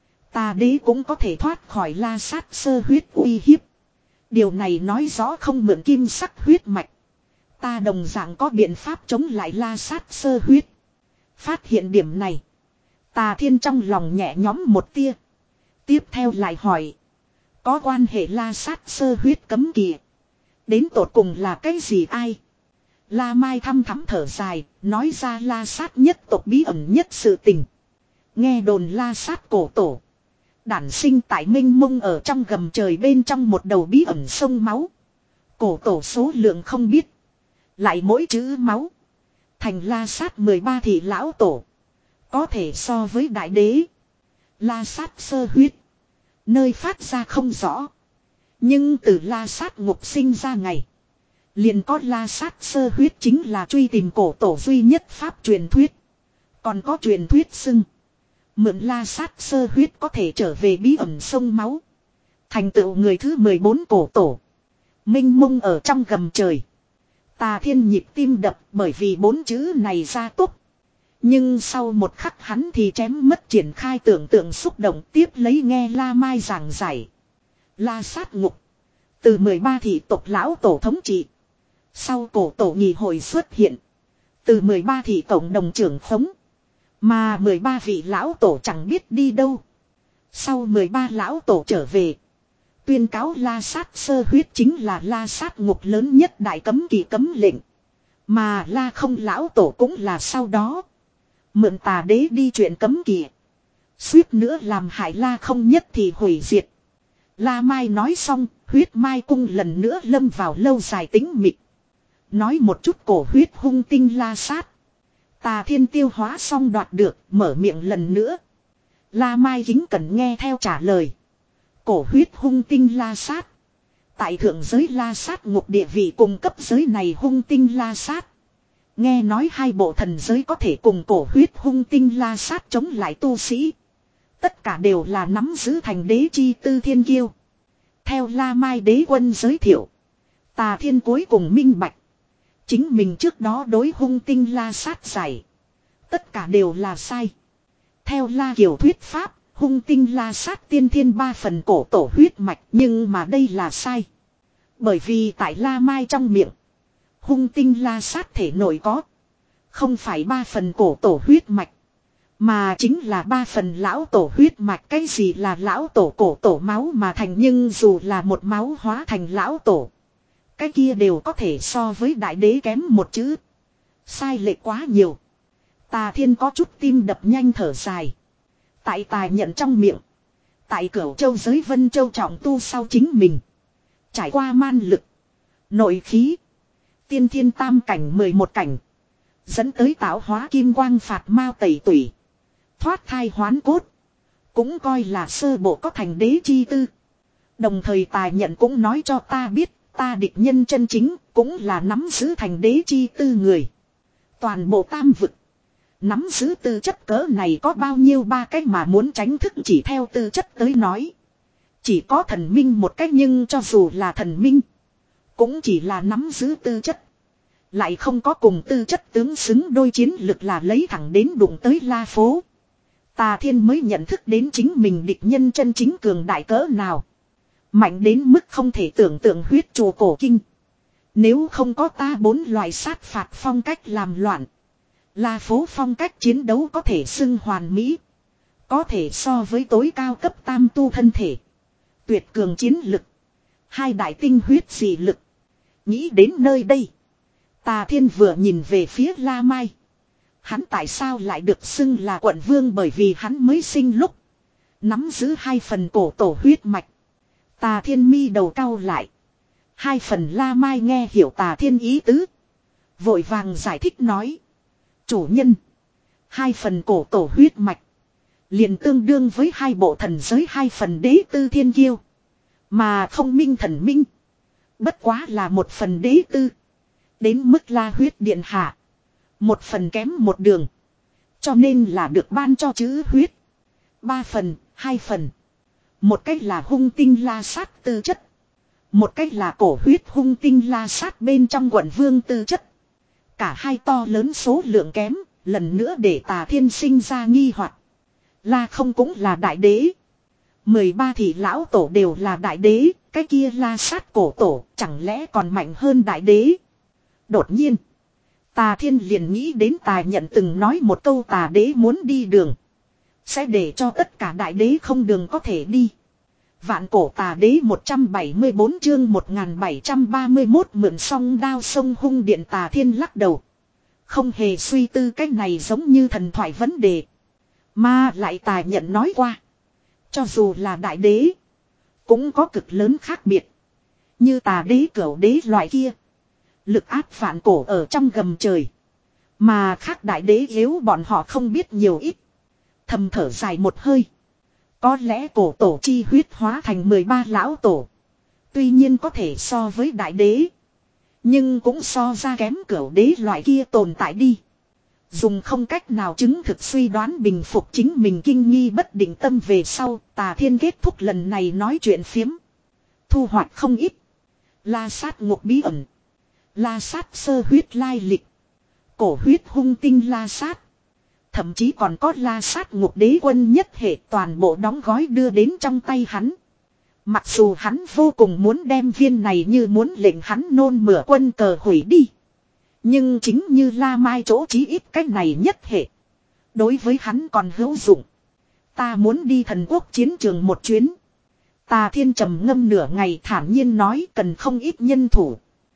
Tà đế cũng có thể thoát khỏi la sát sơ huyết uy hiếp. Điều này nói rõ không mượn kim sắc huyết mạch. Ta đồng dạng có biện pháp chống lại la sát sơ huyết. Phát hiện điểm này. Tà Thiên trong lòng nhẹ nhõm một tia. Tiếp theo lại hỏi. Có quan hệ la sát sơ huyết cấm kỵ. Đến tột cùng là cái gì ai? La Mai thăm thắm thở dài. Nói ra la sát nhất tộc bí ẩn nhất sự tình. Nghe đồn la sát cổ tổ. Đản sinh tại minh mông ở trong gầm trời bên trong một đầu bí ẩn sông máu. Cổ tổ số lượng không biết. Lại mỗi chữ máu. Thành la sát mười ba thị lão tổ. Có thể so với đại đế. La sát sơ huyết. Nơi phát ra không rõ. Nhưng từ la sát ngục sinh ra ngày. Liền có la sát sơ huyết chính là truy tìm cổ tổ duy nhất pháp truyền thuyết. Còn có truyền thuyết xưng. Mượn la sát sơ huyết có thể trở về bí ẩn sông máu. Thành tựu người thứ mười bốn cổ tổ. Minh mông ở trong gầm trời. Tà Thiên nhịp tim đập bởi vì bốn chữ này ra túc. Nhưng sau một khắc hắn thì chém mất triển khai tưởng tượng xúc động tiếp lấy nghe La Mai giảng giải. La sát ngục. Từ mười ba thị tộc lão tổ thống trị. Sau cổ tổ nghị hội xuất hiện. Từ mười ba thị cộng đồng trưởng khống. Mà mười ba vị lão tổ chẳng biết đi đâu. Sau mười ba lão tổ trở về. Tuyên cáo la sát sơ huyết chính là la sát ngục lớn nhất đại cấm kỳ cấm lệnh. Mà la không lão tổ cũng là sau đó. Mượn tà đế đi chuyện cấm kỵ. Suýt nữa làm hại la không nhất thì hủy diệt. La Mai nói xong, huyết mai cung lần nữa lâm vào lâu dài tính mịt. Nói một chút cổ huyết hung tinh la sát. Tà Thiên tiêu hóa xong đoạt được, mở miệng lần nữa. La Mai kính cần nghe theo trả lời. Cổ huyết hung tinh la sát. Tại thượng giới la sát ngục địa vị cùng cấp giới này hung tinh la sát. Nghe nói hai bộ thần giới có thể cùng cổ huyết hung tinh la sát chống lại tu sĩ. Tất cả đều là nắm giữ thành đế chi tư thiên kiêu. Theo La Mai đế quân giới thiệu. Tà Thiên cuối cùng minh bạch. Chính mình trước đó đối hung tinh la sát giải. Tất cả đều là sai. Theo La Kiều thuyết pháp, hung tinh la sát tiên thiên ba phần cổ tổ huyết mạch nhưng mà đây là sai. Bởi vì tại La Mai trong miệng. Hung tinh la sát thể nội có. Không phải ba phần cổ tổ huyết mạch. Mà chính là ba phần lão tổ huyết mạch. Cái gì là lão tổ cổ tổ máu mà thành nhưng dù là một máu hóa thành lão tổ. Cái kia đều có thể so với đại đế kém một chữ. Sai lệch quá nhiều. Tà Thiên có chút tim đập nhanh thở dài. Tại tài nhận trong miệng. Tại Cửu Châu giới Vân Châu trọng tu sau chính mình. Trải qua man lực. Nội khí. Tiên thiên tam cảnh mười một cảnh. Dẫn tới tạo hóa kim quang phạt mao tẩy tủy. Thoát thai hoán cốt. Cũng coi là sơ bộ có thành đế chi tư. Đồng thời tài nhận cũng nói cho ta biết. Ta địch nhân chân chính cũng là nắm giữ thành đế chi tư người. Toàn bộ tam vực. Nắm giữ tư chất cỡ này có bao nhiêu ba cách mà muốn tránh thức chỉ theo tư chất tới nói. Chỉ có thần minh một cách nhưng cho dù là thần minh. Cũng chỉ là nắm giữ tư chất. Lại không có cùng tư chất tướng xứng đôi chiến lực là lấy thẳng đến đụng tới La Phố. Tà Thiên mới nhận thức đến chính mình địch nhân chân chính cường đại cỡ nào. Mạnh đến mức không thể tưởng tượng huyết trù cổ kinh. Nếu không có ta bốn loại sát phạt phong cách làm loạn. La Phố phong cách chiến đấu có thể xưng hoàn mỹ. Có thể so với tối cao cấp tam tu thân thể. Tuyệt cường chiến lực. Hai đại tinh huyết dị lực. Nghĩ đến nơi đây. Tà Thiên vừa nhìn về phía La Mai. Hắn tại sao lại được xưng là quận vương bởi vì hắn mới sinh lúc. Nắm giữ hai phần cổ tổ huyết mạch. Tà Thiên mi đầu cau lại. Hai phần La Mai nghe hiểu Tà Thiên ý tứ. Vội vàng giải thích nói. Chủ nhân. Hai phần cổ tổ huyết mạch. Liền tương đương với hai bộ thần giới hai phần đế tư thiên kiêu. Mà không minh thần minh. Bất quá là một phần đế tư. Đến mức La huyết điện hạ. Một phần kém một đường. Cho nên là được ban cho chữ huyết. Ba phần, hai phần. Một cách là hung tinh la sát tư chất. Một cách là cổ huyết hung tinh la sát bên trong quận vương tư chất. Cả hai to lớn số lượng kém. Lần nữa để Tà Thiên sinh ra nghi hoặc. La không cũng là đại đế. mười ba thị lão tổ đều là đại đế. Cái kia la sát cổ tổ chẳng lẽ còn mạnh hơn đại đế. Đột nhiên. Tà Thiên liền nghĩ đến Tài nhận từng nói một câu tà đế muốn đi đường. Sẽ để cho tất cả đại đế không đường có thể đi. Vạn cổ tà đế một trăm bảy mươi bốn chương một nghìn bảy trăm ba mươi mốt mượn song đao sông hung điện. Tà Thiên lắc đầu. Không hề suy tư cách này giống như thần thoại vấn đề. Mà lại Tài nhận nói qua. Cho dù là đại đế. Cũng có cực lớn khác biệt. Như tà đế cửu đế loại kia. Lực áp vạn cổ ở trong gầm trời. Mà khác đại đế yếu bọn họ không biết nhiều ít. Thầm thở dài một hơi. Có lẽ cổ tổ chi huyết hóa thành mười ba lão tổ. Tuy nhiên có thể so với đại đế. Nhưng cũng so ra kém cửu đế loại kia tồn tại đi. Dùng không cách nào chứng thực suy đoán bình phục chính mình kinh nghi bất định tâm về sau. Tà Thiên kết thúc lần này nói chuyện phiếm. Thu hoạch không ít. La sát ngục bí ẩn. La sát sơ huyết lai lịch. Cổ huyết hung tinh la sát. Thậm chí còn có la sát ngục đế quân nhất hệ toàn bộ đóng gói đưa đến trong tay hắn. Mặc dù hắn vô cùng muốn đem viên này như muốn lệnh hắn nôn mửa quân cờ hủy đi. Nhưng chính như La Mai chỗ chí ít cái này nhất hệ. Đối với hắn còn hữu dụng. Ta muốn đi thần quốc chiến trường một chuyến. Tà Thiên trầm ngâm nửa ngày thản nhiên nói cần không ít nhân thủ.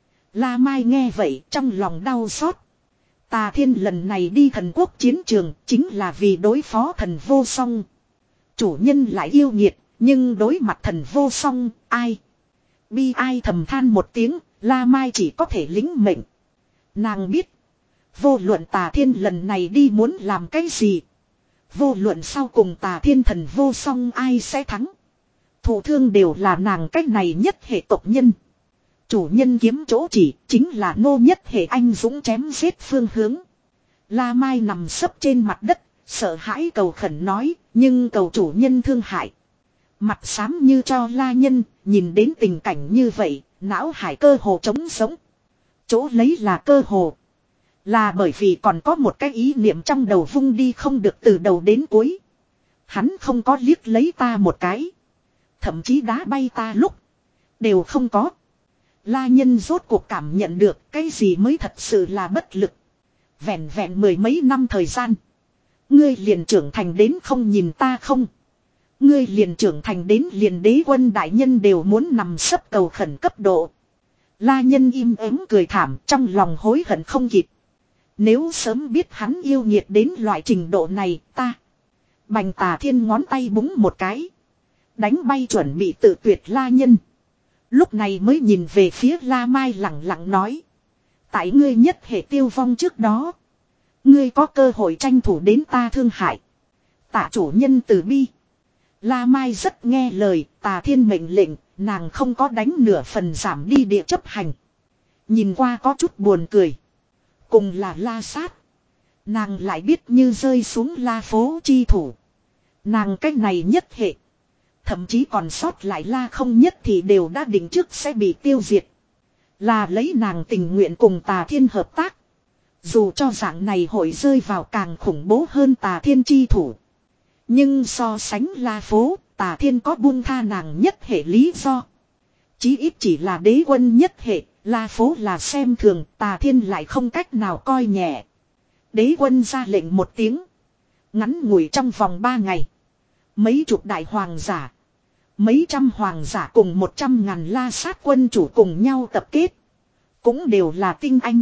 La Mai nghe vậy trong lòng đau xót. Tà Thiên lần này đi thần quốc chiến trường chính là vì đối phó thần vô song. Chủ nhân lại yêu nghiệt, nhưng đối mặt thần vô song, ai? Bi ai thầm than một tiếng, La Mai chỉ có thể lính mệnh. Nàng biết, vô luận Tà Thiên lần này đi muốn làm cái gì. Vô luận sau cùng Tà Thiên thần vô song ai sẽ thắng. Thủ thương đều là nàng cách này nhất hệ tộc nhân. Chủ nhân kiếm chỗ chỉ chính là nô nhất hệ anh dũng chém giết phương hướng. La Mai nằm sấp trên mặt đất, sợ hãi cầu khẩn nói, nhưng cầu chủ nhân thương hại. Mặt xám như cho La Nhân, nhìn đến tình cảnh như vậy, não hải cơ hồ trống sống. Chỗ lấy là cơ hồ. Là bởi vì còn có một cái ý niệm trong đầu vung đi không được từ đầu đến cuối. Hắn không có liếc lấy ta một cái. Thậm chí đá bay ta lúc. Đều không có. La Nhân rốt cuộc cảm nhận được cái gì mới thật sự là bất lực. Vẹn vẹn mười mấy năm thời gian. Ngươi liền trưởng thành đến không nhìn ta không. Ngươi liền trưởng thành đến liền đế quân đại nhân đều muốn nằm sấp cầu khẩn cấp độ. La Nhân im ắng cười thảm trong lòng hối hận không kịp. Nếu sớm biết hắn yêu nghiệt đến loại trình độ này ta. Bành Tà Thiên ngón tay búng một cái. Đánh bay chuẩn bị tự tuyệt La Nhân. Lúc này mới nhìn về phía La Mai lặng lặng nói. Tại ngươi nhất hệ tiêu vong trước đó. Ngươi có cơ hội tranh thủ đến ta thương hại. Tạ chủ nhân từ bi. La Mai rất nghe lời, Tà Thiên mệnh lệnh, nàng không có đánh nửa phần giảm đi địa chấp hành. Nhìn qua có chút buồn cười. Cùng là La Sát. Nàng lại biết như rơi xuống La Phố chi thủ. Nàng cách này nhất hệ. Thậm chí còn sót lại La không nhất thì đều đã định trước sẽ bị tiêu diệt. Là lấy nàng tình nguyện cùng Tà Thiên hợp tác. Dù cho dạng này hội rơi vào càng khủng bố hơn Tà Thiên chi thủ. Nhưng so sánh La Phố, Tà Thiên có buông tha nàng nhất hệ lý do. Chí ít chỉ là đế quân nhất hệ, La Phố là xem thường, Tà Thiên lại không cách nào coi nhẹ. Đế quân ra lệnh một tiếng. Ngắn ngủi trong vòng ba ngày. Mấy chục đại hoàng giả. Mấy trăm hoàng giả cùng một trăm ngàn La Sát quân chủ cùng nhau tập kết. Cũng đều là tinh anh.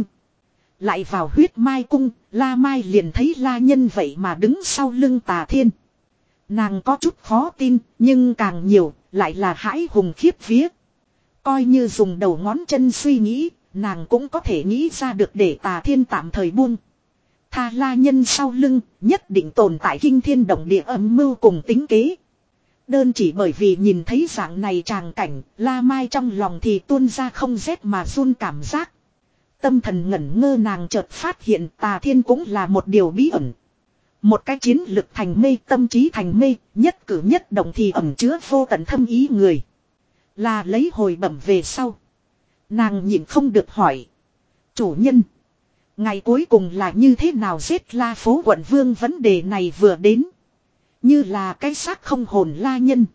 Lại vào huyết mai cung, La Mai liền thấy La Nhân vậy mà đứng sau lưng Tà Thiên. Nàng có chút khó tin, nhưng càng nhiều, lại là hãi hùng khiếp vía. Coi như dùng đầu ngón chân suy nghĩ, nàng cũng có thể nghĩ ra được để Tà Thiên tạm thời buông. Tha La Nhân sau lưng, nhất định tồn tại kinh thiên động địa âm mưu cùng tính kế. Đơn chỉ bởi vì nhìn thấy dạng này tràng cảnh, La Mai trong lòng thì tuôn ra không rét mà run cảm giác. Tâm thần ngẩn ngơ nàng chợt phát hiện Tà Thiên cũng là một điều bí ẩn. Một cái chiến lực thành mê, tâm trí thành mê, nhất cử nhất động thì ẩn chứa vô tận thâm ý người. Là lấy hồi bẩm về sau. Nàng nhịn không được hỏi. Chủ nhân. Ngày cuối cùng là như thế nào giết La Phố quận vương vấn đề này vừa đến. Như là cái xác không hồn La Nhân.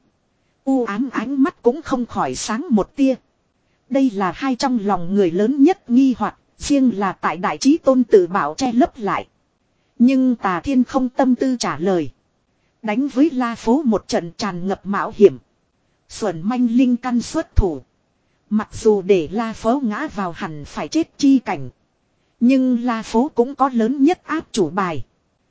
U ám ánh mắt cũng không khỏi sáng một tia. Đây là hai trong lòng người lớn nhất nghi hoặc, riêng là tại đại trí tôn tự bảo che lấp lại. Nhưng Tà Thiên không tâm tư trả lời. Đánh với La Phố một trận tràn ngập mạo hiểm. Xuẩn manh linh căn xuất thủ. Mặc dù để La Phố ngã vào hẳn phải chết chi cảnh. Nhưng La Phố cũng có lớn nhất áp chủ bài.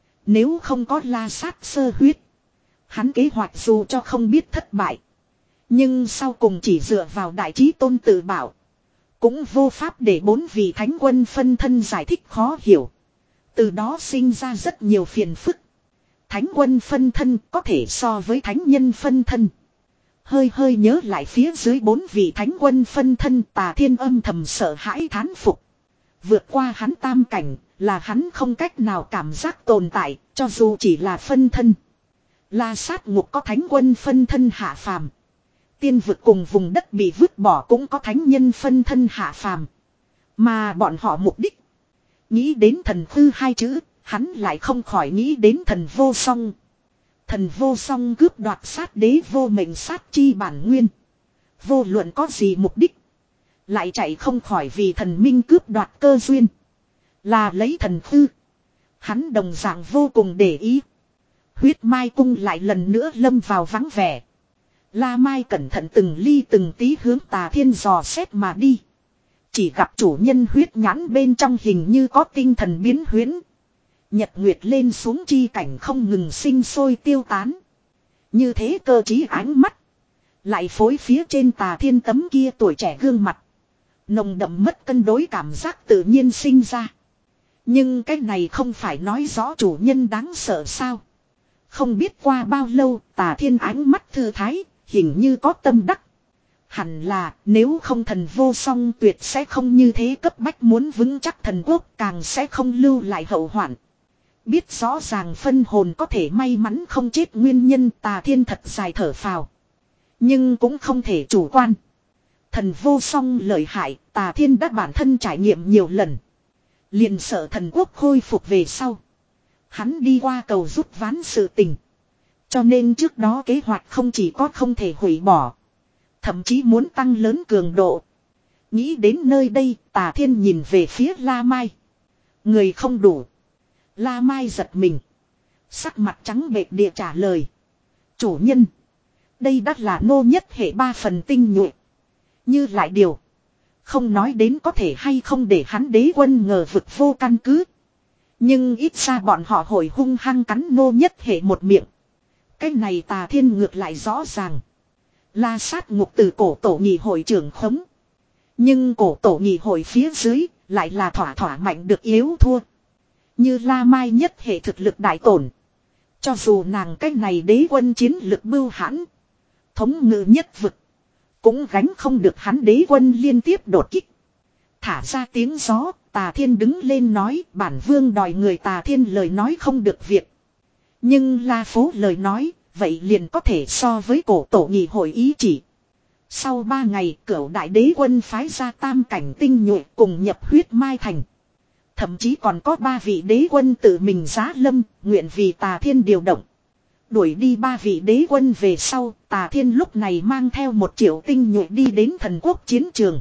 Nếu không có La Sát sơ huyết. Hắn kế hoạch dù cho không biết thất bại. Nhưng sau cùng chỉ dựa vào đại trí tôn tự bảo. Cũng vô pháp để bốn vị thánh quân phân thân giải thích khó hiểu. Từ đó sinh ra rất nhiều phiền phức. Thánh quân phân thân có thể so với thánh nhân phân thân. Hơi hơi nhớ lại phía dưới bốn vị thánh quân phân thân, Tà Thiên âm thầm sợ hãi thán phục. Vượt qua hắn tam cảnh là hắn không cách nào cảm giác tồn tại, cho dù chỉ là phân thân. La Sát ngục có thánh quân phân thân hạ phàm. Tiên vực cùng vùng đất bị vứt bỏ cũng có thánh nhân phân thân hạ phàm. Mà bọn họ mục đích. Nghĩ đến thần khư hai chữ, hắn lại không khỏi nghĩ đến thần vô song. Thần vô song cướp đoạt sát đế vô mệnh sát chi bản nguyên. Vô luận có gì mục đích. Lại chạy không khỏi vì thần minh cướp đoạt cơ duyên. Là lấy thần khư. Hắn đồng dạng vô cùng để ý. Huyết Mai cung lại lần nữa lâm vào vắng vẻ. La Mai cẩn thận từng ly từng tí hướng Tà Thiên dò xét mà đi. Chỉ gặp chủ nhân huyết nhãn bên trong hình như có tinh thần biến huyễn. Nhật nguyệt lên xuống chi cảnh không ngừng sinh sôi tiêu tán. Như thế cơ trí ánh mắt. Lại phối phía trên Tà Thiên tấm kia tuổi trẻ gương mặt. Nồng đậm mất cân đối cảm giác tự nhiên sinh ra. Nhưng cái này không phải nói rõ chủ nhân đáng sợ sao. Không biết qua bao lâu Tà Thiên ánh mắt thư thái, hình như có tâm đắc. Hẳn là nếu không thần vô song tuyệt sẽ không như thế cấp bách muốn vững chắc thần quốc, càng sẽ không lưu lại hậu hoạn. Biết rõ ràng phân hồn có thể may mắn không chết nguyên nhân, Tà Thiên thật dài thở phào. Nhưng cũng không thể chủ quan. Thần vô song lợi hại, Tà Thiên đã bản thân trải nghiệm nhiều lần. Liền sợ thần quốc khôi phục về sau. Hắn đi qua cầu rút ván sự tình. Cho nên trước đó kế hoạch không chỉ có không thể hủy bỏ. Thậm chí muốn tăng lớn cường độ. Nghĩ đến nơi đây, Tà Thiên nhìn về phía La Mai. Người không đủ. La Mai giật mình. Sắc mặt trắng bệch địa trả lời. Chủ nhân. Đây đắt là nô nhất hệ ba phần tinh nhuệ. Như lại điều. Không nói đến có thể hay không để hắn đế quân ngờ vực vô căn cứ. Nhưng ít ra bọn họ hồi hung hăng cắn nô nhất hệ một miệng. Cái này Tà Thiên ngược lại rõ ràng. La sát ngục từ cổ tổ nhị hội trưởng khống. Nhưng cổ tổ nhị hội phía dưới lại là thỏa thỏa mạnh được yếu thua. Như La Mai nhất hệ thực lực đại tổn. Cho dù nàng cách này đế quân chiến lực bưu hãn. Thống ngự nhất vực. Cũng gánh không được hắn đế quân liên tiếp đột kích. Thả ra tiếng gió, Tà Thiên đứng lên nói bản vương đòi người Tà Thiên lời nói không được việc. Nhưng La Phố lời nói, vậy liền có thể so với cổ tổ nhị hội ý chỉ. Sau ba ngày cửu đại đế quân phái ra tam cảnh tinh nhuệ cùng nhập huyết mai thành. Thậm chí còn có ba vị đế quân tự mình giá lâm, nguyện vì Tà Thiên điều động. Đuổi đi ba vị đế quân về sau, Tà Thiên lúc này mang theo một triệu tinh nhuệ đi đến thần quốc chiến trường.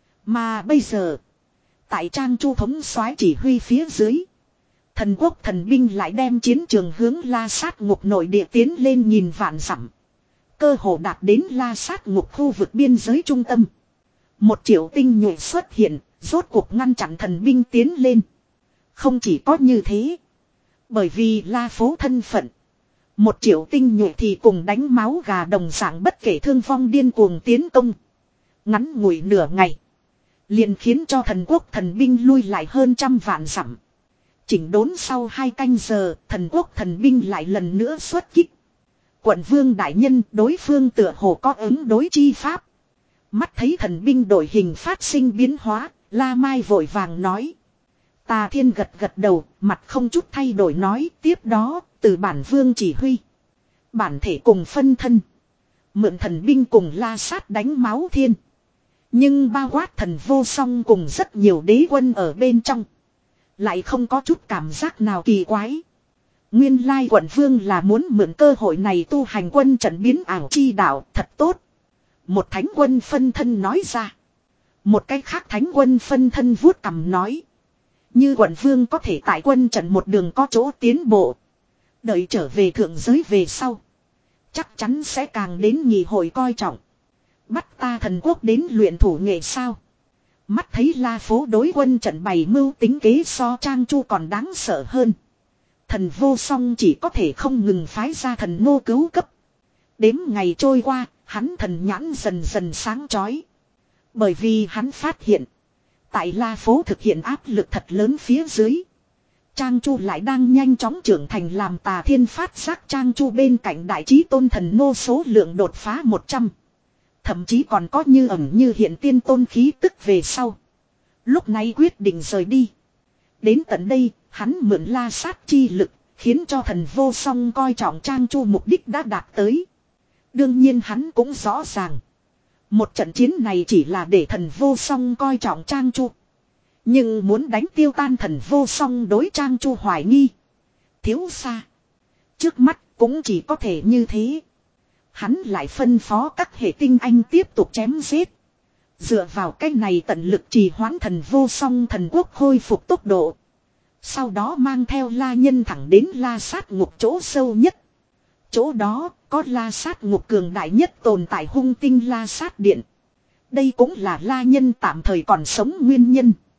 Mà bây giờ, tại Trang Chu thống soái chỉ huy phía dưới, thần quốc thần binh lại đem chiến trường hướng La Sát ngục nội địa tiến lên nhìn vạn dặm. Cơ hồ đạt đến La Sát ngục khu vực biên giới trung tâm. Một triệu tinh nhuệ xuất hiện, rốt cuộc ngăn chặn thần binh tiến lên. Không chỉ có như thế, bởi vì La Phố thân phận, một triệu tinh nhuệ thì cùng đánh máu gà đồng dạng bất kể thương vong điên cuồng tiến công. Ngắn ngủi nửa ngày, liền khiến cho thần quốc thần binh lui lại hơn trăm vạn dặm. Chỉnh đốn sau hai canh giờ, thần quốc thần binh lại lần nữa xuất kích. Quận vương đại nhân đối phương tựa hồ có ứng đối chi pháp. Mắt thấy thần binh đội hình phát sinh biến hóa, La Mai vội vàng nói. Tà Thiên gật gật đầu, mặt không chút thay đổi nói tiếp đó, từ bản vương chỉ huy. Bản thể cùng phân thân. Mượn thần binh cùng La Sát đánh máu thiên. Nhưng bao quát thần vô song cùng rất nhiều đế quân ở bên trong. Lại không có chút cảm giác nào kỳ quái. Nguyên lai quận vương là muốn mượn cơ hội này tu hành quân trận biến ảo chi đạo thật tốt. Một thánh quân phân thân nói ra. Một cách khác thánh quân phân thân vuốt cằm nói. Như quận vương có thể tại quân trận một đường có chỗ tiến bộ. Đợi trở về thượng giới về sau. Chắc chắn sẽ càng đến nhị hội coi trọng. Bắt ta thần quốc đến luyện thủ nghệ sao. Mắt thấy La Phố đối quân trận bày mưu tính kế so Trang Chu còn đáng sợ hơn. Thần vô song chỉ có thể không ngừng phái ra thần nô cứu cấp. Đếm ngày trôi qua, hắn thần nhãn dần dần sáng chói. Bởi vì hắn phát hiện, tại La Phố thực hiện áp lực thật lớn phía dưới. Trang Chu lại đang nhanh chóng trưởng thành làm Tà Thiên phát giác Trang Chu bên cạnh đại trí tôn thần nô số lượng đột phá một trăm. Thậm chí còn có như ẩn như hiện tiên tôn khí tức về sau. Lúc này quyết định rời đi. Đến tận đây, hắn mượn La Sát chi lực, khiến cho thần vô song coi trọng Trang Chu mục đích đã đạt tới. Đương nhiên hắn cũng rõ ràng. Một trận chiến này chỉ là để thần vô song coi trọng Trang Chu. Nhưng muốn đánh tiêu tan thần vô song đối Trang Chu hoài nghi. Thiếu xa. Trước mắt cũng chỉ có thể như thế. Hắn lại phân phó các hệ tinh anh tiếp tục chém giết. Dựa vào cách này tận lực trì hoãn thần vô song thần quốc khôi phục tốc độ. Sau đó mang theo La Nhân thẳng đến La Sát ngục chỗ sâu nhất. Chỗ đó có La Sát ngục cường đại nhất tồn tại hung tinh La Sát điện. Đây cũng là La Nhân tạm thời còn sống nguyên nhân.